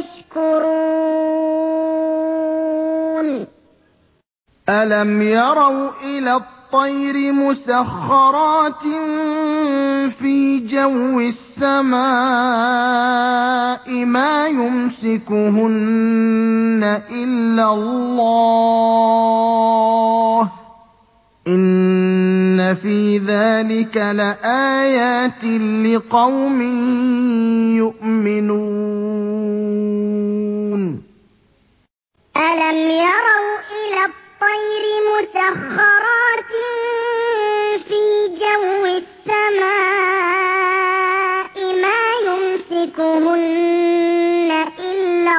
تشكرون ألم يروا إلى الطير مسخرات في جو السماء ما يمسكهن إلا الله إن في ذلك لآيات لقوم يؤمنون ألم يروا إلى الطير مسخرات في جو السماء ما يمسكهن إلا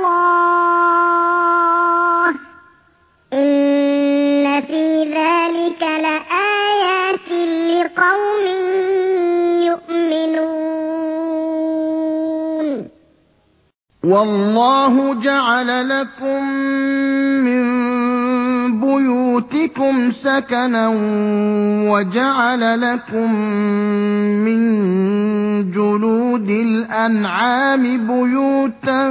الله إن في ذلك لآيات لقوم يؤمنون وَاللَّهُ جَعَلَ لَكُم مِّن بُيُوتِكُمْ سَكَنًا وَجَعَلَ لَكُم مِّن جُلُودِ الْأَنْعَامِ بُيُوتًا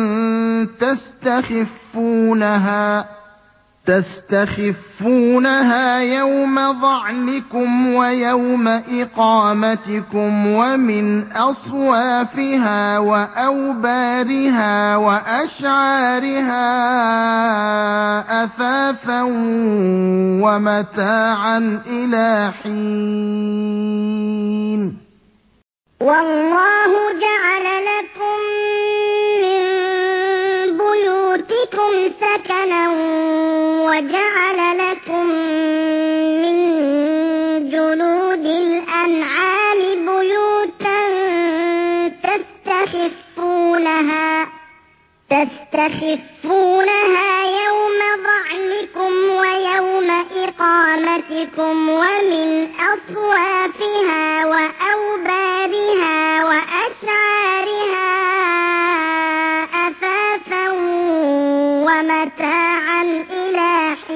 تستخفونها يوم ظعنكم ويوم إقامتكم ومن أصوافها وأوبارها وأشعارها أثاثا ومتاعا إلى حين والله جعل لكم من بيوتكم سكنا وجعل لكم من جلود الأنعام بيوتا تستخفونها يوم ظعنكم ويوم إقامتكم ومن أصوافها وأوبارها وأشعارها أثاثا ومتاعا إلى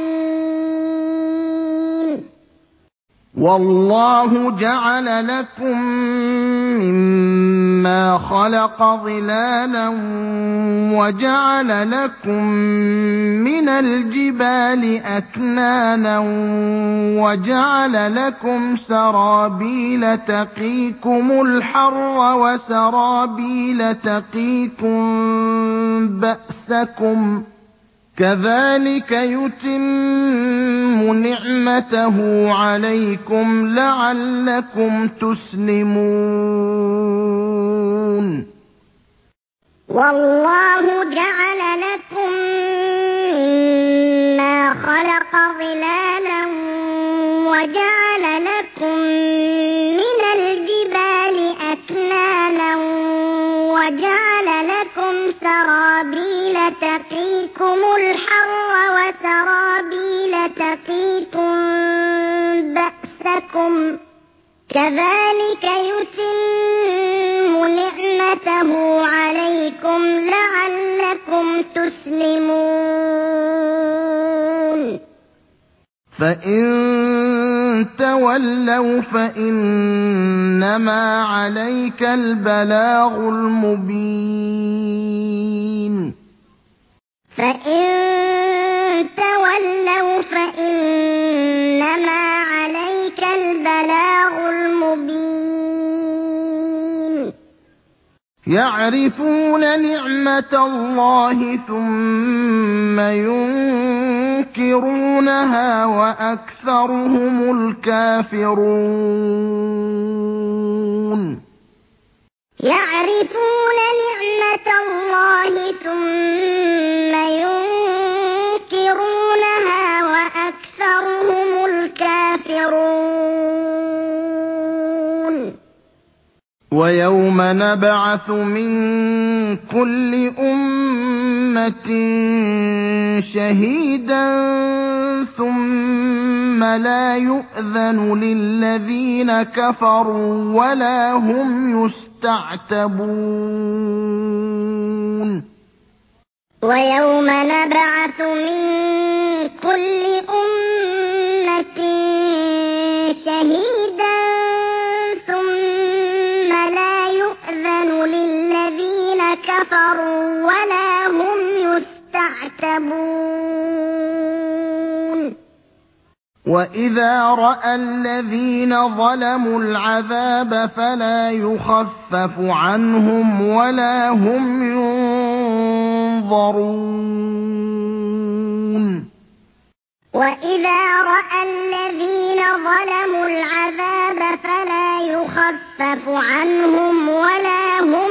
حين وَاللَّهُ جَعَلَ لَكُم مِّمَّا خَلَقَ ظِلَالًا وَجَعَلَ لَكُم مِّنَ الْجِبَالِ أَكْنَانًا وَجَعَلَ لَكُمْ سَرَابِيلَ تَقِيكُمُ الْحَرَّ وَسَرَابِيلَ تَقِيكُم بَأْسَكُمْ ۚ كَذَٰلِكَ يُتِمُّ نِعْمَتَهُ عَلَيْكُمْ لَعَلَّكُمْ تُسْلِمُونَ والله جعل لكم مما خلق ظلالا وجعل لكم من الجبال أكنانا وجعل لكم سرابيل تقيكم الحر وسرابيل تقيكم بأسكم كذلك يتم نعمته عليكم لعلكم تسلمون فَإِن تَوَلَّوْا فَإِنَّمَا عَلَيْكَ الْبَلَاغُ الْمُبِينُ فَإِن تَوَلَّوْا فَإِنَّمَا عَلَيْكَ الْبَلَاغُ الْمُبِينُ يَعْرِفُونَ نِعْمَتَ اللَّهِ ثُمَّ يُنكِرُونَهَا وَأَكْثَرُهُمُ الْكَافِرُونَ يَعْرِفُونَ نِعْمَتَ اللَّهِ ثُمَّ يُنكِرُونَهَا وَأَكْثَرُهُمُ الْكَافِرُونَ وَيَوْمَ نَبْعَثُ مِن كُلِّ أُمَّةٍ شَهِيدًا ثُمَّ لَا يُؤْذَنُ لِلَّذِينَ كَفَرُوا وَلَا هُمْ يُسْتَعْتَبُونَ وَيَوْمَ نَبْعَثُ مِن كُلِّ أُمَّةٍ شَهِيدًا ثُمَّ لَا يُؤْذَنُ لِلَّذِينَ كَفَرُوا وَلَا هُمْ يُسْتَعْتَبُونَ وَإِذَا رَأَى الَّذِينَ ظَلَمُوا الْعَذَابَ فَلَا يُخَفَّفُ عَنْهُمْ وَلَا هُمْ يُنظَرُونَ وَإِذَا رَأَى الَّذِينَ ظَلَمُوا الْعَذَابَ فَلَا يُخَفَّفُ عَنْهُمْ وَلَا هُمْ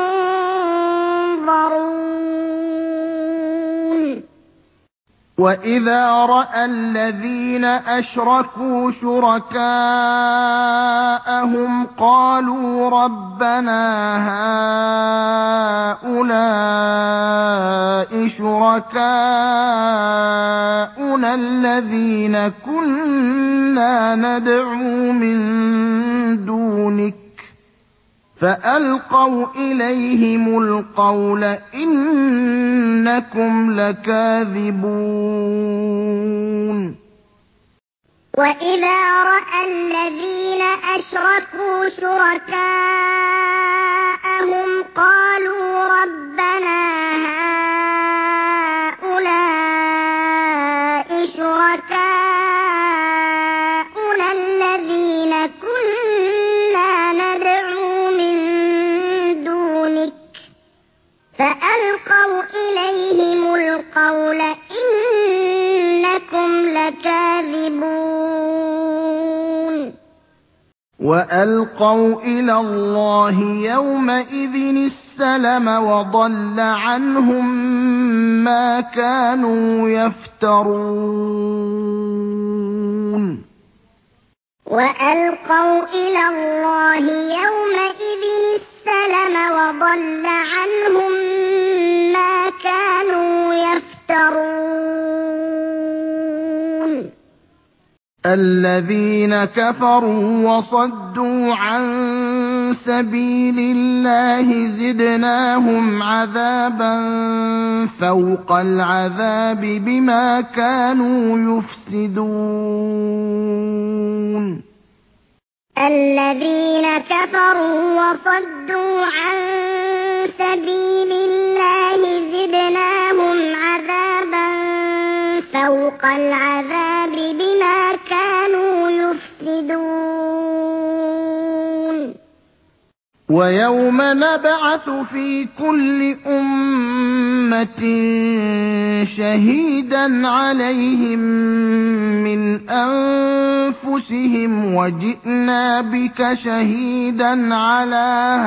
يُنظَرُونَ وَإِذَا رَأَى الَّذِينَ أَشْرَكُوا شُرَكَاءَهُمْ قَالُوا رَبَّنَا هَٰؤُلَاءِ شُرَكَاؤُنَا الَّذِينَ كُنَّا نَدْعُو مِن دُونِكَ فَأَلْقَوْا إِلَيْهِمُ الْقَوْلَ إِنَّكُمْ لَكَاذِبُونَ وَإِذَا رَأَى الَّذِينَ أَشْرَكُوا شُرَكَاءَهُمْ قَالُوا رَبَّنَا هَٰؤُلَاءِ شُرَكَاؤُنَا الَّذِينَ كُنَّا نَدْعُو مِن دُونِكَ فَأَلْقَوْا إِلَيْهِمُ الْقَوْلَ إِنَّكُمْ لَكَاذِبُونَ وَأَلْقَوْا إِلَى اللَّهِ يَوْمَئِذٍ السَّلَمَ وَضَلَّ عَنْهُم مَّا كَانُوا يَفْتَرُونَ وَأَلْقَوْا إِلَى اللَّهِ يَوْمَئِذٍ السَّلَمَ وَضَلَّ عَنْهُم مَّا كَانُوا يَفْتَرُونَ الَّذِينَ كَفَرُوا وَصَدُّوا عَن سَبِيلِ اللَّهِ زِدْنَاهُمْ عَذَابًا فَوْقَ الْعَذَابِ بِمَا كَانُوا يُفْسِدُونَ الَّذِينَ كَفَرُوا وَصَدُّوا عَن سَبِيلِ اللَّهِ زِدْنَاهُمْ عَذَابًا فَوْقَ الْعَذَابِ بِمَا كَانُوا يُفْسِدُونَ وَيَوْمَ نَبْعَثُ فِي كُلِّ أُمَّةٍ شَهِيدًا عَلَيْهِم مِّنْ أَنفُسِهِمْ وَجِئْنَا بِكَ شَهِيدًا عَلَىٰ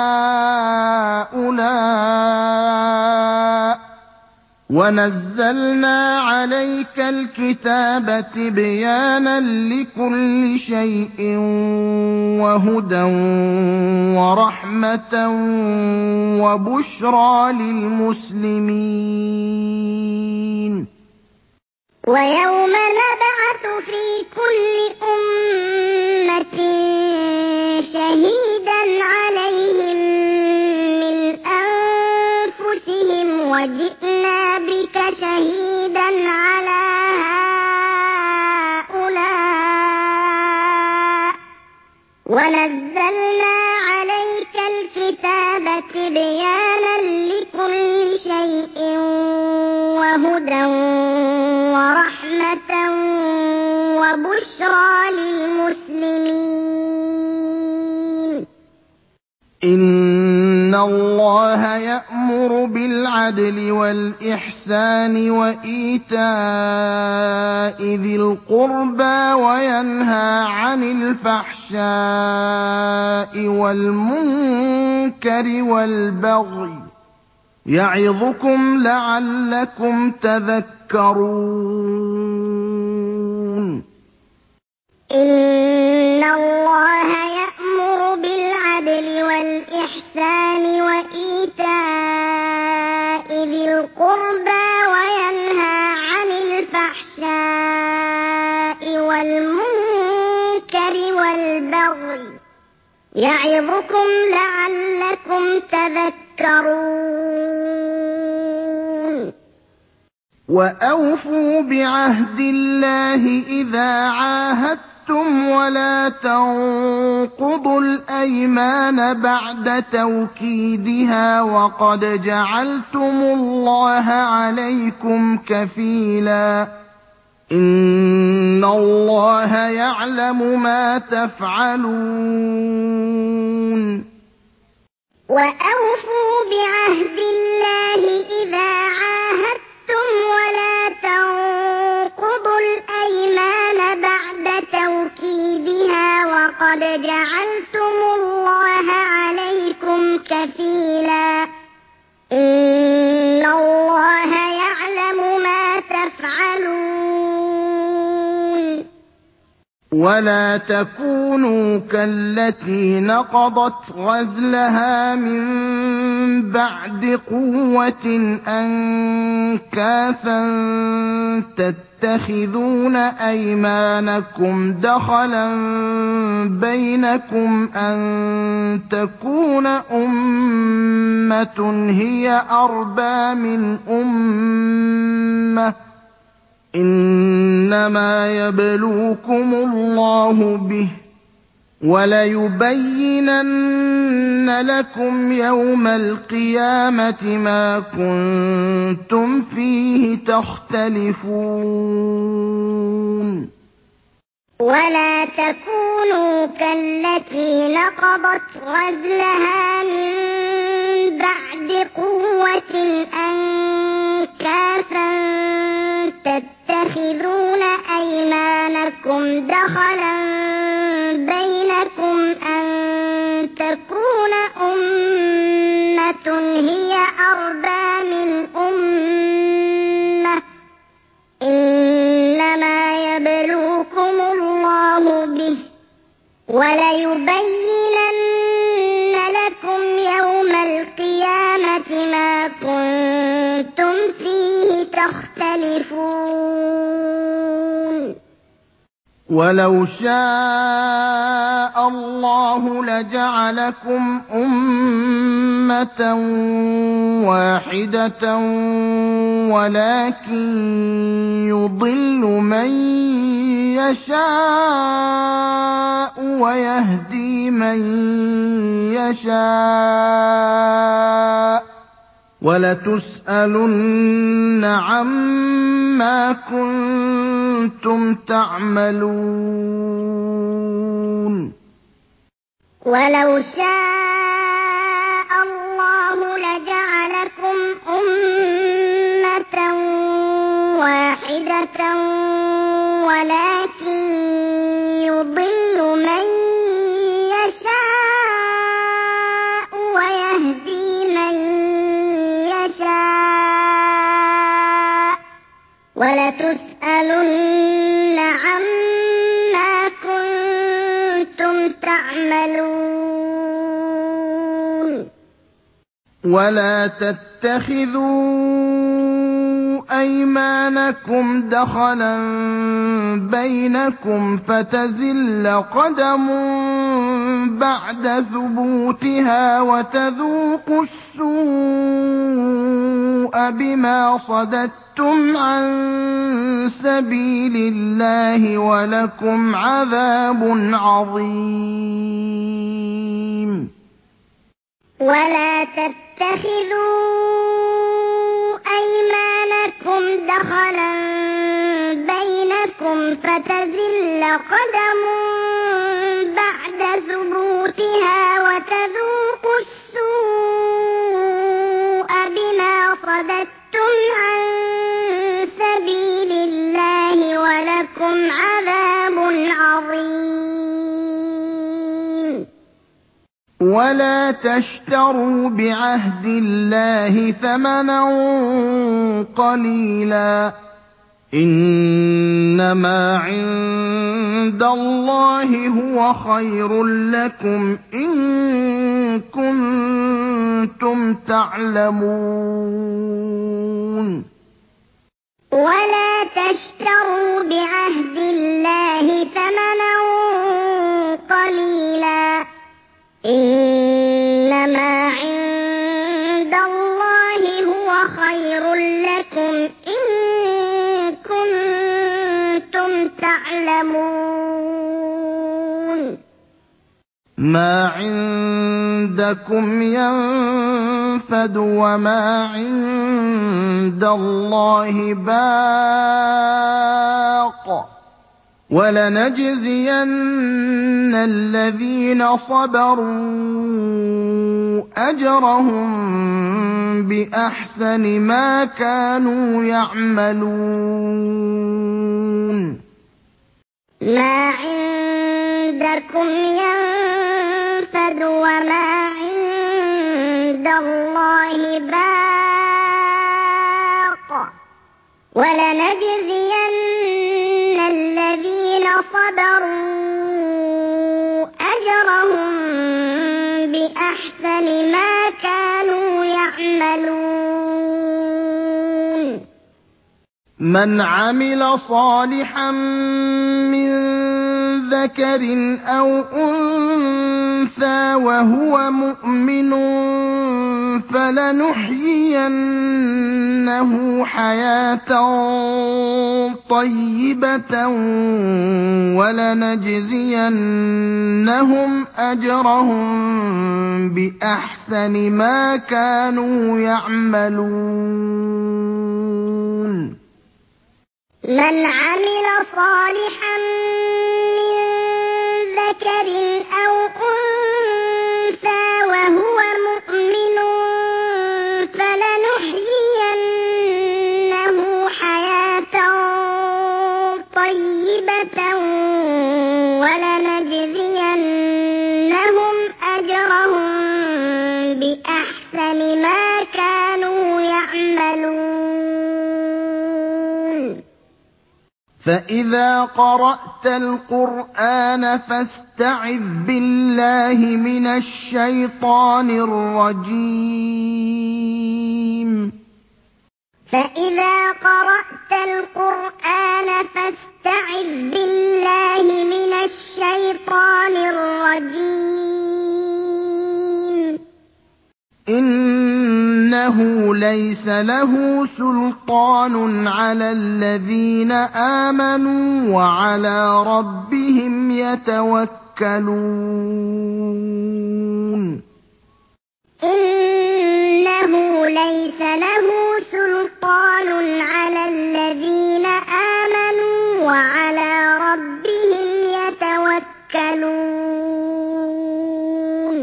هَٰؤُلَاءِ ۚ وَنَزَّلْنَا عَلَيْكَ الْكِتَابَ تِبْيَانًا لِّكُلِّ شَيْءٍ وَهُدًى وَرَحْمَةً وَبُشْرَىٰ لِلْمُسْلِمِينَ وَيَوْمَ نَبْعَثُ فِي كُلِّ أُمَّةٍ شَهِيدًا عَلَيْهِم مِّنْ أَنفُسِهِمْ وَجِئْنَا بِكَ شَهِيدًا عَلَىٰ هَٰؤُلَاءِ ۚ وَنَزَّلْنَا عَلَيْكَ الْكِتَابَ تِبْيَانًا لِّكُلِّ شَيْءٍ وَهُدًى وَرَحْمَةً وَبُشْرَىٰ لِلْمُسْلِمِينَ إِنَّ اللَّهَ يَأْمُرُ بِالْعَدْلِ وَالْإِحْسَانِ وَإِيتَاءِ ذِي الْقُرْبَىٰ وَيَنْهَىٰ عَنِ الْفَحْشَاءِ وَالْمُنكَرِ وَالْبَغْيِ ۚ يَعِظُكُمْ لَعَلَّكُمْ تَذَكَّرُونَ إِنَّ اللَّهَ يَأْمُرُ بِالْعَدْلِ وَالْإِحْسَانِ وَإِيتَاءِ ذِي الْقُرْبَىٰ وَيَنْهَىٰ عَنِ الْفَحْشَاءِ وَالْمُنكَرِ وَالْبَغْيِ ۚ يَعِظُكُمْ لَعَلَّكُمْ تَذَكَّرُونَ وَأَوْفُوا بِعَهْدِ اللَّهِ إِذَا عَاهَدتُّمْ وَلَا تَنقُضُوا الْأَيْمَانَ بَعْدَ تَوْكِيدِهَا وَقَدْ جَعَلْتُمُ اللَّهَ عَلَيْكُمْ كَفِيلًا ۚ إِنَّ اللَّهَ يَعْلَمُ مَا تَفْعَلُونَ وَأَوْفُوا بِعَهْدِ اللَّهِ إِذَا عَاهَدتُّمْ وَلَا تَنقُضُوا الْأَيْمَانَ بَعْدَ تَوْكِيدِهَا وَقَدْ جَعَلْتُمُ اللَّهَ عَلَيْكُمْ كَفِيلًا ۚ إِنَّ اللَّهَ يَعْلَمُ مَا تَفْعَلُونَ ولا تكونوا كالتي نقضت غزلها من بعد قوة أنكاثا تتخذون أيمانكم دخلا بينكم أن تكون أمة هي أربى من أمة إنما يبلوكم الله به وليبينن لكم يوم القيامة ما كنتم فيه تختلفون ولا تكونوا كالتي نقضت غزلها من بعد قوة أنكاثا تتخذون أيمانكم دخلا بينكم أن تكون أمة هي أربى من أمة إنما يبلوكم الله به وليبينن لكم يوم القيامة ما كنتم فيه تختلفون ولو شاء الله لجعلكم أمة واحدة ولكن يضل من يشاء ويهدي من يشاء وَلَتُسْأَلُنَّ عَمَّا كُنتُمْ تَعْمَلُونَ وَلَوْ شَاءَ اللَّهُ لَجَعَلَكُمْ أُمَّةً وَاحِدَةً وَلَكِن يُضِلُّ مَن يَشَاءُ وَيَهْدِي مَن يَشَاءُ وَلَتُسْأَلُنَّ عَمَّا كُنتُمْ تَعْمَلُونَ وَلَا تَتَّخِذُوا أَيْمَانَكُمْ دَخَلًا بَيْنَكُمْ فَتَزِلَّ قَدَمٌ بَعْدَ ثُبُوتِهَا وَتَذُوقُوا السُّوءَ بِمَا صَدَدتُّمْ عَن سَبِيلِ اللَّهِ وَلَكُمْ عَذَابٌ عَظِيمٌ وَلَا تَتَّخِذُوا أَيْمَانَكُمْ دَخَلًا بَيْنَكُمْ فَتَزِلَّ قَدَمٌ بَعْدَ ثُبُوتِهَا وَتَذُوقُوا السُّوءَ بِمَا صَدَدتُّمْ عَن سَبِيلِ اللَّهِ وَلَكُمْ عَذَابٌ عَظِيمٌ وَلَا تَشْتَرُوا بِعَهْدِ اللَّهِ ثَمَنًا قَلِيلًا ۚ إِنَّمَا عِندَ اللَّهِ هُوَ خَيْرٌ لَّكُمْ إِن كُنتُمْ تَعْلَمُونَ وَلَا تَشْتَرُوا بِعَهْدِ اللَّهِ ثَمَنًا قَلِيلًا ۚ إِنَّمَا عِندَ اللَّهِ هُوَ خَيْرٌ لَّكُمْ إِن كُنتُمْ تَعْلَمُونَ مَا عِندَكُمْ يَنفَدُ وَمَا عِندَ اللَّهِ بَاقٍ ۗ وَلَنَجْزِيَنَّ الَّذِينَ صَبَرُوا أَجْرَهُم بِأَحْسَنِ مَا كَانُوا يَعْمَلُونَ مَا عِندَكُمْ يَنفَدُ وَمَا عِندَ اللَّهِ بَاقٍ ۗ وَلَنَجْزِيَنَّ الَّذِينَ صَبَرُوا وَوَفَّرُوا أَجْرَهُم بِأَحْسَنِ مَا كَانُوا يَعْمَلُونَ مَنْ عَمِلَ صَالِحًا مِّن ذَكَرٍ أَوْ أُنثَىٰ وَهُوَ مُؤْمِنٌ فَلَنُحْيِيَنَّهُ حَيَاةً طَيِّبَةً وَلَنَجْزِيَنَّهُمْ أَجْرَهُم بِأَحْسَنِ مَا كَانُوا يَعْمَلُونَ مَنْ عَمِلَ صَالِحًا مِّن ذَكَرٍ أَوْ أُنثَىٰ وَهُوَ مُؤْمِنٌ فَلَنُحْيِيَنَّهُ حَيَاةً طَيِّبَةً وَلَنَجْزِيَنَّهُمْ أَجْرَهُم بِأَحْسَنِ مَا كَانُوا يَعْمَلُونَ فَإِذَا قَرَأْتَ الْقُرْآنَ فَاسْتَعِذْ بِاللَّهِ مِنَ الشَّيْطَانِ الرَّجِيمِ فَإِذَا قَرَأْتَ الْقُرْآنَ فَاسْتَعِذْ بِاللَّهِ مِنَ الشَّيْطَانِ الرَّجِيمِ إِنَّهُ لَيْسَ لَهُ سُلْطَانٌ عَلَى الَّذِينَ آمَنُوا وَعَلَىٰ رَبِّهِمْ يَتَوَكَّلُونَ إِنَّهُ لَيْسَ لَهُ سُلْطَانٌ عَلَى الَّذِينَ آمَنُوا وَعَلَىٰ رَبِّهِمْ يَتَوَكَّلُونَ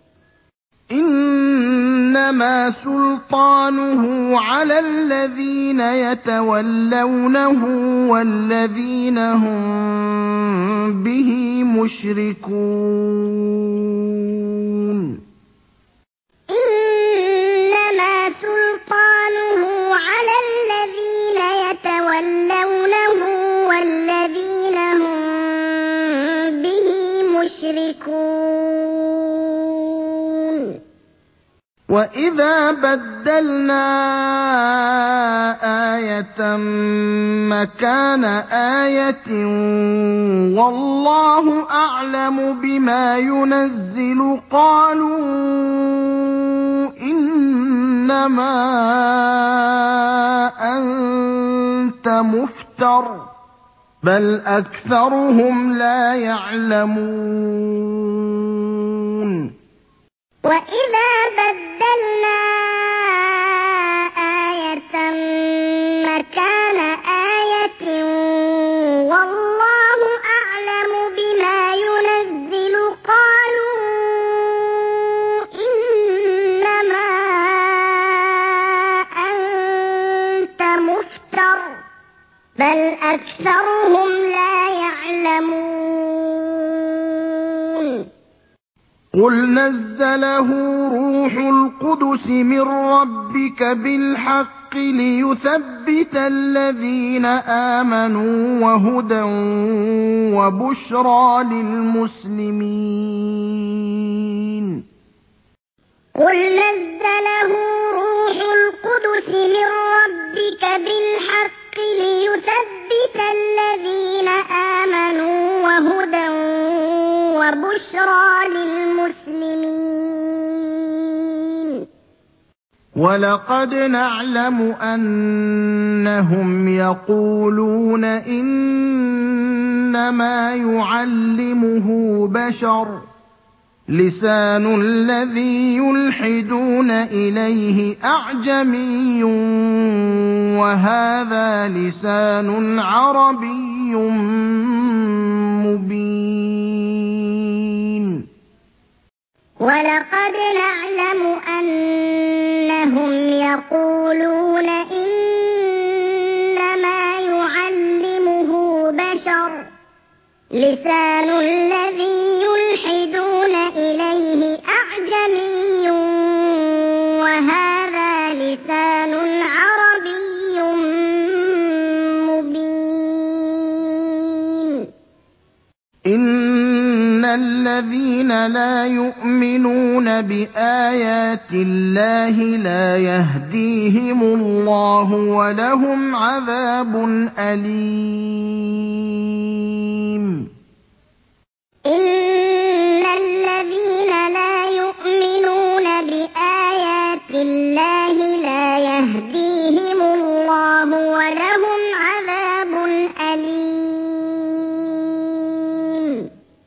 إِنَّمَا سُلْطَانُهُ عَلَى الَّذِينَ يَتَوَلَّوْنَهُ وَالَّذِينَ هُم بِهِ مُشْرِكُونَ إِنَّمَا سُلْطَانُهُ عَلَى الَّذِينَ يَتَوَلَّوْنَهُ وَالَّذِينَ هُم بِهِ مُشْرِكُونَ وَإِذَا بَدَّلْنَا آيَةً مَّكَانَ آيَةٍ وَاللَّهُ أَعْلَمُ بِمَا يُنَزِّلُ قَالُوا إِنَّمَا أَنتَ مُفْتَرٍ ۚ بَلْ أَكْثَرُهُمْ لَا يَعْلَمُونَ وَإِذَا بَدَّلْنَا آيَةً مَّكَانَ آيَةٍ وَاللَّهُ أَعْلَمُ بِمَا يُنَزِّلُ قَالُوا إِنَّمَا أَنتَ مُفْتَرٍ ۚ بَلْ أَكْثَرُهُمْ لَا يَعْلَمُونَ قُلْ نَزَّلَهُ رُوحُ الْقُدُسِ مِن رَّبِّكَ بِالْحَقِّ لِيُثَبِّتَ الَّذِينَ آمَنُوا وَهُدًى وَبُشْرَىٰ لِلْمُسْلِمِينَ قُلْ نَزَّلَهُ رُوحُ الْقُدُسِ مِن رَّبِّكَ بِالْحَقِّ لِيُثَبِّتَ الَّذِينَ آمَنُوا وَهُدًى وَبُشْرَىٰ لِلْمُسْلِمِينَ وَلَقَدْ نَعْلَمُ أَنَّهُمْ يَقُولُونَ إِنَّمَا يُعَلِّمُهُ بَشَرٌ ۗ لِّسَانُ الَّذِي يُلْحِدُونَ إِلَيْهِ أَعْجَمِيٌّ وَهَٰذَا لِسَانٌ عَرَبِيٌّ مُّبِينٌ وَلَقَدْ نَعْلَمُ أَنَّهُمْ يَقُولُونَ إِنَّمَا يُعَلِّمُهُ بَشَرٌ ۗ لِّسَانُ الَّذِي يُلْحِدُونَ إِلَيْهِ أَعْجَمِيٌّ وَهَٰذَا لِسَانٌ عَرَبِيٌّ مُّبِينٌ الَّذِينَ لَا يُؤْمِنُونَ بِآيَاتِ اللَّهِ لَا يَهْدِيهِمُ اللَّهُ وَلَهُمْ عَذَابٌ أَلِيمٌ إِنَّ الَّذِينَ لَا يُؤْمِنُونَ بِآيَاتِ اللَّهِ لَا يَهْدِيهِمُ اللَّهُ وَلَهُمْ عَذَابٌ أَلِيمٌ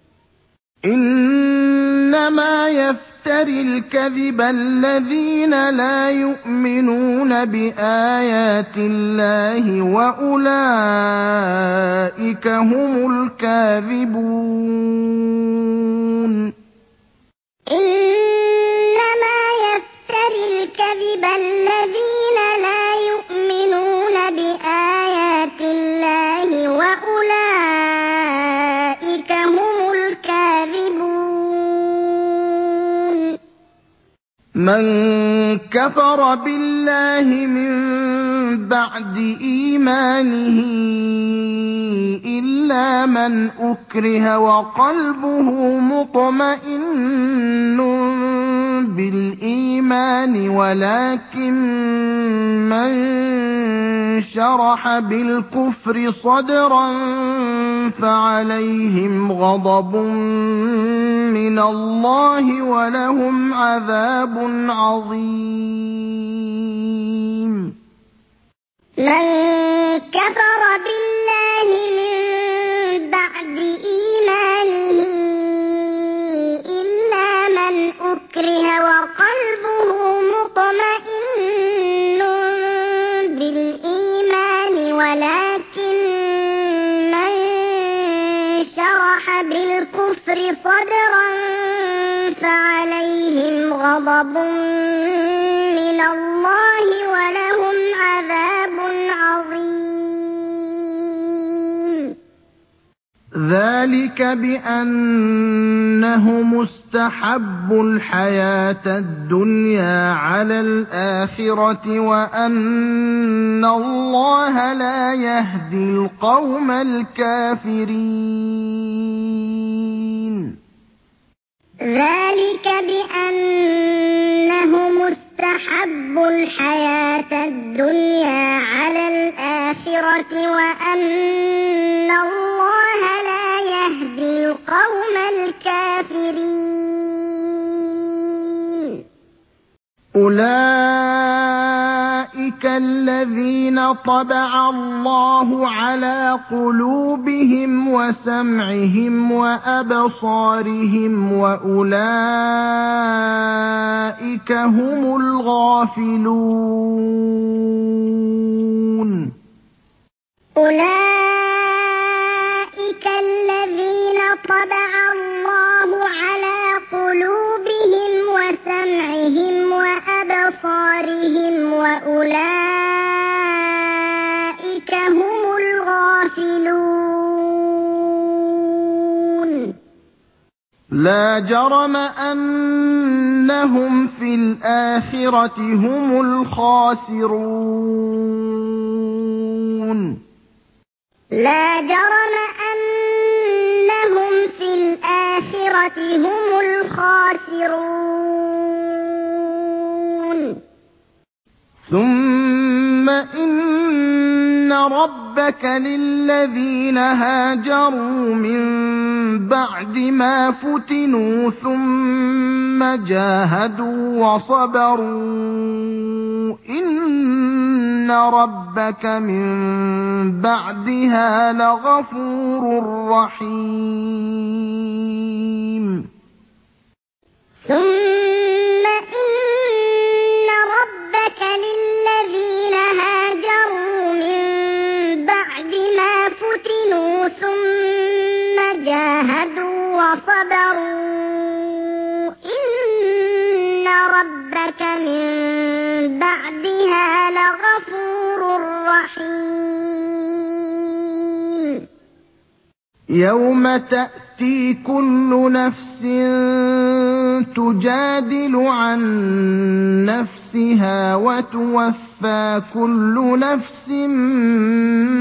إِنَّمَا يَفْتَرِي الْكَذِبَ الَّذِينَ لَا يُؤْمِنُونَ بِآيَاتِ اللَّهِ وَأُولَٰئِكَ هُمُ الْكَاذِبُونَ إِنَّمَا يَفْتَرِي الْكَذِبَ الَّذِينَ لَا يُؤْمِنُونَ بِآيَاتِ اللَّهِ وَأُولَٰئِكَ هُمُ الْكَاذِبُونَ مَن كَفَرَ بِاللَّهِ مِن بَعْدِ إِيمَانِهِ إِلَّا مَنْ أُكْرِهَ وَقَلْبُهُ مُطْمَئِنٌّ بِالْإِيمَانِ وَلَٰكِن مَّن شَرَحَ بِالْكُفْرِ صَدْرًا فَعَلَيْهِمْ غَضَبٌ مِّنَ اللَّهِ وَلَهُمْ عَذَابٌ عَظِيمٌ مَن كَفَرَ بِاللَّهِ مِن بَعْدِ إِيمَانِهِ إِلَّا مَنْ أُكْرِهَ وَقَلْبُهُ مُطْمَئِنٌّ بِالْإِيمَانِ وَلَٰكِن مَّن شَرَحَ بِالْكُفْرِ صَدْرًا فَعَلَيْهِمْ غَضَبٌ مِّنَ اللَّهِ وَلَهُمْ عَذَابٌ عَظِيمٌ ذَٰلِكَ بِأَنَّهُمُ اسْتَحَبُّوا الْحَيَاةَ الدُّنْيَا عَلَى الْآخِرَةِ وَأَنَّ اللَّهَ لَا يَهْدِي الْقَوْمَ الْكَافِرِينَ ذَٰلِكَ بِأَنَّهُمُ اسْتَحَبُّوا الْحَيَاةَ الدُّنْيَا عَلَى الْآخِرَةِ وَأَنَّ اللَّهَ لَا يَهْدِي الْقَوْمَ الْكَافِرِينَ أُولَٰئِكَ الَّذِينَ طَبَعَ اللَّهُ عَلَىٰ قُلُوبِهِمْ وَسَمْعِهِمْ وَأَبْصَارِهِمْ وَأُولَٰئِكَ هُمُ الْغَافِلُونَ أُولَٰئِكَ الَّذِينَ طَبَعَ اللَّهُ عَلَىٰ قُلُوبِهِمْ وَسَمْعِهِمْ وَأَبْصَارِهِمْ وَأُولَٰئِكَ هُمُ الْغَافِلُونَ لَا جَرَمَ أَنَّهُمْ فِي الْآخِرَةِ هُمُ الْخَاسِرُونَ لَا جَرَمَ أَنَّهُمْ فِي الْآخِرَةِ هُمُ الْخَاسِرُونَ ثُمَّ إِنَّ رَبَّكَ لِلَّذِينَ هَاجَرُوا مِن بَعْدِ مَا فُتِنُوا ثُمَّ جَاهَدُوا وَصَبَرُوا إِنَّ رَبَّكَ مِن بَعْدِهَا لَغَفُورٌ رَّحِيمٌ ثُمَّ إِنَّ رَبَّكَ لِلَّذِينَ هَاجَرُوا مِن بَعْدِ مَا فُتِنُوا ثُمَّ جَاهَدُوا وَصَبَرُوا إِنَّ رَبَّكَ مِن بَعْدِهَا لَغَفُورٌ رَّحِيمٌ يَوْمَ تَأْتِي كُلُّ نَفْسٍ تُجَادِلُ عَن نَّفْسِهَا وَتُوَفَّىٰ كُلُّ نَفْسٍ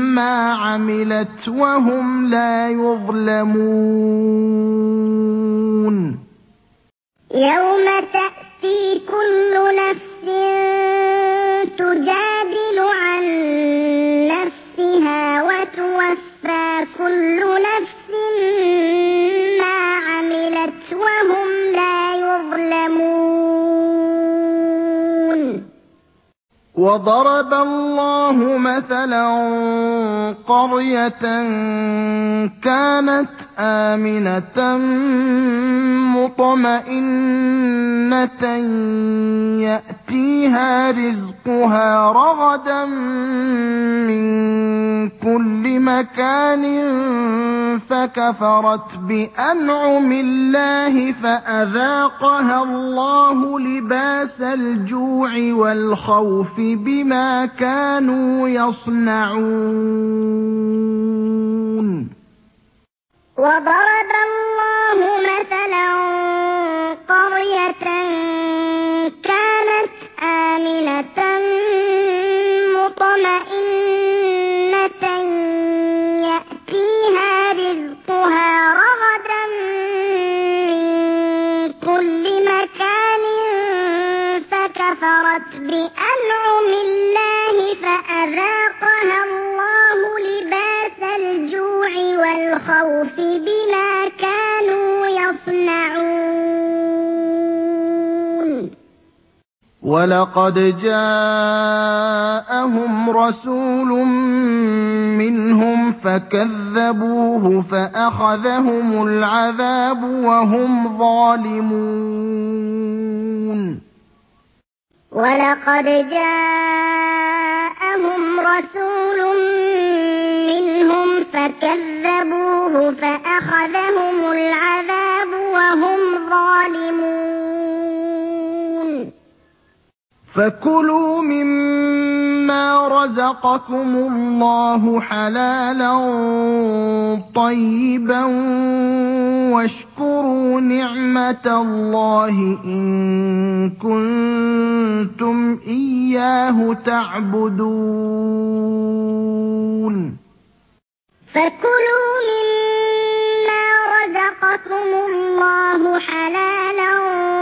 مَّا عَمِلَتْ وَهُمْ لَا يُظْلَمُونَ يوم تأتي كل نفس تجادل عن نفسها وتوفى كل نفس ما عملت وهم لا يظلمون. وضرب الله مثلا قرية كانت آمنة مطمئنة يأتيها رزقها رغدا من كل مكان فكفرت بأنعم الله فأذاقها الله لباس الجوع والخوف بما كانوا يصنعون. وضرب الله مثلا قرية كانت آمنة مطمئنة يأتيها رزقها رغدا من كل مكان فكفرت بأنعم الله فأذاقها الله لباس الجوع والخوف بما كانوا يصنعون. ولقد جاءهم رسول منهم فكذبوه فأخذهم العذاب وهم ظالمون. ولقد جاءهم رسول منهم فكذبوه فأخذهم العذاب وهم ظالمون. فكلوا مما رزقكم الله حلالا طيبا واشكروا نعمة الله إن كنتم إياه تعبدون. فكلوا مما رزقكم الله حلالا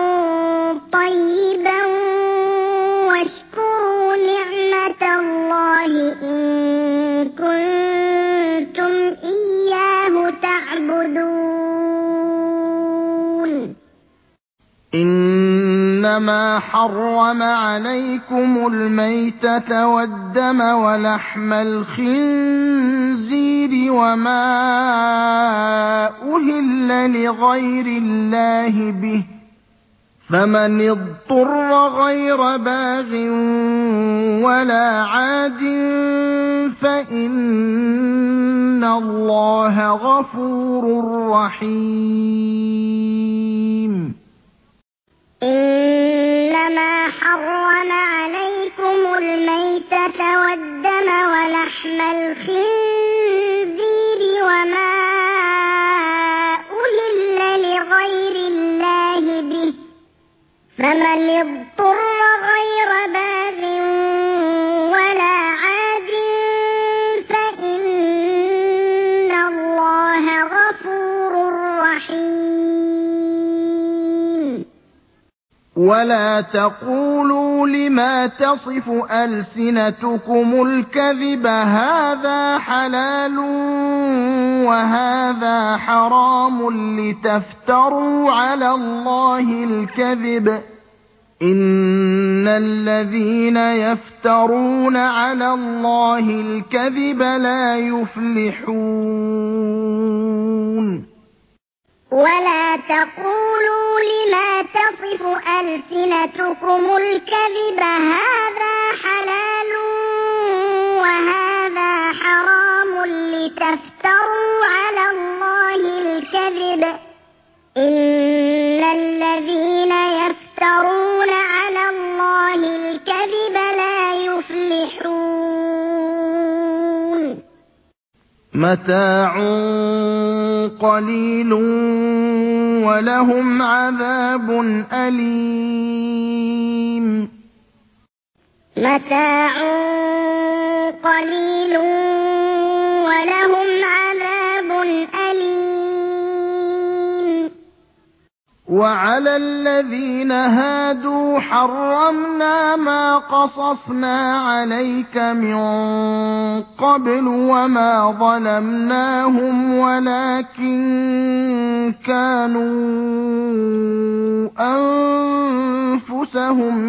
طيبا واشكروا نعمة الله إن كنتم إياه تعبدون. إنما حرم عليكم الميتة والدم ولحم الخنزير وما أهل لغير الله به فمن اضطر غير باغ ولا عاد فإن الله غفور رحيم. إنما حرم عليكم الميتة والدم ولحم الخنزير وما أهل لغير الله به فمن اضطر غير باغ ولا عاد فإن الله غفور رحيم. ولا تقولوا لما تصف ألسنتكم الكذب هذا حلال وهذا حرام لتفتروا على الله الكذب إن الذين يفترون على الله الكذب لا يفلحون. ولا تقولوا لما تصف ألسنتكم الكذب هذا حلال وهذا حرام لتفتروا على الله الكذب إن الذين يفترون على الله الكذب لا يفلحون. متاع قليل ولهم عذاب أليم. متاع قليل وَعَلَى الَّذِينَ هَادُوا حَرَّمْنَا مَا قَصَصْنَا عَلَيْكَ مِن قَبْلُ وَمَا ظَلَمْنَاهُمْ وَلَٰكِن كَانُوا أَنفُسَهُمْ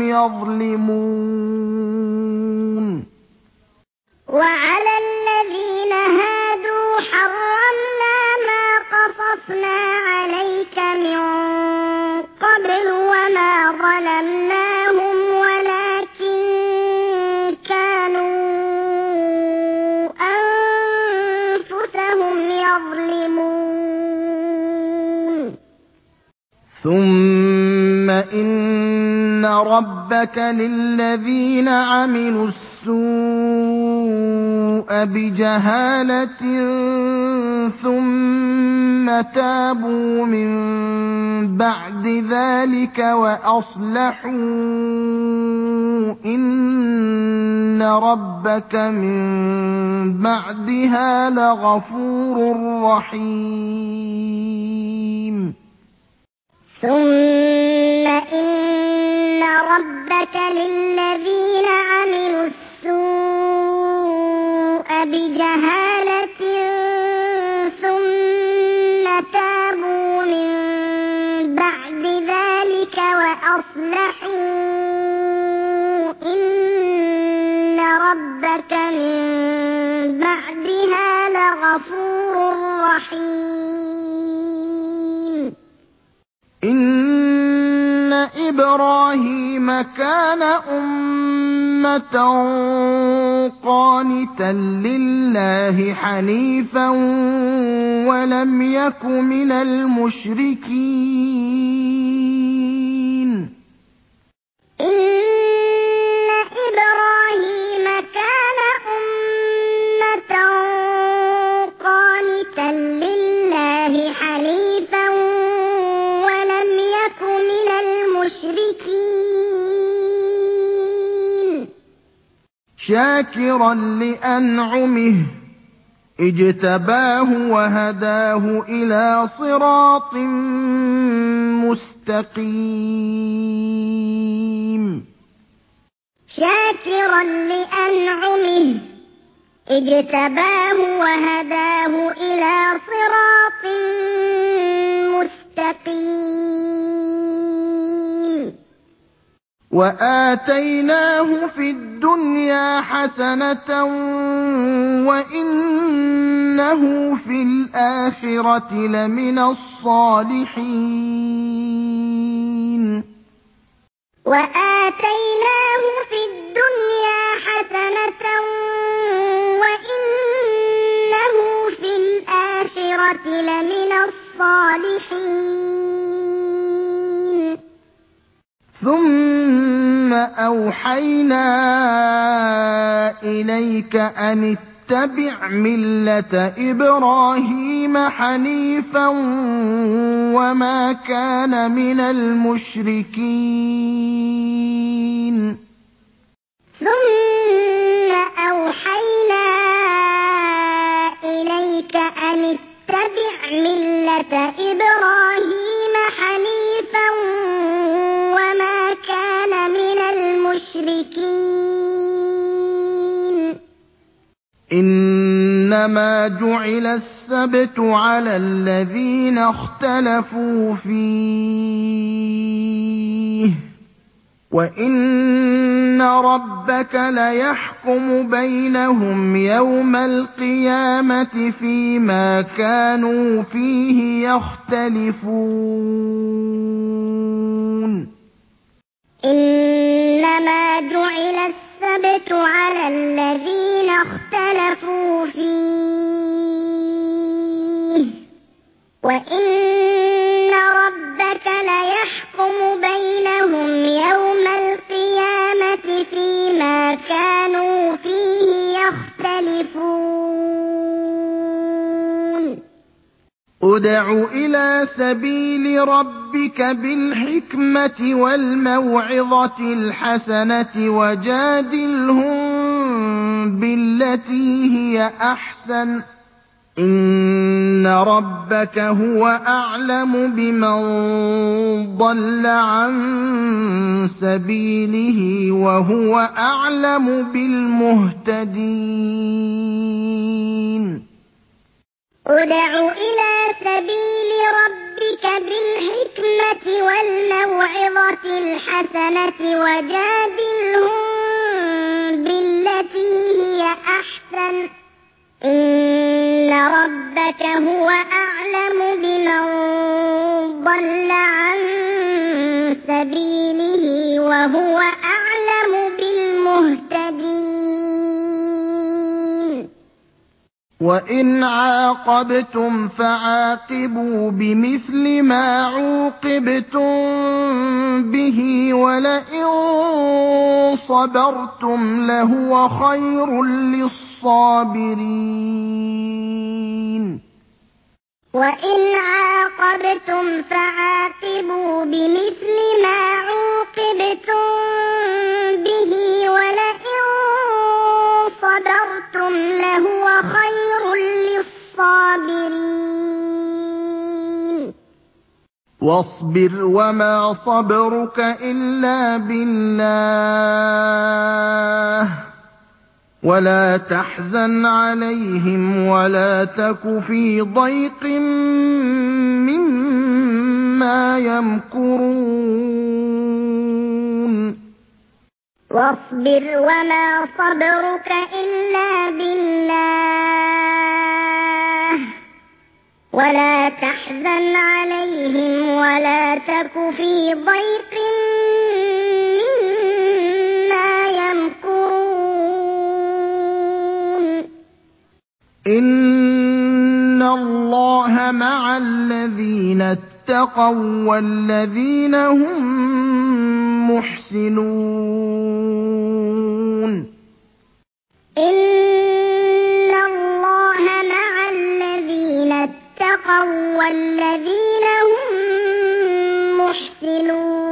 يَظْلِمُونَ وَعَلَى الَّذِينَ هَادُوا حَرَّمْنَا مَا قَصَصْنَا عَلَيْكَ مِن قَبْلُ وَمَا ظَلَمْنَاهُمْ وَلَٰكِن كَانُوا أَنفُسَهُمْ يَظْلِمُونَ ثُمَّ إِنَّ رَبَّكَ لِلَّذِينَ عَمِلُوا السُّوءَ بِجَهَالَةٍ ثُمَّ تَابُوا مِن بَعْدِ ذَٰلِكَ وَأَصْلَحُوا إِنَّ رَبَّكَ مِن بَعْدِهَا لَغَفُورٌ رَّحِيمٌ ثُمَّ إِنَّ رَبَّكَ لِلَّذِينَ عَمِلُوا السُّوءَ بِجَهَالَةٍ ثُمَّ تَابُوا مِن بَعْدِ ذَٰلِكَ وَأَصْلَحُوا إِنَّ رَبَّكَ مِن بَعْدِهَا لَغَفُورٌ رَّحِيمٌ إِنَّ إِبْرَاهِيمَ كَانَ أُمَّةً قَانِتًا لِّلَّهِ حَنِيفًا وَلَمْ يَكُ مِنَ الْمُشْرِكِينَ إِنَّ إِبْرَاهِيمَ كَانَ أُمَّةً قَانِتًا لِّلَّهِ حَنِيفًا وَلَمْ يَكُ مِنَ الْمُشْرِكِينَ شَاكِرًا لِّأَنْعُمِهِ اجْتَبَاهُ وَهَدَاهُ إِلَىٰ صِرَاطٍ مُّسْتَقِيمٍ شَاكِرًا لِّأَنْعُمِهِ اجْتَبَاهُ وَهَدَاهُ إِلَىٰ صِرَاطٍ مُّسْتَقِيمٍ وَآتَيْنَاهُ فِي الدُّنْيَا حَسَنَةً وَإِنَّهُ فِي الْآخِرَةِ لَمِنَ الصَّالِحِينَ وَآتَيْنَاهُ فِي الدُّنْيَا حَسَنَةً وَإِنَّهُ فِي الْآخِرَةِ لَمِنَ الصَّالِحِينَ ثُمَّ أَوْحَيْنَا إِلَيْكَ أَنِ اتَّبِعْ مِلَّةَ إِبْرَاهِيمَ حَنِيفًا وَمَا كَانَ مِنَ الْمُشْرِكِينَ ثُمَّ أَوْحَيْنَا إِلَيْكَ أَنِ اتَّبِعْ مِلَّةَ إِبْرَاهِيمَ حَنِيفًا وَمَا كَانَ مِنَ الْمُشْرِكِينَ إِنَّمَا جُعِلَ السَّبْتُ عَلَى الَّذِينَ اخْتَلَفُوا فِيهِ ۚ وَإِنَّ رَبَّكَ لَيَحْكُمُ بَيْنَهُمْ يَوْمَ الْقِيَامَةِ فِيمَا كَانُوا فِيهِ يَخْتَلِفُونَ إِنَّمَا جُعِلَ السَّبْتُ عَلَى الَّذِينَ اخْتَلَفُوا فِيهِ ۚ وَإِنَّ رَبَّكَ لَيَحْكُمُ بَيْنَهُمْ يَوْمَ الْقِيَامَةِ فِيمَا كَانُوا فِيهِ يَخْتَلِفُونَ ادْعُ إِلَىٰ سَبِيلِ رَبِّكَ بِالْحِكْمَةِ وَالْمَوْعِظَةِ الْحَسَنَةِ وَجَادِلْهُم بِالَّتِي هِيَ أَحْسَنُ ۚ إِنَّ إِنَّ رَبَّكَ هُوَ أَعْلَمُ بِمَن ضَلَّ عَن سَبِيلِهِ وَهُوَ أَعْلَمُ بِالْمُهْتَدِينَ ادْعُ إِلَىٰ سَبِيلِ رَبِّكَ بِالْحِكْمَةِ وَالْمَوْعِظَةِ الْحَسَنَةِ وَجَادِلْهُم بِالَّتِي هِيَ أَحْسَنُ ۚ إِنَّ رَبَّكَ هُوَ أَعْلَمُ بِمَن ضَلَّ عَن سَبِيلِهِ وَهُوَ أَعْلَمُ بِالْمُهْتَدِينَ وَإِنْ عَاقَبْتُمْ فَعَاقِبُوا بِمِثْلِ مَا عُوقِبْتُم بِهِ وَلَئِن صَبَرْتُمْ لَهُوَ خَيْرٌ لِّلصَّابِرِينَ وَإِنْ عَاقَبْتُمْ فَعَاقِبُوا بِمِثْلِ مَا عُوقِبْتُم بِهِ وَلَئِن صَبَرْتُمْ لَهُوَ خَيْرٌ لِّلصَّابِرِينَ وَاصْبِرْ وَمَا صَبْرُكَ إِلَّا بِاللَّهِ ۚ وَلَا تَحْزَنْ عَلَيْهِمْ وَلَا تَكُ فِي ضَيْقٍ مِّمَّا يَمْكُرُونَ وَاصْبِرْ وَمَا صَبْرُكَ إِلَّا بِاللَّهِ ۚ وَلَا تَحْزَنْ عَلَيْهِمْ وَلَا تَكُ فِي ضَيْقٍ مِّمَّا يَمْكُرُونَ إِنَّ اللَّهَ مَعَ الَّذِينَ اتَّقَوا وَّالَّذِينَ هُم مُّحْسِنُونَ إِنَّ اللَّهَ مَعَ الَّذِينَ اتَّقَوا وَّالَّذِينَ هُم مُّحْسِنُونَ